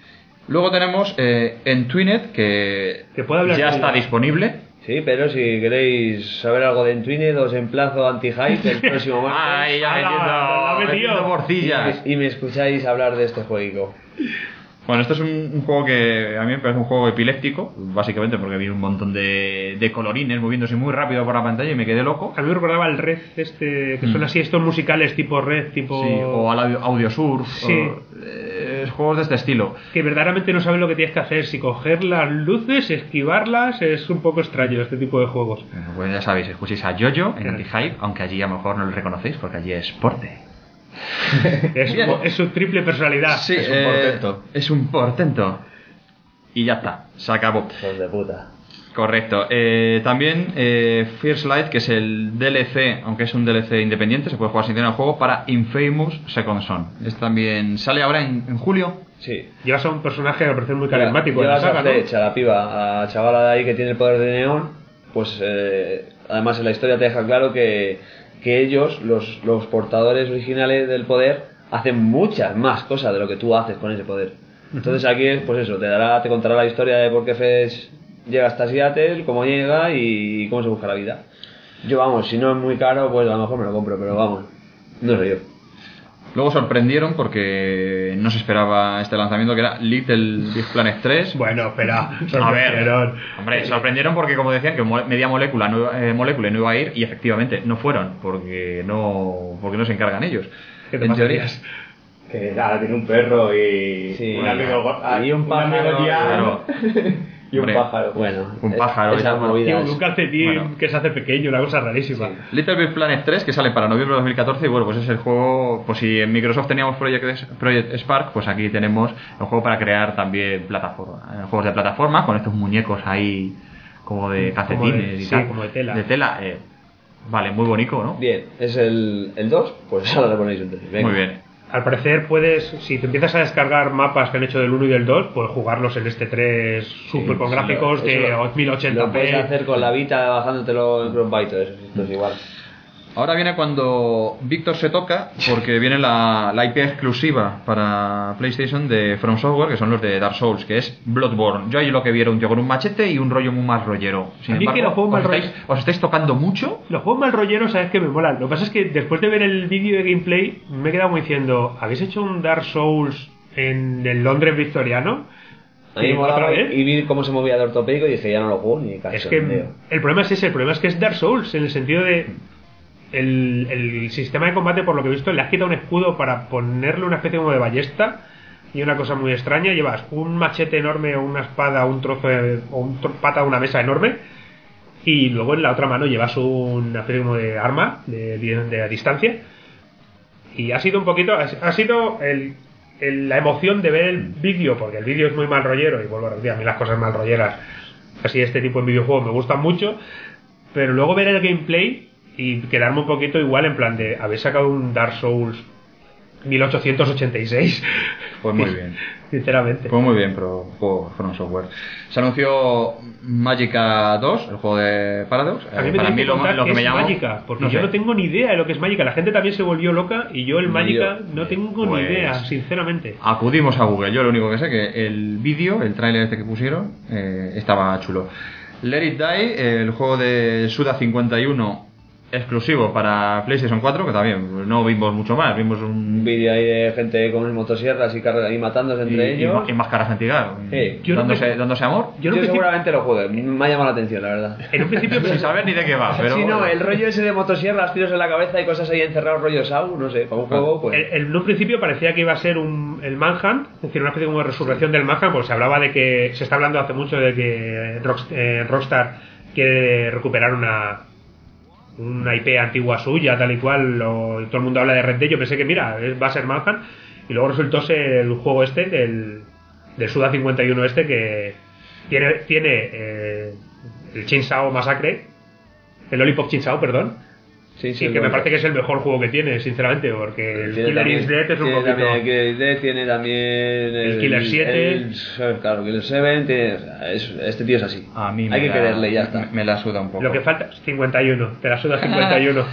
Luego tenemos eh, en Twinet, que, Que puede hablar ya de está ella. disponible. Sí, pero si queréis saber algo de Entwined, os emplazo a Anti-Hype el próximo martes. Ay, ya ¡Hala! metiendo, ¡La ha metido! metiendo morcillas. y, me, y me escucháis hablar de este jueguito. Bueno, esto es un, un juego que a mí me parece un juego epiléptico, básicamente porque vi un montón de, de colorines moviéndose muy rápido por la pantalla y me quedé loco. A mí me recordaba el Red, este, que son Mm. así estos musicales tipo Red, tipo... Sí, o al audio, audio surf, Sí. o, eh, juegos de este estilo. Que verdaderamente no sabes lo que tienes que hacer, si coger las luces, esquivarlas, es un poco extraño este tipo de juegos. Bueno, pues ya sabéis, escuchéis a Jojo en Anti-Hype, aunque allí a lo mejor no lo reconocéis porque allí es porte. Es, Bien. su, es su triple personalidad. Sí, Es un eh, portento. Es un portento. Y ya está, se acabó. Hijos de puta. Correcto. Eh, también eh, First Light, que es el D L C, aunque es un D L C independiente, se puede jugar sin tener el juego, para Infamous Second Son. Este también sale ahora en, en julio. Sí. Llevas a un personaje que me parece muy carismático en la Llevas a saga, ¿no? Fletch, a la piba, a la chavala de ahí que tiene el poder de neón, pues eh, además en la historia te deja claro que, que ellos, los, los portadores originales del poder, hacen muchas más cosas de lo que tú haces con ese poder. Entonces aquí es, pues eso, te dará, te contará la historia de por qué Fletch llega hasta Seattle, cómo llega y cómo se busca la vida. Yo, vamos, si no es muy caro, pues a lo mejor me lo compro, pero vamos, no sé yo. Luego sorprendieron porque no se esperaba este lanzamiento, que era Little Big Planet tres. Bueno, espera. A ver, sorprendieron. hombre, sorprendieron porque como decían que mo- Media Molecula no, eh, Molecule no iba a ir y efectivamente no fueron porque no porque no se encargan ellos. ¿Qué te En pasa, teoría. Díaz? Que nada, tiene un perro y Sí, un bueno. amigo go- ah, Y un pájaro, amigo Tian y un Hombre. pájaro. Bueno, Un es- pájaro, esas esa- Tío, movidas. un calcetín Bueno. que se hace pequeño, una cosa rarísima. Little Big Planet tres, que sale para noviembre de dos mil catorce, y bueno, pues es el juego, pues si en Microsoft teníamos Project, Project Spark, pues aquí tenemos el juego para crear también plataforma, eh, juegos de plataforma, con estos muñecos ahí como de calcetines Como de- y sí, tal. como de tela. De tela, eh, vale, muy bonito, ¿no? Bien, es el, el dos, pues ahora le ponéis un tres. Venga. Muy bien. Al parecer puedes, si te empiezas a descargar mapas que han hecho del uno y del dos, puedes jugarlos en este tres super con Sí, gráficos lo- eso de lo- mil ochenta Lo puedes p. hacer con la Vita bajándotelo en Crossbite, eso, esto es igual. Ahora viene cuando Víctor se toca, porque viene la, la I P exclusiva para PlayStation de From Software, que son los de Dark Souls, que es Bloodborne. Yo ahí lo que vi era un tío con un machete y un rollo muy más rollero. Sin A mí que los juegos os, más estáis, os estáis tocando mucho. Los juegos mal rolleros, sabes que me molan. Lo que pasa es que después de ver el vídeo de gameplay, me he quedado muy diciendo, ¿habéis hecho un Dark Souls en el Londres victoriano? A mí me ¿Y otra molaba vez? y vi cómo se movía de ortopédico y dije, ya no lo juego ni casi. Es que el problema es ese, el problema es que es Dark Souls, en el sentido de el, el sistema de combate, por lo que he visto, le has quitado un escudo para ponerle una especie como de ballesta y una cosa muy extraña. Llevas un machete enorme o una espada, un trozo de, o un tro- pata de una mesa enorme, y luego en la otra mano llevas una especie como de arma de, de, de a distancia. Y ha sido un poquito, ha ha sido el, el- la emoción de ver el vídeo, porque el vídeo es muy mal rollero, y vuelvo a repetir, a mí las cosas mal rolleras, así este tipo de videojuegos me gustan mucho, pero luego ver el gameplay y quedarme un poquito igual en plan de, habéis sacado un Dark Souls mil ochocientos ochenta y seis. Pues muy bien. Sinceramente. Pues muy bien, pero juego From Software. Se anunció Magica dos, el juego de Paradox. A mí me Para tenéis mí que lo, contar lo qué que me es llamó... Magica, porque no yo sé. no tengo ni idea de lo que es Magica. La gente también se volvió loca y yo el Ni Magica yo. no tengo Pues- ni idea, sinceramente. Acudimos a Google. Yo lo único que sé que el vídeo, el tráiler este que pusieron, eh, estaba chulo. Let It Die, el juego de Suda cincuenta y uno exclusivo para PlayStation cuatro, que también no vimos mucho más, vimos Un un vídeo ahí de gente con motosierras y, carga- y matándose y, entre y, ellos. y máscaras antigas, Sí. Yo no dándose, me- dándose amor, Yo Yo, en un principio, seguramente lo juegue, me ha llamado la atención, la verdad. en un principio sin saber ni de qué va, pero Sí, no, bueno. el rollo ese de motosierras, tiros en la cabeza y cosas ahí encerrados, rollo Sau, no sé, para un juego, pues. El- En un principio parecía que iba a ser un, el Manhunt, es decir, una especie como de resurrección del Manhunt, porque se hablaba de que, se está hablando hace mucho de que Rockst- eh, Rockstar quiere recuperar una una I P antigua suya, tal y cual, o, y todo el mundo habla de Red Dead. Yo pensé que, mira, es- va a ser Manhunt, y luego resultó ser el juego este, del, del Suda cincuenta y uno este, que tiene, tiene eh, el Chainsaw Massacre, el Lollipop Chainsaw, perdón. Sí, Sí, que me parece que es el mejor juego que tiene, sinceramente, porque el Tiene Killer también- is Dead es un tiene poquito... también el Killer is Dead, tiene también el, Killer siete. el- claro, Killer siete, tiene, o sea, es- este tío es así. A mí Hay me que la- quererle, ya me- está. Me, la suda un poco. Lo que falta, cincuenta y uno, te la suda cincuenta y uno.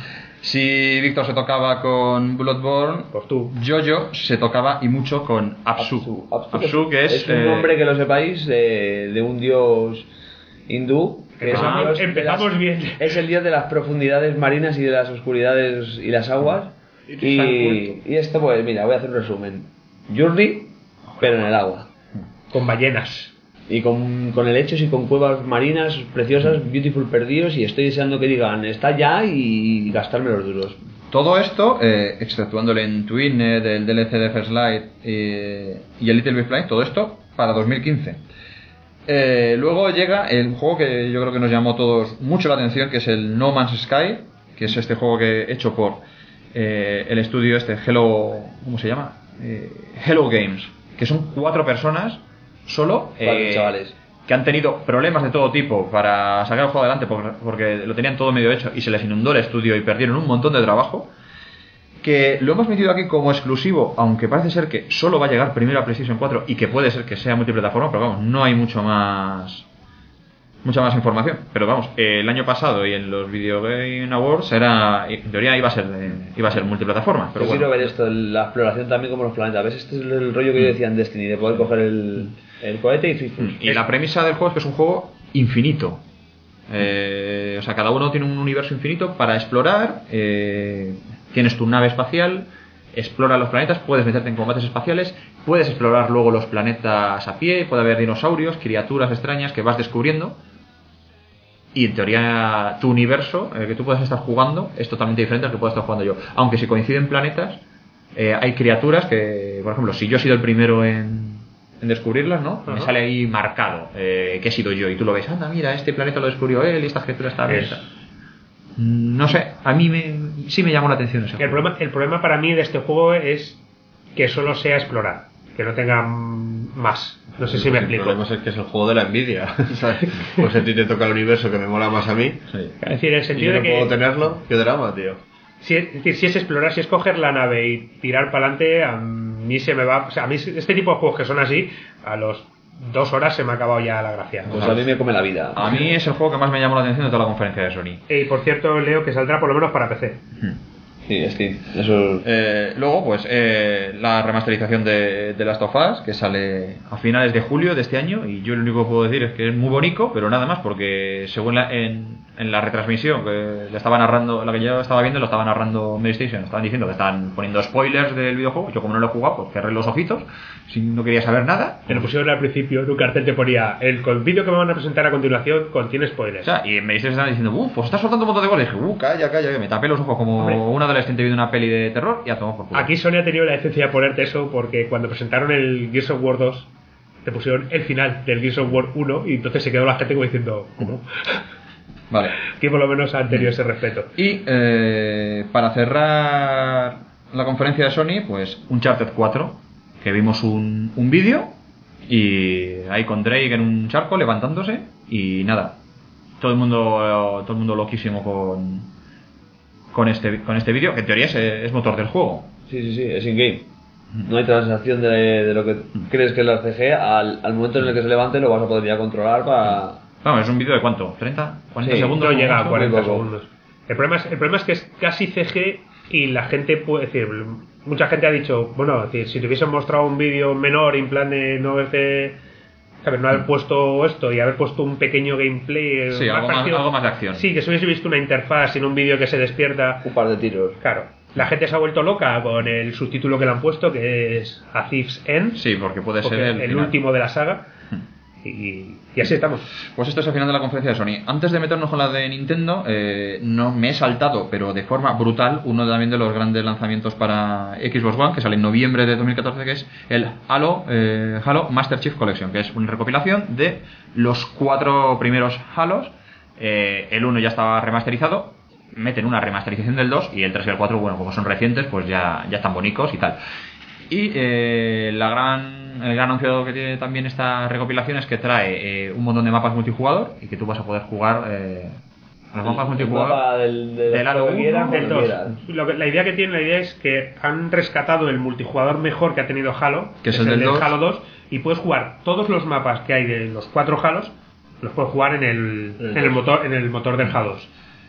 Si Víctor se tocaba con Bloodborne, Pues tú. Jojo se tocaba y mucho con Apsu. Apsu, Apsu, que es... es un eh, nombre, que lo sepáis, de, de un dios hindú. Que es, Empezamos- el dios de empezamos las- bien. es el dios de las profundidades marinas y de las oscuridades y las aguas. Y, y esto, pues mira, voy a hacer un resumen. Journey, pero en el agua. Con ballenas. Y con, con helechos y con cuevas marinas preciosas, beautiful perdidos, y estoy deseando que digan, está ya, y gastarme los duros. Todo esto, eh, exceptuándole en Twinnet, el D L C de First Light eh, y el Little Big Planet, todo esto para dos mil quince. Eh, luego llega el juego que yo creo que nos llamó a todos mucho la atención, que es el No Man's Sky, que es este juego que hecho por eh, el estudio este Hello, ¿cómo se llama? Eh, Hello Games, que son cuatro personas solo, Cuatro eh, chavales. que han tenido problemas de todo tipo para sacar el juego adelante porque, porque lo tenían todo medio hecho y se les inundó el estudio y perdieron un montón de trabajo, que lo hemos metido aquí como exclusivo, aunque parece ser que solo va a llegar primero a PlayStation cuatro y que puede ser que sea multiplataforma, pero vamos, no hay mucho más mucha más información. Pero vamos, eh, el año pasado y en los Video Game Awards era, en teoría iba a ser eh, iba a ser multiplataforma, pero Yo bueno. quiero ver esto, la exploración también como los planetas. ¿Ves? Este es el rollo que yo decía en Destiny, de poder coger el, el cohete y fifus. Y la premisa del juego es que es un juego infinito. Eh, o sea, cada uno tiene un universo infinito para explorar. Eh, tienes tu nave espacial, explora los planetas, puedes meterte en combates espaciales, puedes explorar luego los planetas a pie, puede haber dinosaurios, criaturas extrañas que vas descubriendo. Y en teoría tu universo, el que tú puedes estar jugando, es totalmente diferente al que puedo estar jugando yo. Aunque si coinciden planetas, eh, hay criaturas que, por ejemplo, si yo he sido el primero en, en descubrirlas, ¿no? Me Ajá. sale ahí marcado eh, que he sido yo. Y tú lo ves, anda, mira, este planeta lo descubrió él y esta criatura está bien. Es- No sé, a mí me, sí me llamó la atención ese El juego. problema, el problema para mí de este juego es que solo sea explorar, que no tenga mm, más. No sé si me El explico. problema es que es el juego de la envidia. ¿Sabes? Pues a ti te toca el universo que me mola más a mí. Sí. Es decir, en el Y yo sentido no de que puedo tenerlo. Qué drama, tío. si es, es decir, si es explorar, si es coger la nave y tirar para adelante, a mí se me va. O sea, a mí este tipo de juegos que son así, a los dos horas se me ha acabado ya la gracia. Pues a mí me come la vida. A mí es el juego que más me llamó la atención de toda la conferencia de Sony. Y por cierto, leo que saldrá por lo menos para P C. Sí, es que eso... Eh, luego, pues, eh, la remasterización de, de Last of Us, que sale a finales de julio de este año, y yo lo único que puedo decir es que es muy bonito, pero nada más, porque según la, en, en la retransmisión que le estaba narrando, la que yo estaba viendo, lo estaba narrando PlayStation, estaban diciendo que estaban poniendo spoilers del videojuego. Yo, como no lo he jugado, pues cerré los ojitos, si no quería saber nada. Te lo pusieron al principio, en un cartel te ponía: el con- vídeo que me van a presentar a continuación contiene O spoilers. sea, y en PlayStation estaban diciendo, uff, pues está soltando un montón de goles. Y dije, uh, calla, calla, que me tapé los ojos como Hombre. un adolescente viendo una peli de terror y a tomar por culo. Aquí Sony ha tenido la decencia de ponerte eso porque cuando presentaron el Gears of War dos te pusieron el final del Gears of War uno y entonces se quedó la gente como diciendo, ¿cómo? Vale. Que por lo menos han tenido ese respeto. Y eh, para cerrar la conferencia de Sony, pues Uncharted cuatro, que vimos un, un vídeo y ahí con Drake en un charco levantándose y nada, todo el mundo todo el mundo loquísimo con con este con este vídeo, que en teoría es, es motor del juego. Sí, sí, sí, es in-game. No hay transacción de, de lo que crees que es la C G. Al, al momento en el que se levante lo vas a poder ya controlar para... Vamos, es un vídeo de ¿cuánto? ¿treinta? ¿cuarenta Sí, segundos? No llega a mucho? cuarenta muy poco. segundos. El problema, es, el problema es que es casi C G y la gente puede decir, mucha gente ha dicho, bueno, es decir, si te hubiesen mostrado un vídeo menor en plan de no haberse, ¿sabes? No haber puesto esto y haber puesto un pequeño gameplay, Sí, algo más- parecido- algo más de acción. Sí, que se hubiese visto una interfaz en un vídeo que se despierta. Un par de tiros. Claro, la gente se ha vuelto loca con el subtítulo que le han puesto, que es A Thief's End, Sí, porque puede porque ser el, el final. último de la saga. Y, y así estamos. Pues esto es el final de la conferencia de Sony. Antes de meternos con la de Nintendo, eh, no me he saltado, pero de forma brutal, uno también de los grandes lanzamientos para Xbox One, que sale en noviembre de dos mil catorce, que es el Halo, eh, Halo Master Chief Collection, que es una recopilación de los cuatro primeros Halos. Eh, el uno ya estaba remasterizado, meten una remasterización del dos, y el tres y el cuatro, bueno, como son recientes, pues ya, ya están bonitos y tal. Y eh, la gran, el gran anuncio que tiene también esta recopilación es que trae eh, un montón de mapas multijugador y que tú vas a poder jugar eh, los mapas El multijugador mapa del, del, del Halo lo que quieras, uno, El cuando dos. quieras. Lo que- la idea que tiene la idea es que han rescatado el multijugador mejor que ha tenido Halo, Que es el del dos. Halo dos, y puedes jugar todos los mapas que hay de los cuatro Halos, los puedes jugar en el, en el motor en el motor del Halo dos.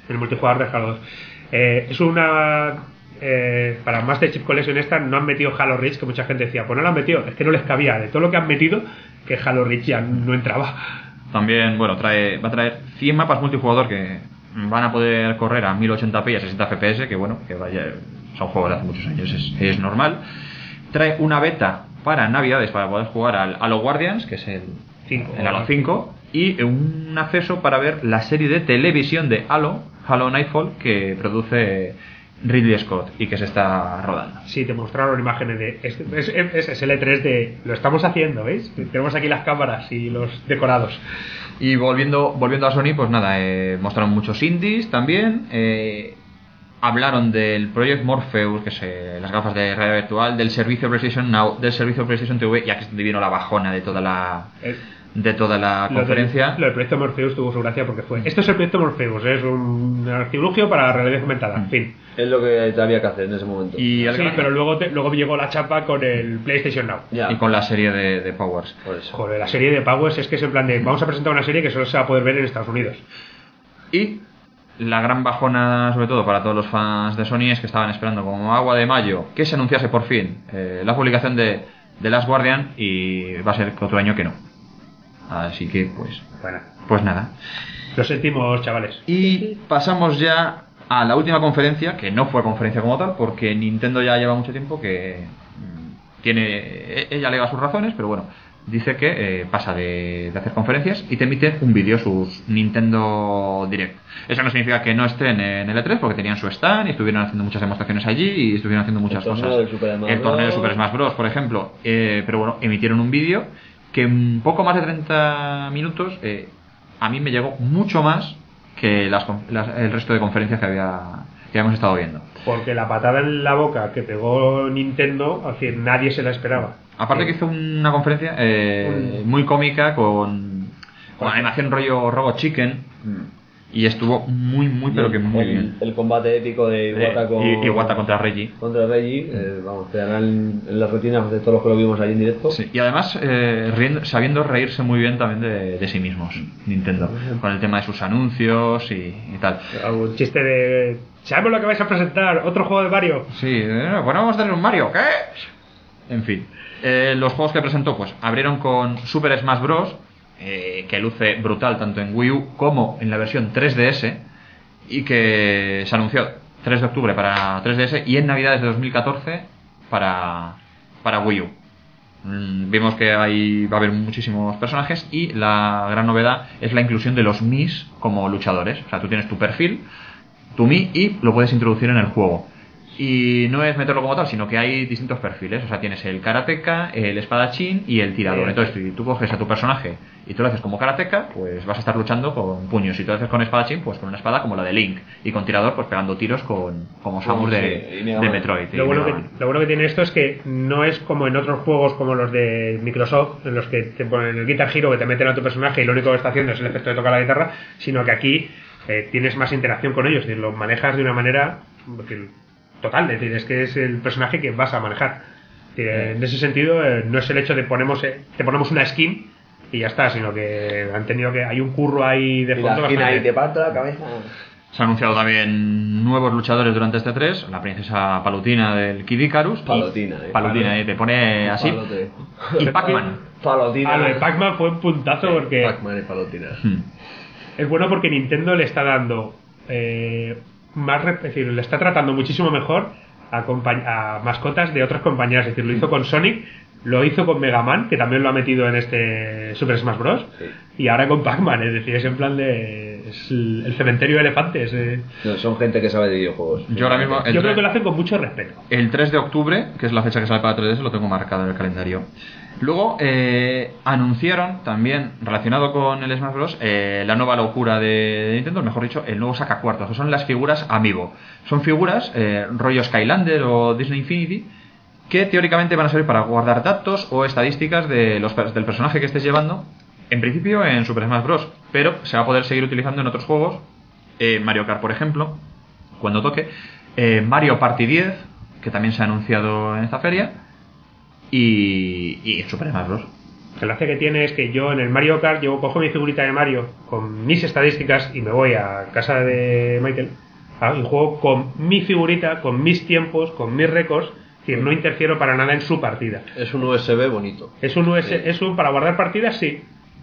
el multijugador de Halo dos. Eh, es una... Eh, para Master Chief Collection esta no han metido Halo Reach, que mucha gente decía, pues no lo han metido, es que no les cabía de todo lo que han metido, que Halo Reach ya no entraba. También, bueno, trae va a traer cien mapas multijugador que van a poder correr a mil ochenta p y a sesenta F P S, que bueno, que vaya, son juegos de hace muchos años, es, es normal. Trae una beta para Navidades para poder jugar al Halo Guardians, que es el, cinco, el Halo cinco, y un acceso para ver la serie de televisión de Halo, Halo Nightfall, que produce Ridley Scott y que se está rodando. Sí, te mostraron imágenes de... Es, es, es, es el E tres de... Lo estamos haciendo, ¿veis? Tenemos aquí las cámaras y los decorados. Y volviendo volviendo a Sony, pues nada, eh, mostraron muchos indies también. Eh, hablaron del Project Morpheus, que es eh, las gafas de realidad virtual, del servicio PlayStation Now, del servicio PlayStation T V, ya que es donde vino la bajona de toda la... El... de toda la lo conferencia. Del, lo del proyecto Morpheus tuvo su gracia porque fue esto es el proyecto Morpheus, es un artilugio para la realidad aumentada, en fin. Es lo que había que hacer en ese momento. Y sí, pero luego te, luego llegó la chapa con el PlayStation Now. Ya. Y con la serie de, de Powers. Por eso. Joder, la serie de Powers es que es en plan de vamos a presentar una serie que solo se va a poder ver en Estados Unidos. Y la gran bajona, sobre todo para todos los fans de Sony, es que estaban esperando como agua de mayo que se anunciase por fin eh, la publicación de, de Last Guardian, y va a ser otro año que no. Así que pues bueno, pues nada, lo sentimos, chavales. y pasamos ya a la última conferencia, que no fue conferencia como tal, porque Nintendo ya lleva mucho tiempo que mm, tiene, ella alega sus razones, pero bueno, dice que eh, pasa de, de hacer conferencias y te emite un vídeo, sus Nintendo Direct. Eso no significa que no estén en el E tres, porque tenían su stand y estuvieron haciendo muchas demostraciones allí y estuvieron haciendo muchas el cosas. Torneo del Super Smash el torneo de Bros. Super Smash Bros, por ejemplo. Eh, pero bueno, emitieron un vídeo que en poco más de treinta minutos eh, a mí me llegó mucho más que las, las, el resto de conferencias que había que habíamos estado viendo. Porque la patada en la boca que pegó Nintendo, al fin, nadie se la esperaba. Aparte que hizo una conferencia eh, muy cómica con, con animación rollo Robot Chicken, y estuvo muy, muy, pero que muy el, bien. El combate épico de Iwata, Eh, con, I- Iwata contra Reggie. Contra Reggie, eh, vamos, quedará en, en las retinas de todos los que lo vimos allí en directo. Sí, y además eh, riendo, sabiendo reírse muy bien también de, de sí mismos, Nintendo, con el tema de sus anuncios y, y tal. Un chiste de... ¿Sabemos lo que vais a presentar? ¿Otro juego de Mario? Sí, eh, bueno, vamos a tener un Mario, ¿qué? En fin, eh, los juegos que presentó, pues abrieron con Super Smash Bros, eh, que luce brutal tanto en Wii U como en la versión tres D S, y que se anunció tres de octubre para tres D S y en Navidades de dos mil catorce para, para Wii U. Mm, vimos que ahí va a haber muchísimos personajes, y la gran novedad es la inclusión de los Mis como luchadores. O sea, tú tienes tu perfil, tu Mi, y lo puedes introducir en el juego. Y no es meterlo como tal, sino que hay distintos perfiles. O sea, tienes el karateka, el espadachín y el tirador. Entonces, si tú coges a tu personaje y tú lo haces como karateka, pues vas a estar luchando con puños. Si tú lo haces con espadachín, pues con una espada como la de Link. Y con tirador, pues pegando tiros con como Samus de, Sí, de Metroid. Lo Y bueno, Mega que, Man. lo bueno que tiene esto es que no es como en otros juegos como los de Microsoft, en los que te ponen el Guitar Hero, que te meten a tu personaje y lo único que está haciendo es el efecto de tocar la guitarra, sino que aquí eh, tienes más interacción con ellos, es decir, lo manejas de una manera que, total, es decir, es que es el personaje que vas a manejar. Es decir, en ese sentido, eh, no es el hecho de ponemos eh, te ponemos una skin y ya está, sino que han tenido que hay un curro ahí de Y fondo la esquina ahí bastante- de pata, cabeza. Se han anunciado también nuevos luchadores durante este tres. La princesa Palutina del Kid Icarus. y- Palutina, eh. Palutina, eh, te pone así. Palote. Y Pac-Man. Palotina. Ah, lo de Pac-Man fue un puntazo porque Pac-Man y palotina. Hmm. es bueno porque Nintendo le está dando eh, más, re- es decir, le está tratando muchísimo mejor a, compa- a mascotas de otras compañías. Es decir, lo hizo con Sonic, lo hizo con Mega Man, que también lo ha metido en este Super Smash Bros. Sí. Y ahora con Pac-Man, es decir, es en plan de es el, el cementerio de elefantes. eh. No, son gente que sabe de videojuegos. Yo ahora mismo, el, Yo creo tre- que lo hacen con mucho respeto. el tres de octubre, que es la fecha que sale para tres D S, lo tengo marcado en el calendario. Luego eh, anunciaron también, relacionado con el Smash Bros, eh, la nueva locura de Nintendo, mejor dicho, el nuevo sacacuartos, que son las figuras Amiibo. Son figuras eh, rollo Skylander o Disney Infinity, que teóricamente van a servir para guardar datos o estadísticas de los, per- del personaje que estés llevando, en principio en Super Smash Bros, pero se va a poder seguir utilizando en otros juegos, eh, Mario Kart por ejemplo, cuando toque, eh, Mario Party diez, que también se ha anunciado en esta feria, y, y Super Smash Bros. La gracia que tiene es que yo en el Mario Kart, yo cojo mi figurita de Mario con mis estadísticas y me voy a casa de Michael ¿ah? y juego con mi figurita, con mis tiempos, con mis récords. Es decir, no interfiero para nada en su partida. Es un U S B bonito. Es un U S B, es un para guardar partidas, sí.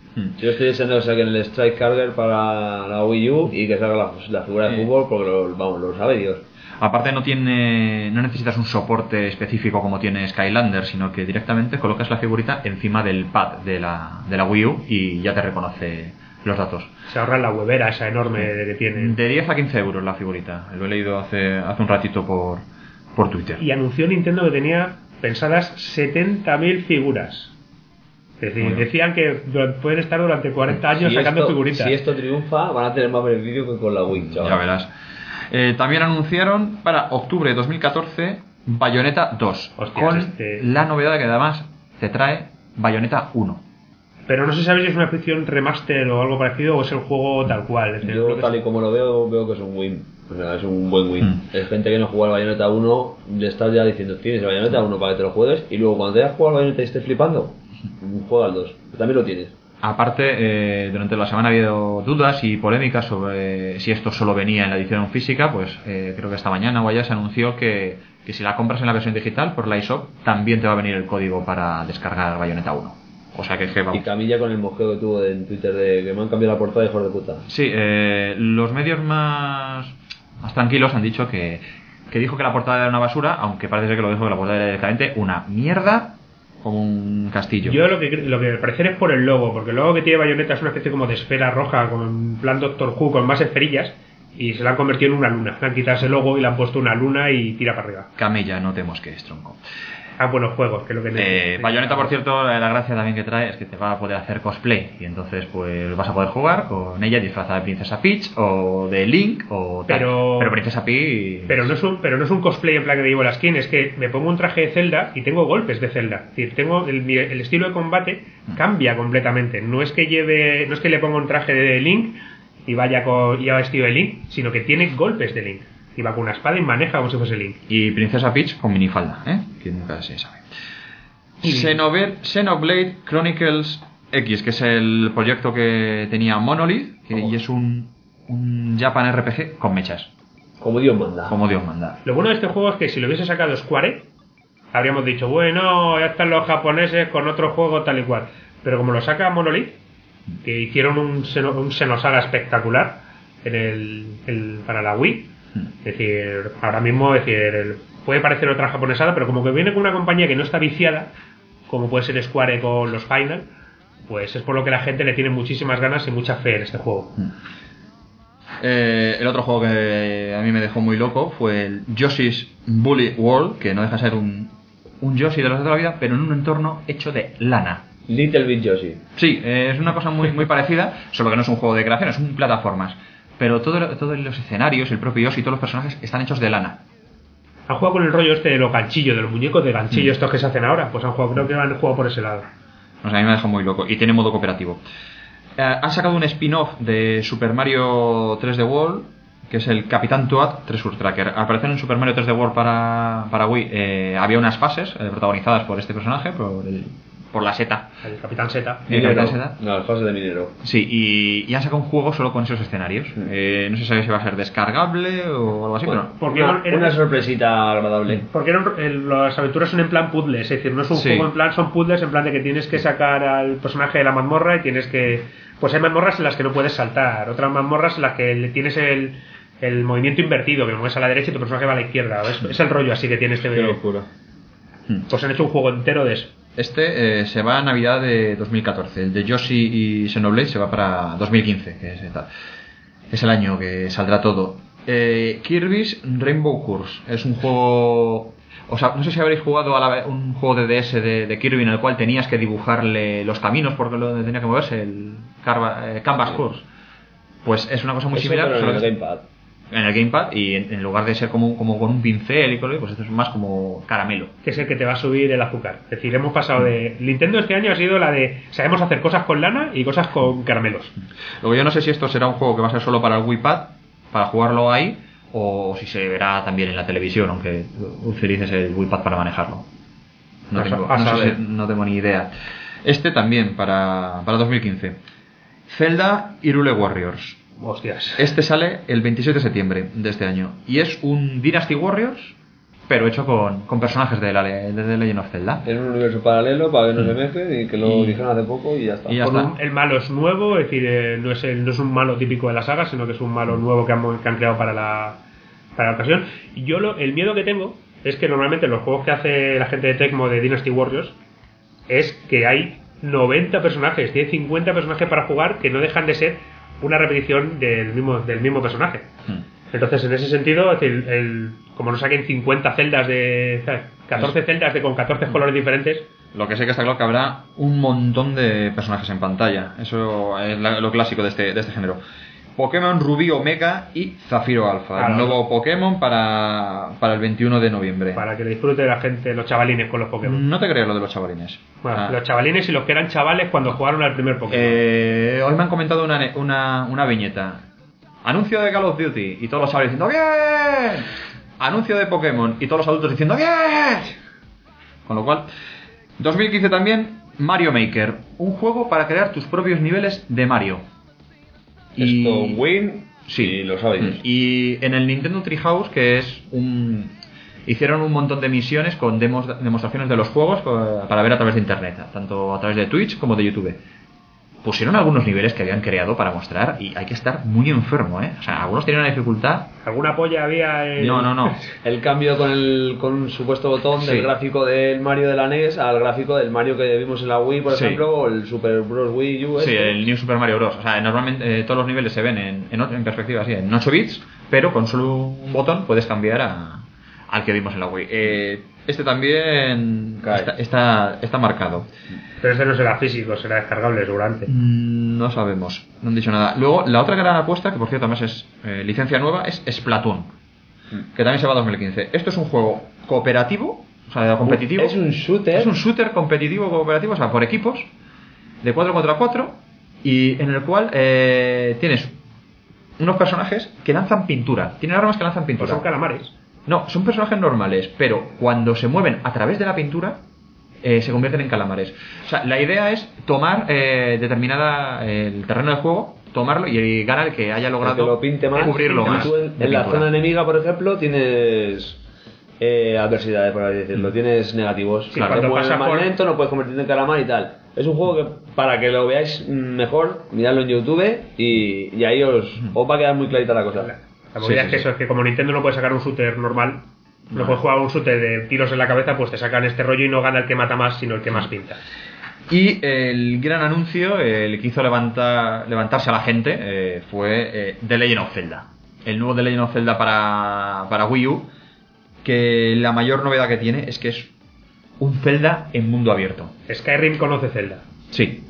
Yo estoy deseando que saquen el Strike Carger para la Wii U y que salga la, la figura de Sí. fútbol porque lo, vamos, lo sabe Dios. Aparte no tiene, no necesitas un soporte específico como tiene Skylander, sino que directamente colocas la figurita encima del pad de la, de la Wii U y ya te reconoce los datos. Se ahorra la huevera esa enorme que tiene. De diez a quince euros la figurita. Lo he leído hace, hace un ratito por, por Twitter. Y anunció Nintendo que tenía pensadas setenta mil figuras. Es decir, Bueno. decían que du- pueden estar durante cuarenta años Si sacando esto, figuritas. Si esto triunfa, van a tener más beneficio que con la Wii, chaval. Ya verás. Eh, también anunciaron para octubre de dos mil catorce Bayonetta dos. Hostias, con este- la novedad de que además te trae Bayonetta uno. Pero no se sabe si es una ficción remaster o algo parecido o es el juego tal cual. Es decir, Yo creo que tal es- y como lo veo, veo que es un win. O sea, es un buen win. Mm. Es gente que no juega al Bayonetta uno, le estás ya diciendo, tienes el Bayonetta uno para que te lo juegues y luego cuando te hayas jugado al Bayonetta y estés flipando, juega al dos. También lo tienes. Aparte, eh, durante la semana ha habido dudas y polémicas sobre si esto solo venía en la edición física. Pues eh, creo que esta mañana o ayer se anunció que, que si la compras en la versión digital por la eShop también te va a venir el código para descargar Bayonetta uno. O sea que es que Y vamos. Camilla con el mosqueo que tuvo en Twitter de que me han cambiado la portada, hijos de puta. Sí, eh, los medios más, más tranquilos han dicho que, que dijo que la portada era una basura, aunque parece ser que lo dijo que la portada era directamente una mierda como un castillo. Yo lo que cre- lo que me parece es por el logo, porque el logo que tiene Bayonetta es una especie como de esfera roja, como en plan Doctor Who, con más esferillas, y se la han convertido en una luna. Le han quitado ese logo y le han puesto una luna y tira para arriba. Camella, no te mosques, tronco. Ah, buenos juegos, que es lo que Eh, necesito. Bayonetta, por cierto, la gracia también que trae es que te va a poder hacer cosplay y entonces pues vas a poder jugar con ella disfrazada de Princesa Peach o de Link o tal. Pero- pero Princesa Peach. Pero no, es un, pero no es un cosplay en plan que me llevo la skin, es que me pongo un traje de Zelda y tengo golpes de Zelda. Es decir, tengo el, mi- el estilo de combate cambia completamente. No es que lleve, no es que le ponga un traje de Link y vaya con y vaya vestido de Link, sino que tiene golpes de Link. Y va con una espada y maneja como si fuese Link. Y Princesa Peach con minifalda, ¿eh? Que nunca se sabe. Xenover- Xenoblade Chronicles X, que es el proyecto que tenía Monolith, que, y es un, un Japan R P G con mechas, Como Dios manda. como Dios manda. Lo bueno de este juego es que si lo hubiese sacado Square, habríamos dicho, bueno, ya están los japoneses con otro juego tal y cual. Pero como lo saca Monolith, que hicieron un, Xeno- un Xenosaga espectacular en el, el- para la Wii, es decir, ahora mismo es decir, el- puede parecer otra japonesada, pero como que viene con una compañía que no está viciada, como puede ser Square con los Final, pues es por lo que la gente le tiene muchísimas ganas y mucha fe en este juego. Eh, el otro juego que a mí me dejó muy loco fue el Yoshi's Bully World, que no deja de ser un, un Yoshi de los de toda la vida, pero en un entorno hecho de lana. Little Bit Yoshi. Sí, eh, es una cosa muy, muy parecida, solo que no es un juego de creación, es un plataformas. Pero todo, todos los escenarios, el propio Yoshi y todos los personajes están hechos de lana. ¿Han jugado con el rollo este de los ganchillos, de los muñecos de ganchillo estos que se hacen ahora? Pues han jugado, creo que han jugado por ese lado. O sea, a mí me dejó muy loco. Y tiene modo cooperativo. Eh, han sacado un spin-off de Super Mario tres D World, que es el Capitán Toad Treasure Tracker. Al parecer en Super Mario tres D World para, para Wii eh, había unas fases eh, protagonizadas por este personaje, por, el, por la seta. El Capitán Zeta. El Capitán Zeta. No, el fase de minero. Sí, y, y han sacado un juego solo con esos escenarios. Eh, no se sabe si va a ser descargable o algo así, Bueno, pero... Porque una, era- una sorpresita agradable. Porque eran- el- las aventuras son en plan puzzles, es decir, no es un Sí. juego en plan, son puzzles en plan de que tienes que sacar al personaje de la mazmorra y tienes que... Pues hay mazmorras en las que no puedes saltar, otras mazmorras en las que le tienes el, el movimiento invertido, que lo mueves a la derecha y tu personaje va a la izquierda. Es, es el rollo así que tiene este... Qué locura. Pues han hecho un juego entero de eso. Este eh, se va a Navidad de dos mil catorce. El de Yoshi y Xenoblade se va para dos mil quince, que es, tal. Es el año que saldrá todo. Eh, Kirby's Rainbow Curse es un juego... O sea, no sé si habréis jugado a la vez un juego de D S de, de Kirby en el cual tenías que dibujarle los caminos porque lo tenía que moverse, el Carva- eh, Canvas Course. Pues es una cosa muy Eso, similar. pero en solo el que- Gamepad. en el gamepad, y en, en lugar de ser como, como con un pincel y color, pues esto es más como caramelo. Que es el que te va a subir el azúcar. Es decir, hemos pasado de... Nintendo este año ha sido la de... Sabemos hacer cosas con lana y cosas con caramelos. Luego yo no sé si esto será un juego que va a ser solo para el Wii Pad, para jugarlo ahí, o si se verá también en la televisión, aunque utilices el Wii Pad para manejarlo. No A tengo, sa- a no sé saber. si- no tengo ni idea. Este también para, para dos mil quince. Zelda Hyrule Warriors. Hostias. Este sale el veintisiete de septiembre de este año. Y es un Dynasty Warriors, pero hecho con, con personajes de, la, de The Legend of Zelda. En un universo paralelo para que no se mezclen y que lo Y- dijeron hace poco y ya está. y ya Con está. un- el malo es nuevo, es decir, eh, no, es el- no es un malo típico de la saga, sino que es un malo nuevo que han, que han creado para la, para la ocasión. Y yo lo, el miedo que tengo es que normalmente los juegos que hace la gente de Tecmo de Dynasty Warriors es que hay noventa personajes, ciento cincuenta personajes para jugar que no dejan de ser una repetición del mismo, del mismo personaje. Hmm. Entonces, en ese sentido, es decir, el, como no saquen cincuenta celdas de. ¿sabes? catorce celdas de, con catorce colores diferentes. Lo que sé que está claro que habrá un montón de personajes en pantalla. Eso es la- lo clásico de este, de este género. Pokémon Rubí Omega y Zafiro Alpha. Claro. El nuevo Pokémon para, para el veintiuno de noviembre. Para que le disfrute la gente, los chavalines con los Pokémon. No te creas lo de los chavalines. Bueno, Ah. los chavalines y los que eran chavales cuando jugaron al primer Pokémon. Eh, hoy me han comentado una, ne- una, una viñeta. Anuncio de Call of Duty y todos los chavales diciendo ¡bien! Anuncio de Pokémon y todos los adultos diciendo ¡bien! Con lo cual, dos mil quince también, Mario Maker. Un juego para crear tus propios niveles de Mario. Esto win Sí. y lo sabéis. Y en el Nintendo Treehouse, que es un... Hicieron un montón de misiones con demos, demostraciones de los juegos eh, para ver a través de internet, tanto a través de Twitch como de YouTube. Pusieron algunos niveles que habían creado para mostrar y hay que estar muy enfermo, ¿eh? O sea, algunos tienen una dificultad... ¿Alguna polla había en... No, no, no. El cambio con el con un supuesto botón Sí. del gráfico del Mario de la N E S al gráfico del Mario que vimos en la Wii, por Sí. ejemplo, o el Super Bros. Wii U. Sí, este. el New Super Mario Bros. O sea, normalmente eh, todos los niveles se ven en, en, ocho- en perspectiva así, en ocho bits, pero con solo un botón puedes cambiar a, al que vimos en la Wii. Eh, este también Cae. está, está, está marcado. Pero este no será físico, será descargable seguramente. Mm, No sabemos, no han dicho nada. Luego, la otra gran apuesta, que por cierto además es eh, licencia nueva, es Splatoon, que también se va a dos mil quince. Esto es un juego cooperativo, o sea, competitivo. Es un shooter. Es un shooter competitivo cooperativo, o sea, por equipos, de cuatro contra cuatro, y en el cual eh, tienes unos personajes que lanzan pintura. Tienen armas que lanzan Pues pintura. son calamares. No, son personajes normales, pero cuando se mueven a través de la pintura, eh, se convierten en calamares. O sea, la idea es tomar eh, determinada eh, el terreno de juego, tomarlo y ganar el que haya Para logrado que lo pinte más. cubrirlo Y más. tú en, de en la pintura. zona enemiga, por ejemplo, tienes eh, adversidades, por así decirlo. Tienes negativos. Sí, Si cuando te mueves pasas más por- lento, no puedes convertirte en calamar y tal. Es un juego que, para que lo veáis mejor, miradlo en YouTube y, y ahí os, os va a quedar muy clarita la cosa. La movida Sí, es que sí, eso, es que como Nintendo no puede sacar un shooter normal, no puedes jugar un shooter de tiros en la cabeza, pues te sacan este rollo y no gana el que mata más, sino el que más pinta. Y el gran anuncio, el que hizo levantar, levantarse a la gente, eh, fue eh, The Legend of Zelda. El nuevo The Legend of Zelda para, para Wii U, que la mayor novedad que tiene es que es un Zelda en mundo abierto. Skyrim conoce Zelda. Sí.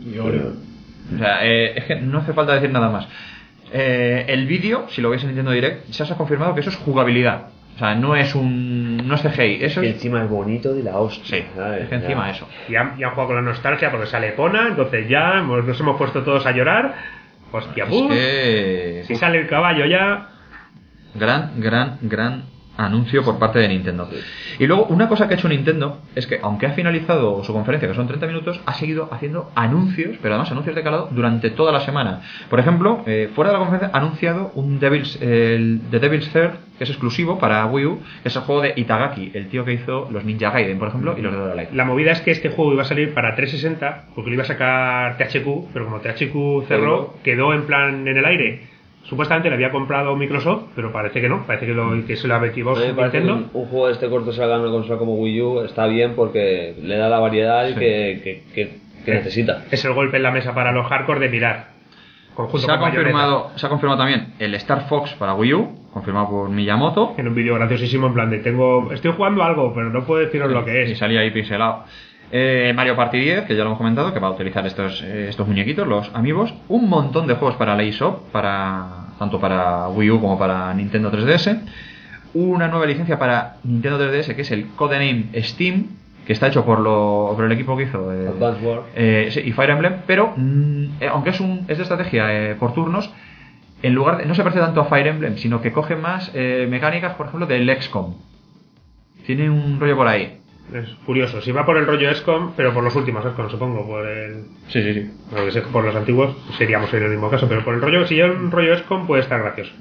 O sea, eh, es que no hace falta decir nada más. Eh, el vídeo, si lo veis en Nintendo Direct, se os ha confirmado que eso es jugabilidad. O sea, no es un no es C G I, eso Y es... encima es bonito de la hostia. Sí, ¿sabes? es que encima Ya. eso. Y han, y han jugado con la nostalgia porque sale Epona, entonces ya hemos- nos hemos puesto todos a llorar. Hostia, Es ¡pum! que... Si sale el caballo ya. Gran, gran, gran anuncio por parte de Nintendo. Y luego, una cosa que ha hecho Nintendo es que, aunque ha finalizado su conferencia, que son treinta minutos, ha seguido haciendo anuncios, pero además anuncios de calado, durante toda la semana. Por ejemplo, eh, fuera de la conferencia, ha anunciado un Devil's, eh, el The Devil's Third, que es exclusivo para Wii U, que es el juego de Itagaki, el tío que hizo los Ninja Gaiden, por ejemplo, y los de Dora Light. La movida es que este juego iba a salir para trescientos sesenta, porque lo iba a sacar T H Q, pero como T H Q cerró, quedó en plan en el aire. Supuestamente le había comprado Microsoft, pero parece que no, parece que, lo, que se lo había equivocado A mí me parece que Nintendo. un, un juego de este corto salga en una consola como Wii U está bien porque le da la variedad y Sí. que, que, que, que necesita. Es el golpe en la mesa para los hardcore de mirar. Conjunto Se ha, con Bayonetta. confirmado, se ha confirmado también el Star Fox para Wii U, confirmado por Miyamoto. En un vídeo graciosísimo en plan de tengo estoy jugando algo, pero no puedo deciros lo que Y es. salía ahí pixelado. Eh, Mario Party diez, que ya lo hemos comentado, que va a utilizar estos, eh, estos muñequitos, los amigos. Un montón de juegos para la eShop, para, tanto para Wii U como para Nintendo tres D S. Una nueva licencia para Nintendo tres D S, que es el Codename Steam, que está hecho por, lo, por el equipo que hizo eh, Advance Wars. eh, sí, y Fire Emblem, pero mm, eh, aunque es, un, es de estrategia eh, por turnos, en lugar de, no se parece tanto a Fire Emblem, sino que coge más eh, mecánicas, por ejemplo, del X COM. Tiene un rollo por ahí. Es curioso. Si va por el rollo E S C O M, pero por los últimos E S C O M, supongo, por el... Sí, sí, sí. Bueno, que sé, por los antiguos seríamos en el mismo caso, pero por el rollo, si ya un rollo E S C O M puede estar gracioso.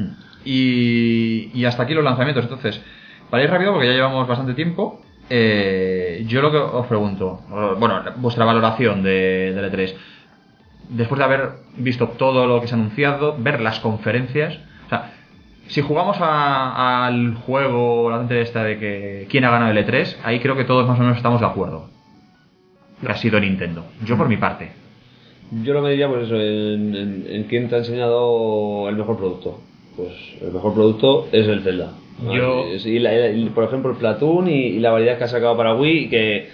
Y, y hasta aquí los lanzamientos. Entonces, para ir rápido, porque ya llevamos bastante tiempo, eh, yo lo que os pregunto, bueno, vuestra valoración de, de E tres, después de haber visto todo lo que se ha anunciado, ver las conferencias, o sea, si jugamos a, al juego, la gente esta de que quién ha ganado el E tres, ahí creo que todos más o menos estamos de acuerdo. Que ha sido Nintendo. Yo por mi parte. Yo lo mediría pues eso, en, en, en quién te ha enseñado el mejor producto. Pues el mejor producto es el Zelda. Yo... Y la, y, por ejemplo el Platoon y, y la variedad que ha sacado para Wii, que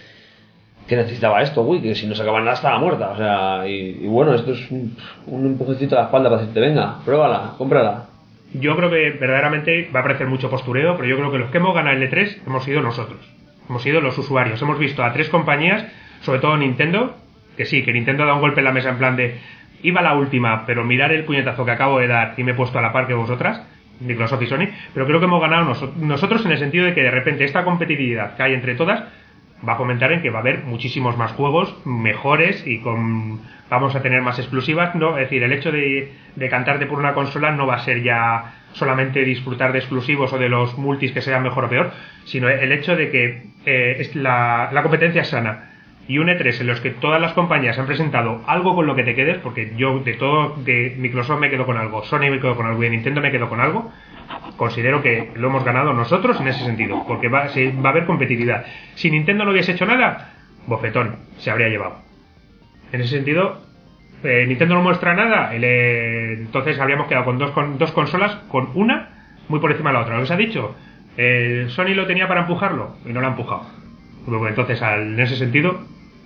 que necesitaba esto Wii, que si no sacaban nada estaba muerta. O sea, y, y bueno, esto es un, un empujecito a la espalda para decirte, venga, pruébala, cómprala. Yo creo que verdaderamente va a parecer mucho postureo, pero yo creo que los que hemos ganado el E tres hemos sido nosotros. Hemos sido los usuarios. Hemos visto a tres compañías, sobre todo Nintendo, que sí, que Nintendo ha dado un golpe en la mesa en plan de iba la última, pero mirar el puñetazo que acabo de dar y me he puesto a la par que vosotras, Microsoft y Sony, pero creo que hemos ganado nos- nosotros en el sentido de que de repente esta competitividad que hay entre todas va a fomentar en que va a haber muchísimos más juegos mejores y con vamos a tener más exclusivas, no, es decir, el hecho de, de cantarte por una consola no va a ser ya solamente disfrutar de exclusivos o de los multis que sean mejor o peor, sino el hecho de que eh, es la, la competencia es sana. Y un E tres en los que todas las compañías han presentado algo con lo que te quedes, porque yo de todo, de Microsoft me quedo con algo, Sony me quedo con algo y de Nintendo me quedo con algo, considero que lo hemos ganado nosotros en ese sentido, porque va, se, va a haber competitividad. Si Nintendo no hubiese hecho nada, bofetón, se habría llevado. En ese sentido, eh, Nintendo no muestra nada, el, eh, entonces habríamos quedado con dos, con dos consolas, con una muy por encima de la otra. Lo que se ha dicho, eh, Sony lo tenía para empujarlo y no lo ha empujado. Luego, entonces, al, en ese sentido,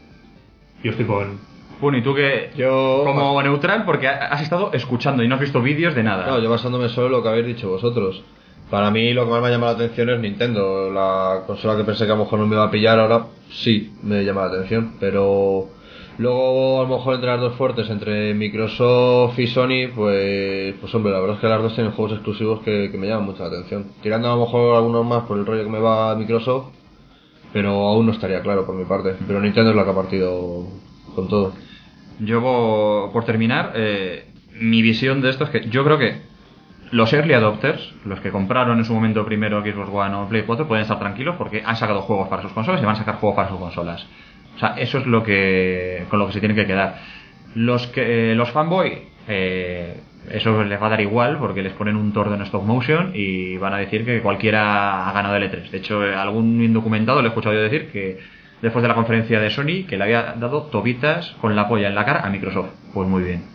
yo estoy con... Bueno, ¿y tú qué? Yo- Como neutral, porque has estado escuchando y no has visto vídeos de nada. Claro, yo basándome solo en lo que habéis dicho vosotros. Para mí lo que más me ha llamado la atención es Nintendo. La consola que pensé que a lo mejor no me iba a pillar, ahora sí me llama la atención. Pero luego a lo mejor entre las dos fuertes, entre Microsoft y Sony, pues pues hombre, la verdad es que las dos tienen juegos exclusivos que, que me llaman mucho la atención. Tirando a lo mejor algunos más por el rollo que me va a Microsoft, pero aún no estaría claro por mi parte. Pero Nintendo es la que ha partido con todo. Yo, vo- por terminar, eh, mi visión de esto es que yo creo que los early adopters, los que compraron en su momento primero Xbox One o Play cuatro, pueden estar tranquilos porque han sacado juegos para sus consolas y van a sacar juegos para sus consolas. O sea, eso es lo que con lo que se tienen que quedar. Los que eh, los fanboy, eh, eso les va a dar igual porque les ponen un tordo en stop motion y van a decir que cualquiera ha ganado el E tres. De hecho, eh, algún indocumentado le he escuchado yo decir que después de la conferencia de Sony, que le había dado tobitas con la polla en la cara a Microsoft. Pues muy bien.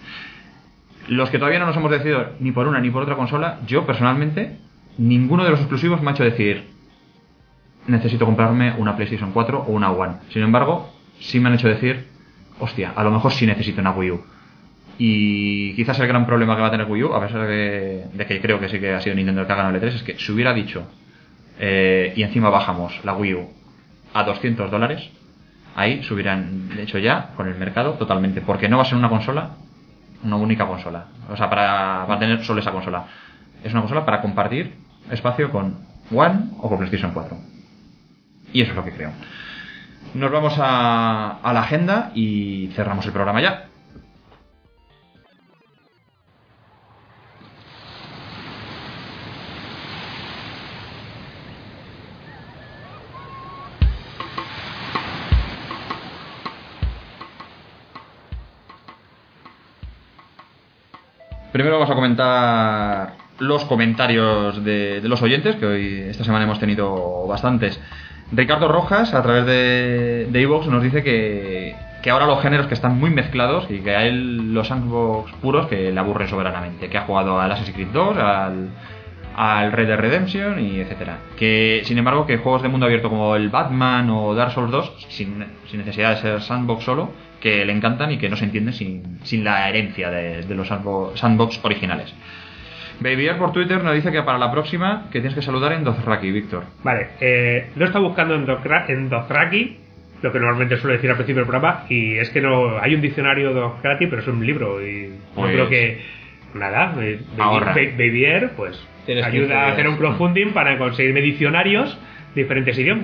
Los que todavía no nos hemos decidido ni por una ni por otra consola, yo personalmente, ninguno de los exclusivos me ha hecho decir necesito comprarme una PlayStation cuatro o una One. Sin embargo, sí me han hecho decir, hostia, a lo mejor sí necesito una Wii U. Y quizás el gran problema que va a tener Wii U, a pesar de, de que creo que sí que ha sido Nintendo el que ha ganado el E tres, es que si hubiera dicho eh, y encima bajamos la Wii U a doscientos dólares, ahí se hubieran hecho ya con el mercado totalmente, porque no va a ser una consola, una única consola, o sea, para, para tener solo esa consola. Es una consola para compartir espacio con One o con PlayStation cuatro. Y eso es lo que creo. Nos vamos a, a la agenda y cerramos el programa ya. Primero vamos a comentar los comentarios de, de los oyentes, que hoy esta semana hemos tenido bastantes. Ricardo Rojas, a través de de iVoox, nos dice que, que ahora los géneros que están muy mezclados y que a él los sandbox puros que le aburren soberanamente, que ha jugado al Assassin's Creed dos, al, al Red Dead Redemption y etcétera. Que sin embargo que juegos de mundo abierto como el Batman o Dark Souls dos, sin, sin necesidad de ser sandbox solo, que le encantan y que no se entienden sin, sin la herencia de, de los sandbox, sandbox originales. Babier por Twitter nos dice que para la próxima que tienes que saludar en Dothraki, Víctor. Vale, eh, lo he estado buscando en, Dothra- en Dothraki, lo que normalmente suelo decir al principio del programa, y es que no hay un diccionario de Dothraki, pero es un libro, y Pues, yo creo que nada, eh, ahorra. Baby- Babier pues Tienes ayuda quince a hacer días. un crowdfunding para conseguirme diccionarios de diferentes idiomas.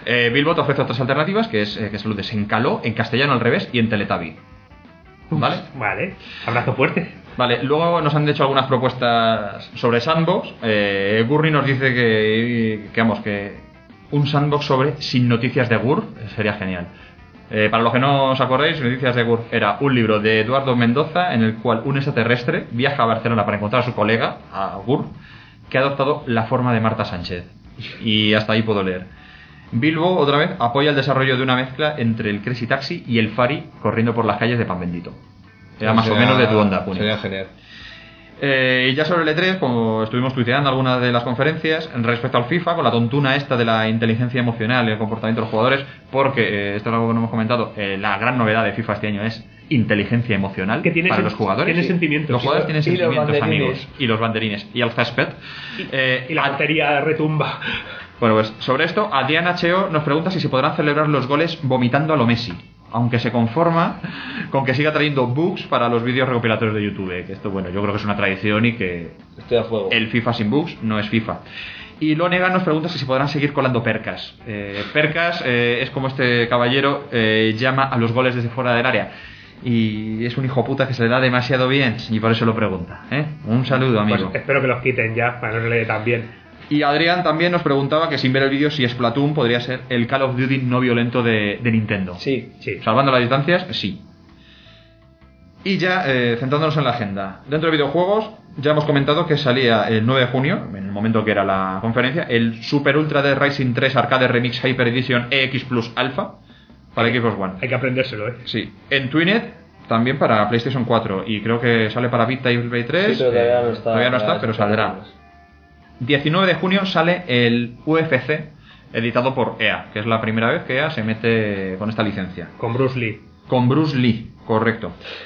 Eh, Bilbo te ofrece otras alternativas, que es eh, que es lo de se encaló, en castellano al revés y en Teletabi. ¿Vale? Vale, abrazo fuerte. Vale, luego nos han hecho algunas propuestas sobre sandbox. Eh, Gurri nos dice que, que, vamos, que un sandbox sobre Sin Noticias de Gur sería genial. Eh, para los que no os acordéis, Sin Noticias de Gur era un libro de Eduardo Mendoza en el cual un extraterrestre viaja a Barcelona para encontrar a su colega, a Gur, que ha adoptado la forma de Marta Sánchez. Y hasta ahí puedo leer. Bilbo, otra vez, apoya el desarrollo de una mezcla entre el Crazy Taxi y el Fari corriendo por las calles de Pan Bendito. Era más o menos de tu onda, Puni. Sería genial. Eh, y ya sobre el E tres, como estuvimos tuiteando algunas de las conferencias, respecto al FIFA, con la tontuna esta de la inteligencia emocional y el comportamiento de los jugadores, porque, eh, esto es algo que no hemos comentado, eh, la gran novedad de FIFA este año es inteligencia emocional Que tiene para sen- los jugadores. tiene sentimientos. Los jugadores tienen Y los sentimientos, banderines. amigos. Y los banderines. Y el césped. Eh, Y la batería retumba. Bueno, pues sobre esto, Adrián H O nos pregunta si se podrán celebrar los goles vomitando a lo Messi, aunque se conforma con que siga trayendo bugs para los vídeos recopilatorios de YouTube, que esto, bueno, yo creo que es una tradición y que Estoy a fuego. el FIFA sin bugs no es FIFA. Y Lonega nos pregunta si se podrán seguir colando percas. Eh, percas eh, es como este caballero eh, llama a los goles desde fuera del área. Y es un hijo puta que se le da demasiado bien y por eso lo pregunta, ¿eh? Un saludo, amigo. Pues espero que los quiten ya, para no se le dé tan bien. Y Adrián también nos preguntaba que sin ver el vídeo si Splatoon podría ser el Call of Duty no violento de, de Nintendo. Sí. Sí. Salvando las distancias, sí. Y ya, eh, centrándonos en la agenda. Dentro de videojuegos, ya hemos comentado que salía el nueve de junio, en el momento que era la conferencia, el Super Ultra Dead Rising tres Arcade Remix Hyper Edition E X Plus Alpha para Xbox One. Hay que aprendérselo, ¿eh? Sí. En Twined también para PlayStation cuatro. Y creo que sale para Vita y Play tres. Sí, pero todavía eh, no está. todavía no está, pero saldrá. diecinueve de junio sale el U F C editado por E A, que es la primera vez que E A se mete con esta licencia. Con Bruce Lee. Con Bruce Lee, correcto.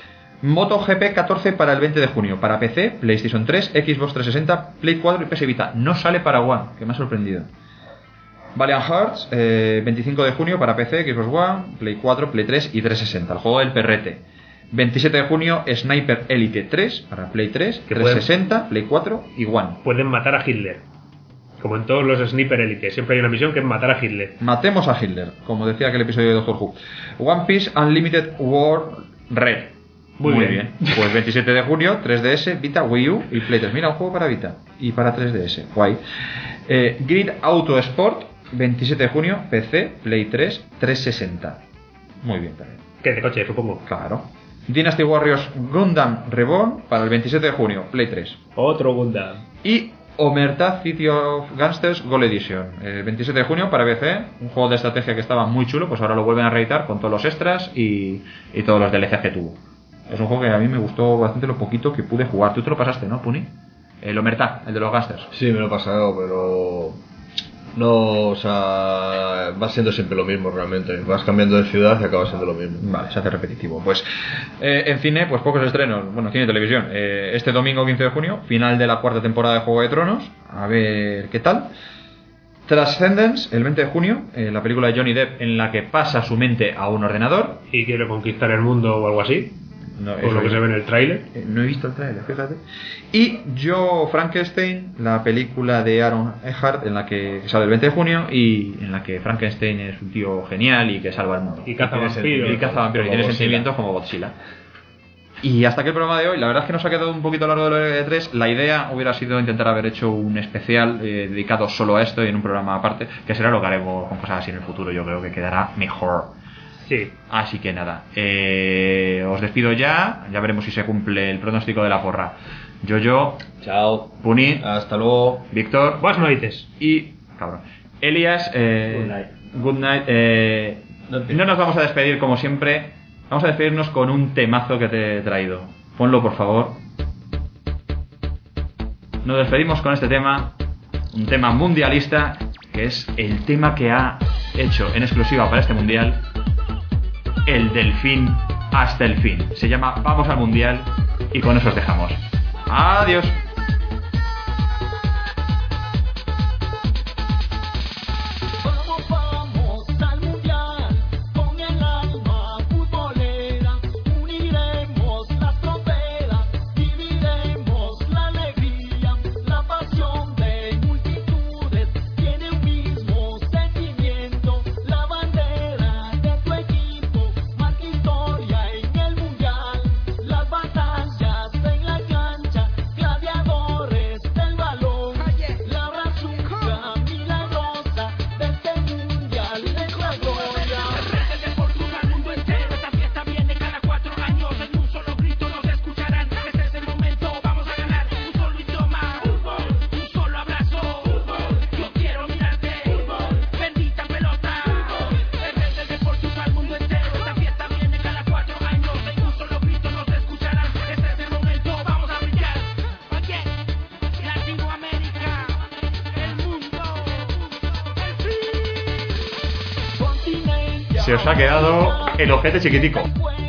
MotoGP catorce para el veinte de junio, para P C, PlayStation tres, Xbox trescientos sesenta, Play cuatro y P S Vita. No sale para One, que me ha sorprendido. Valiant Hearts, eh, veinticinco de junio para P C, Xbox One, Play cuatro, Play tres y trescientos sesenta. El juego del perrete. veintisiete de junio, Sniper Elite tres para Play tres, Que trescientos sesenta, Play cuatro y One. Pueden matar a Hitler. Como en todos los Sniper Elite. Siempre hay una misión que es matar a Hitler. Matemos a Hitler, como decía aquel episodio de Doctor Who. One Piece Unlimited War Red. Muy bien. Pues veintisiete de junio, tres D S, Vita, Wii U y Play tres. Mira, un juego para Vita y para tres D S. Guay. Eh, Grid Auto Sport, veintisiete de junio, P C, Play tres, trescientos sesenta. Muy bien también. Que de coche, supongo. Claro. Dynasty Warriors Gundam Reborn para el veintisiete de junio, Play tres. Otro Gundam. Y Omerta City of Gangsters Gold Edition, el veintisiete de junio para P C, un juego de estrategia que estaba muy chulo, pues ahora lo vuelven a reeditar con todos los extras y, y todos los D L C que tuvo. Es un juego que a mí me gustó bastante lo poquito que pude jugar. Tú te lo pasaste, ¿no, Puni? El Omerta, el de los Gangsters. Sí, me lo he pasado, pero no, o sea, va siendo siempre lo mismo realmente. Vas cambiando de ciudad y acaba siendo lo mismo. Vale, se hace repetitivo. Pues eh, en cine, pues pocos estrenos. Bueno, cine y televisión. Eh, este domingo quince de junio, final de la cuarta temporada de Juego de Tronos. A ver qué tal. Transcendence, el veinte de junio, eh, la película de Johnny Depp en la que pasa su mente a un ordenador. Y quiere conquistar el mundo o algo así. No, Por eso lo que es. se ve en el tráiler. Eh, no he visto el trailer, fíjate. Y Yo Frankenstein, la película de Aaron Eckhart en la que sale el veinte de junio y en la que Frankenstein es un tío genial y que salva el mundo. Y caza tiene vampiros. sen- Y caza vampiros y Como tiene Godzilla. sentimientos como Godzilla. Y hasta aquí el programa de hoy. La verdad es que nos ha quedado un poquito largo de E tres. La idea hubiera sido intentar haber hecho un especial eh, dedicado solo a esto y en un programa aparte, que será lo que haremos con cosas así en el futuro. Yo creo que quedará mejor. Sí. Así que nada, eh, os despido ya. Ya veremos si se cumple el pronóstico de la porra. Yo-Yo, Chao. Puni, Hasta luego. Víctor Buenas noites. y cabrón, Elias. eh, Good night. Good night. eh, no nos vamos a despedir como siempre. Vamos a despedirnos con un temazo que te he traído. Ponlo, por favor. Nos despedimos con este tema, un tema mundialista, que es el tema que ha hecho en exclusiva para este mundial el Delfín hasta el fin. Se llama Vamos al Mundial y con eso os dejamos. Adiós. Vamos, vamos al mundial, con el alma futbolera, uniremos las fronteras, viviremos la alegría, la pasión de multitudes, tiene un mismo sentimiento, se os ha quedado el ojete chiquitico.